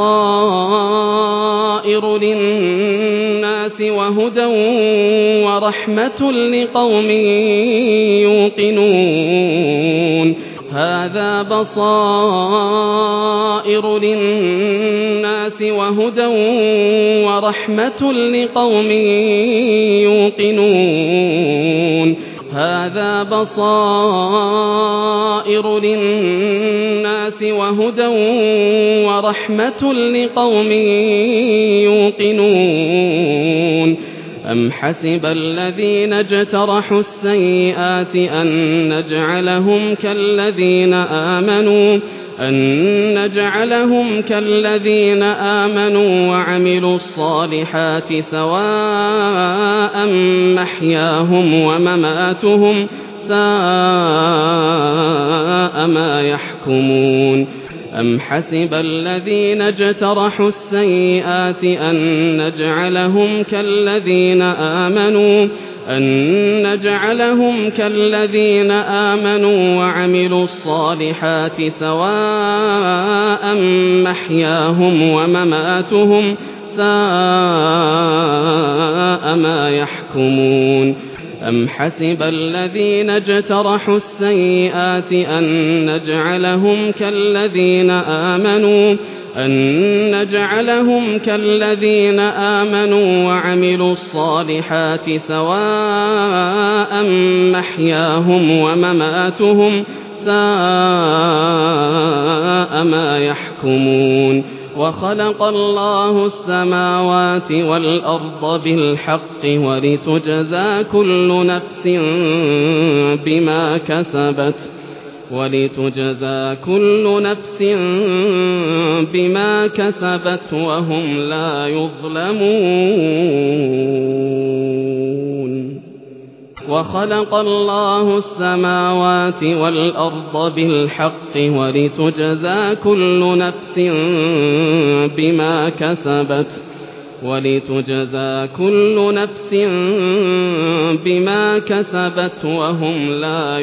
بصائر للناس وهدى ورحمة لقوم يوقنون هذا بصائر للناس وهدى ورحمة لقوم يوقنون هذا بصائر للناس وهدى ورحمة لقوم يوقنون أم حسب الذين اجترحوا السيئات أن نجعلهم كالذين آمنوا أن نجعلهم كالذين آمنوا وعملوا الصالحات سواء محياهم ومماتهم ساء ما يحكمون أم حسب الذين اجترحوا السيئات أن نجعلهم كالذين آمنوا أن نجعلهم كالذين آمنوا وعملوا الصالحات سواء محياهم ومماتهم ساء ما يحكمون أم حسب الذين اجترحوا السيئات أن نجعلهم كالذين آمنوا أن نجعلهم كالذين آمنوا وعملوا الصالحات سواء محياهم ومماتهم ساء ما يحكمون وخلق الله السماوات والأرض بالحق ولتجزى كل نفس بما كسبت ولتجزى كل نفس بما كسبت وهم لا يظلمون وخلق الله السماوات والأرض بالحق ولتجزى كل نفس بما كسبت ولتجزى كل نفس بما كسبت وهم لا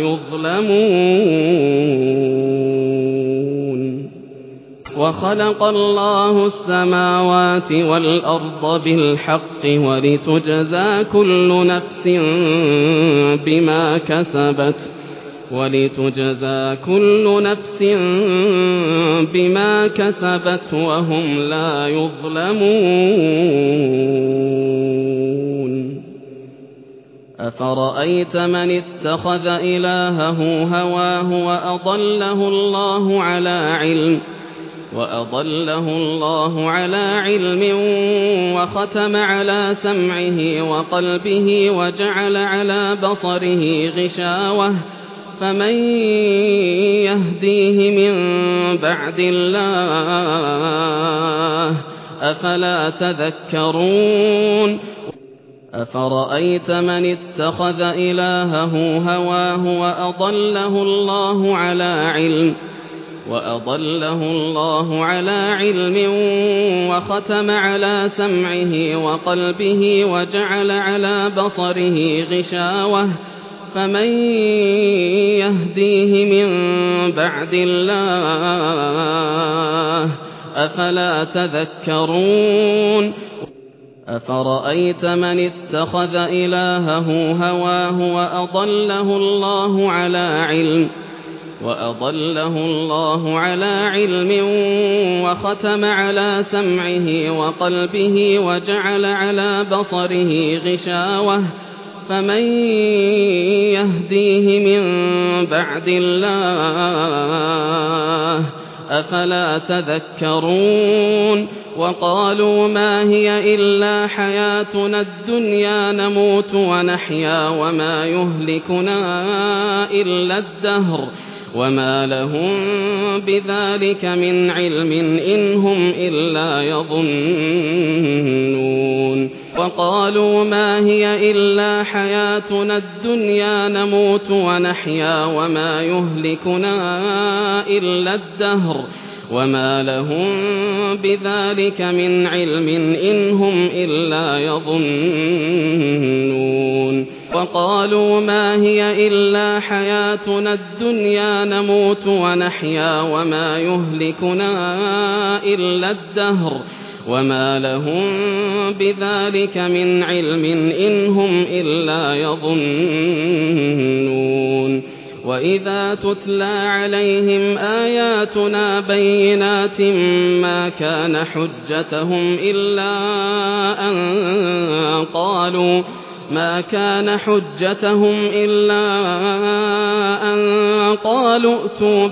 يظلمون وخلق الله السماوات والأرض بالحق ولتجزى كل نفس بما كسبت ولتجزى كل نفس بما كسبت وهم لا يظلمون أفرأيت من اتخذ إلهه هواه وأضله الله على علم وأضله الله على علم وختم على سمعه وقلبه وجعل على بصره غشاوة فمن يهديه من بعد الله أفلا تذكرون أفرأيت من اتخذ إلهه هواه وأضله الله على علم وأضله الله على علم وختم على سمعه وقلبه وجعل على بصره غشاوة فمن يهديه من بعد الله أفلا تذكرون أفرأيت من اتخذ إلهه هواه وأضله الله على علم وأضله الله على علم وختم على سمعه وقلبه وجعل على بصره غشاوة فمن يهديه من بعد الله أفلا تذكرون وقالوا ما هي إلا حياتنا الدنيا نموت ونحيا وما يهلكنا إلا الدهر وما لهم بذلك من علم إن هم إلا يظنون وقالوا ما هي إلا حياتنا الدنيا نموت ونحيا وما يهلكنا إلا الدهر وما لهم بذلك من علم إن هم إلا يظنون وقالوا ما هي إلا حياتنا الدنيا نموت ونحيا وما يهلكنا إلا الدهر وما لهم بذلك من علم إن هم إلا يظنون وإذا تتلى عليهم آياتنا بينات ما كان حجتهم إلا أن قالوا ما كان حجتهم إلا أن قالوا ائتوا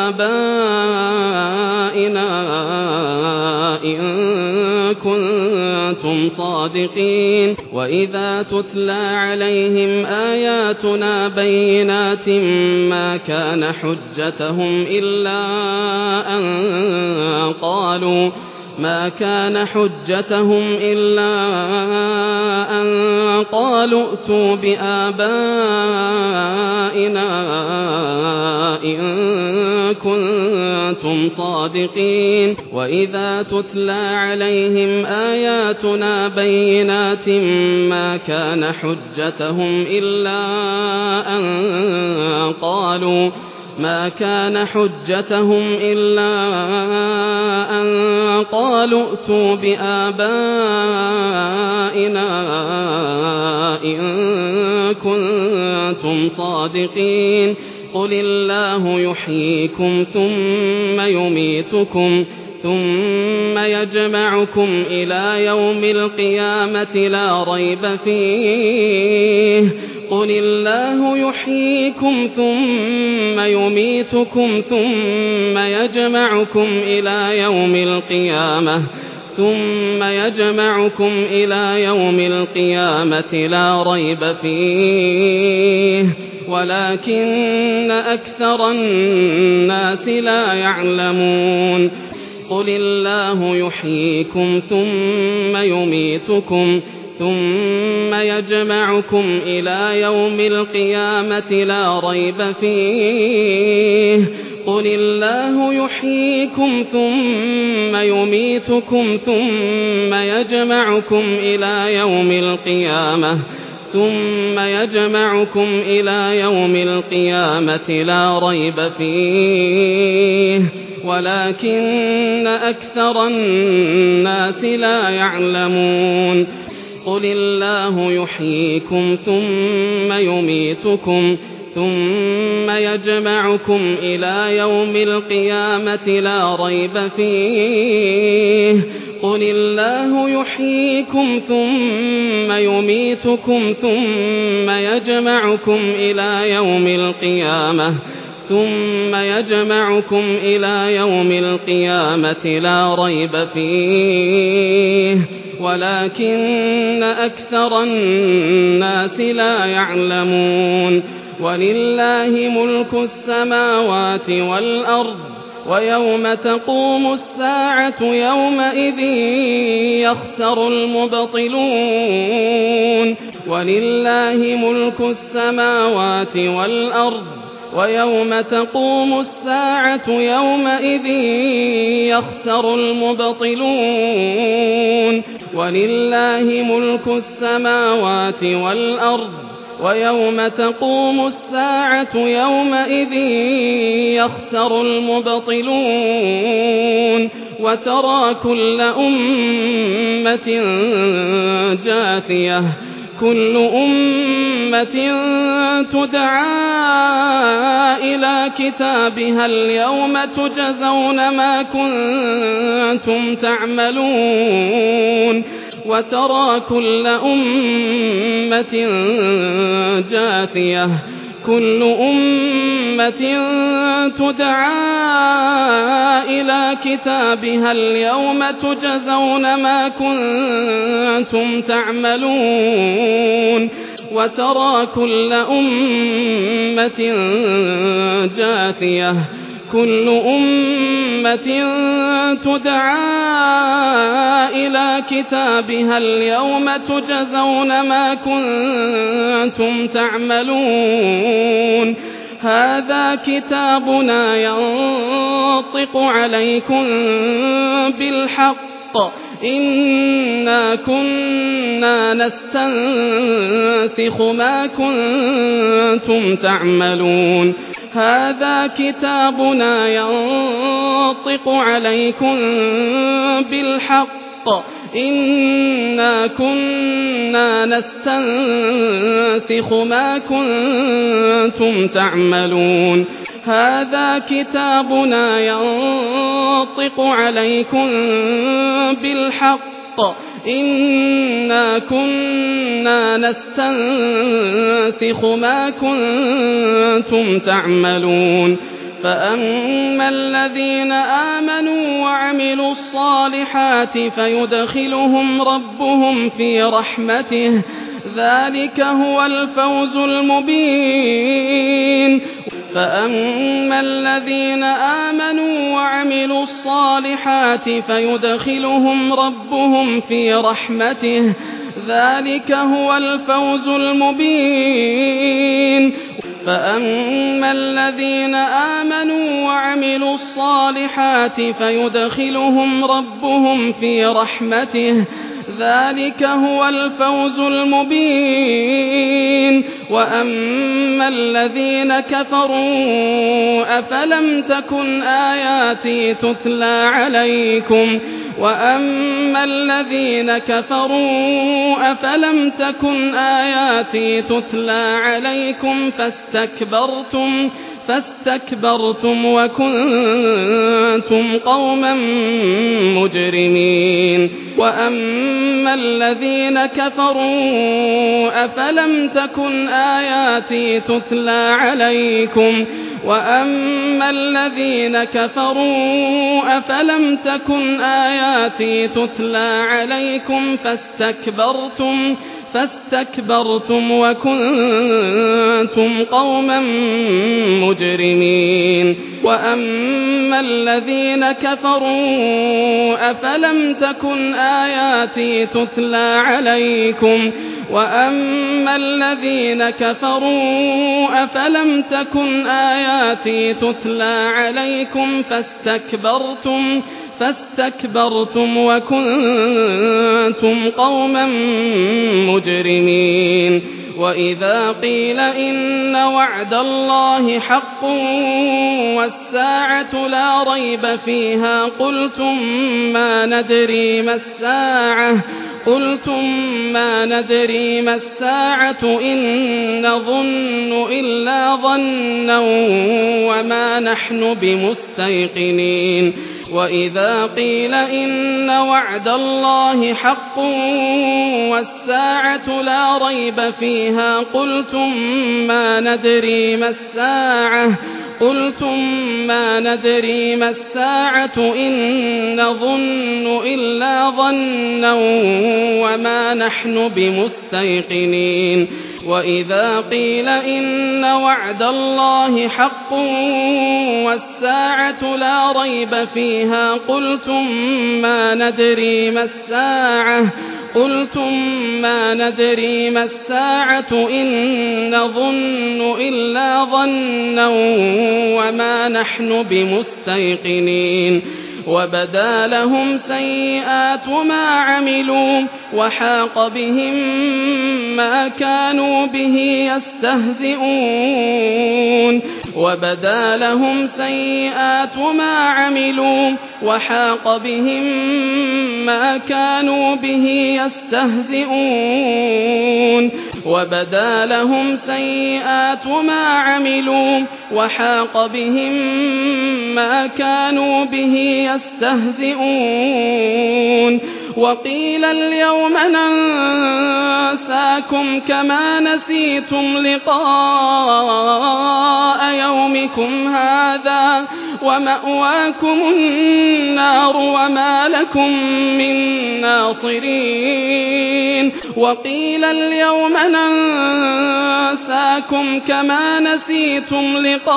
بآبائنا إن كنتم صادقين وإذا تتلى عليهم آياتنا بينات ما كان حجتهم إلا أن قالوا ما كان حجتهم إلا أن قالوا ائتوا بآبائنا إن كنتم صادقين وإذا تتلى عليهم آياتنا بينات ما كان حجتهم إلا أن قالوا ما كان حجتهم إلا أن قالوا ائتوا بآبائنا إن كنتم صادقين قل الله يحييكم ثم يميتكم ثم يجمعكم إلى يوم القيامة لا ريب فيه قل الله يحييكم ثم يميتكم ثم يجمعكم إلى يوم القيامة ثم يجمعكم إلى يوم القيامة لا ريب فيه ولكن أكثر الناس لا يعلمون قل الله يحييكم ثم يميتكم ثم يجمعكم إلى يوم القيامة لا ريب فيه قل الله يحييكم ثم يميتكم ثم يجمعكم إلى يوم القيامة ثم يجمعكم إلى يوم القيامة لا ريب فيه ولكن أكثر الناس لا يعلمون قل الله يحييكم ثم يميتكم ثم يجمعكم إلى يوم القيامة لا ريب فيه قل الله يحييكم ثم يميتكم ثم يجمعكم إلى يوم القيامة ثم يجمعكم إلى يوم القيامة لا ريب فيه ولكن أكثر الناس لا يعلمون ولله ملك السماوات والأرض ويوم تقوم الساعة يومئذ يخسر المبطلون ولله ملك السماوات والأرض ويوم تقوم الساعة يومئذ يخسر المبطلون ولله ملك السماوات والأرض ويوم تقوم الساعة يومئذ يخسر المبطلون وترى كل أمة جاثية كل أمة تدعى إلى كتابها اليوم تجزون ما كنتم تعملون وترى كل أمة جاثية كل أمة تدعى إلى كتابها اليوم تجزون ما كنتم تعملون وترى كل أمة جاثية كل أمة تدعى إلى كتابها اليوم تجزون ما كنتم تعملون هذا كتابنا ينطق عليكم بالحق إنا كنا نستنسخ ما كنتم تعملون هذا كتابنا ينطق عليكم بالحق إنا كنا نستنسخ ما كنتم تعملون هذا كتابنا ينطق عليكم بالحق إنا كنا نستنسخ ما كنتم تعملون فأما الذين آمنوا وعملوا الصالحات فيدخلهم ربهم في رحمته ذلك هو الفوز المبين فأما الذين آمنوا وعملوا الصالحات فيدخلهم ربهم في رحمته ذلك هو الفوز المبين فأما الذين آمنوا وعملوا الصالحات فيدخلهم ربهم في رحمته ذلك هو الفوز المبين وأما الذين كفروا أفلم تكن آياتي تتلى عليكم وأما الذين كفروا أفلم تكن آياتي تتلى عليكم فاستكبرتم فاستكبرتم وكنتم قوما مجرمين وأما الذين كفروا أفلم تكن آياتي تتلى عليكم وأما الذين كفروا أفلم تكن آياتي تتلى عليكم فاستكبرتم فاستكبرتم وكنتم قوما مجرمين وأما الذين كفروا أفلم تكن آياتي تتلى عليكم وأما الذين كفروا أفلم تكن آياتي تتلى عليكم فاستكبرتم فاستكبرتم وكنتم قوما مجرمين وإذا قيل إن وعد الله حق والساعة لا ريب فيها قلتم ما ندري ما الساعة قلتم ما ندري ما الساعة إن نظن إلا ظنا وما نحن بمستيقنين وإذا قيل إن وعد الله حق والساعة لا ريب فيها قلتم ما ندري ما الساعة قلتم ما ندري ما الساعة إن نظن إلا ظنا وما نحن بمستيقنين وإذا قيل إن وعد الله حق والساعة لا ريب فيها قلتم ما ندري ما الساعة قلتم ما ندري ما الساعة إن نظن إلا ظنا وما نحن بمستيقنين وبدا لهم سيئات ما عملوا وحاق بهم ما كانوا به يستهزئون وبدا لهم سيئات ما عملوا وحاق بهم ما كانوا به يستهزئون وبدا لهم سيئات ما عملوا وحاق بهم ما كانوا به يستهزئون وقيل اليوم ننساكم كما نسيتم لقاء يومكم هذا ومأواكم النار وما لكم من ناصرين وقيل اليوم ننساكم كما نسيتم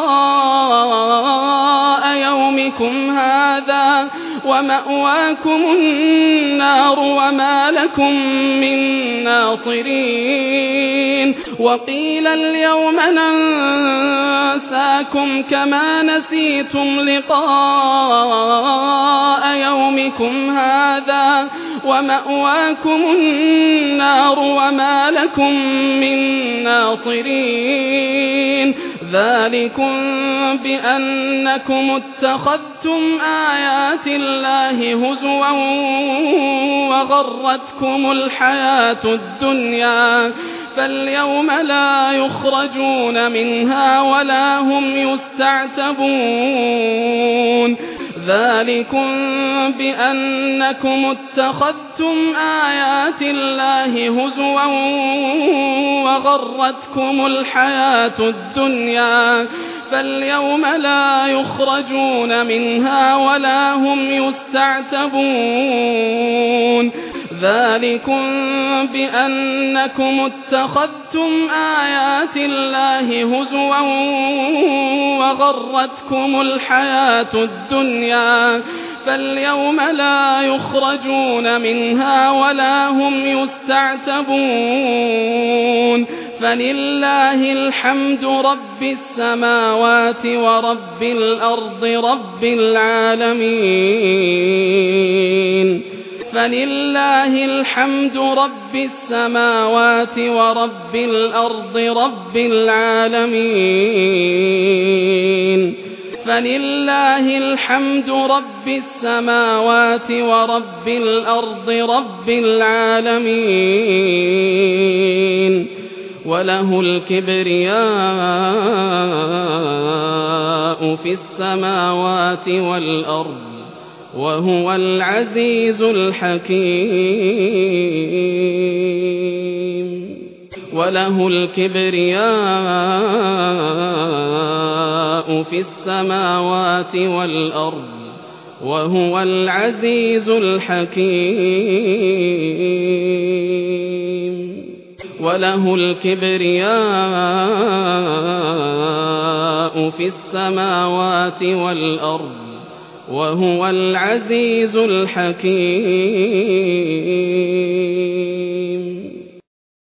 لقاء يومكم هذا ومأواكم النار وما لكم من ناصرين وقيل اليوم ننساكم كما نسيتم لقاء يومكم هذا ومأواكم النار وما لكم من ناصرين ذلكم بأنكم اتخذتم آيات الله هزوا وغرتكم الحياة الدنيا فاليوم لا يخرجون منها ولا هم يستعتبون ذلكم بأنكم اتخذتم آيات الله هزوا وغرتكم الحياة الدنيا فاليوم لا يخرجون منها ولا هم يستعتبون ذلكم بأنكم اتخذتم آيات الله هزوا وغرتكم الحياة الدنيا فاليوم لا يخرجون منها ولا هم يستعتبون فلله الحمد رب السماوات ورب الأرض رب العالمين فلله الحمد رب السماوات ورب الأرض رب العالمين فلله الحمد رب السماوات ورب الأرض رب العالمين وله الكبرياء في السماوات والأرض وهو العزيز الحكيم وله الكبرياء في السماوات والأرض وهو العزيز الحكيم وله الكبرياء في السماوات والأرض وهو العزيز الحكيم.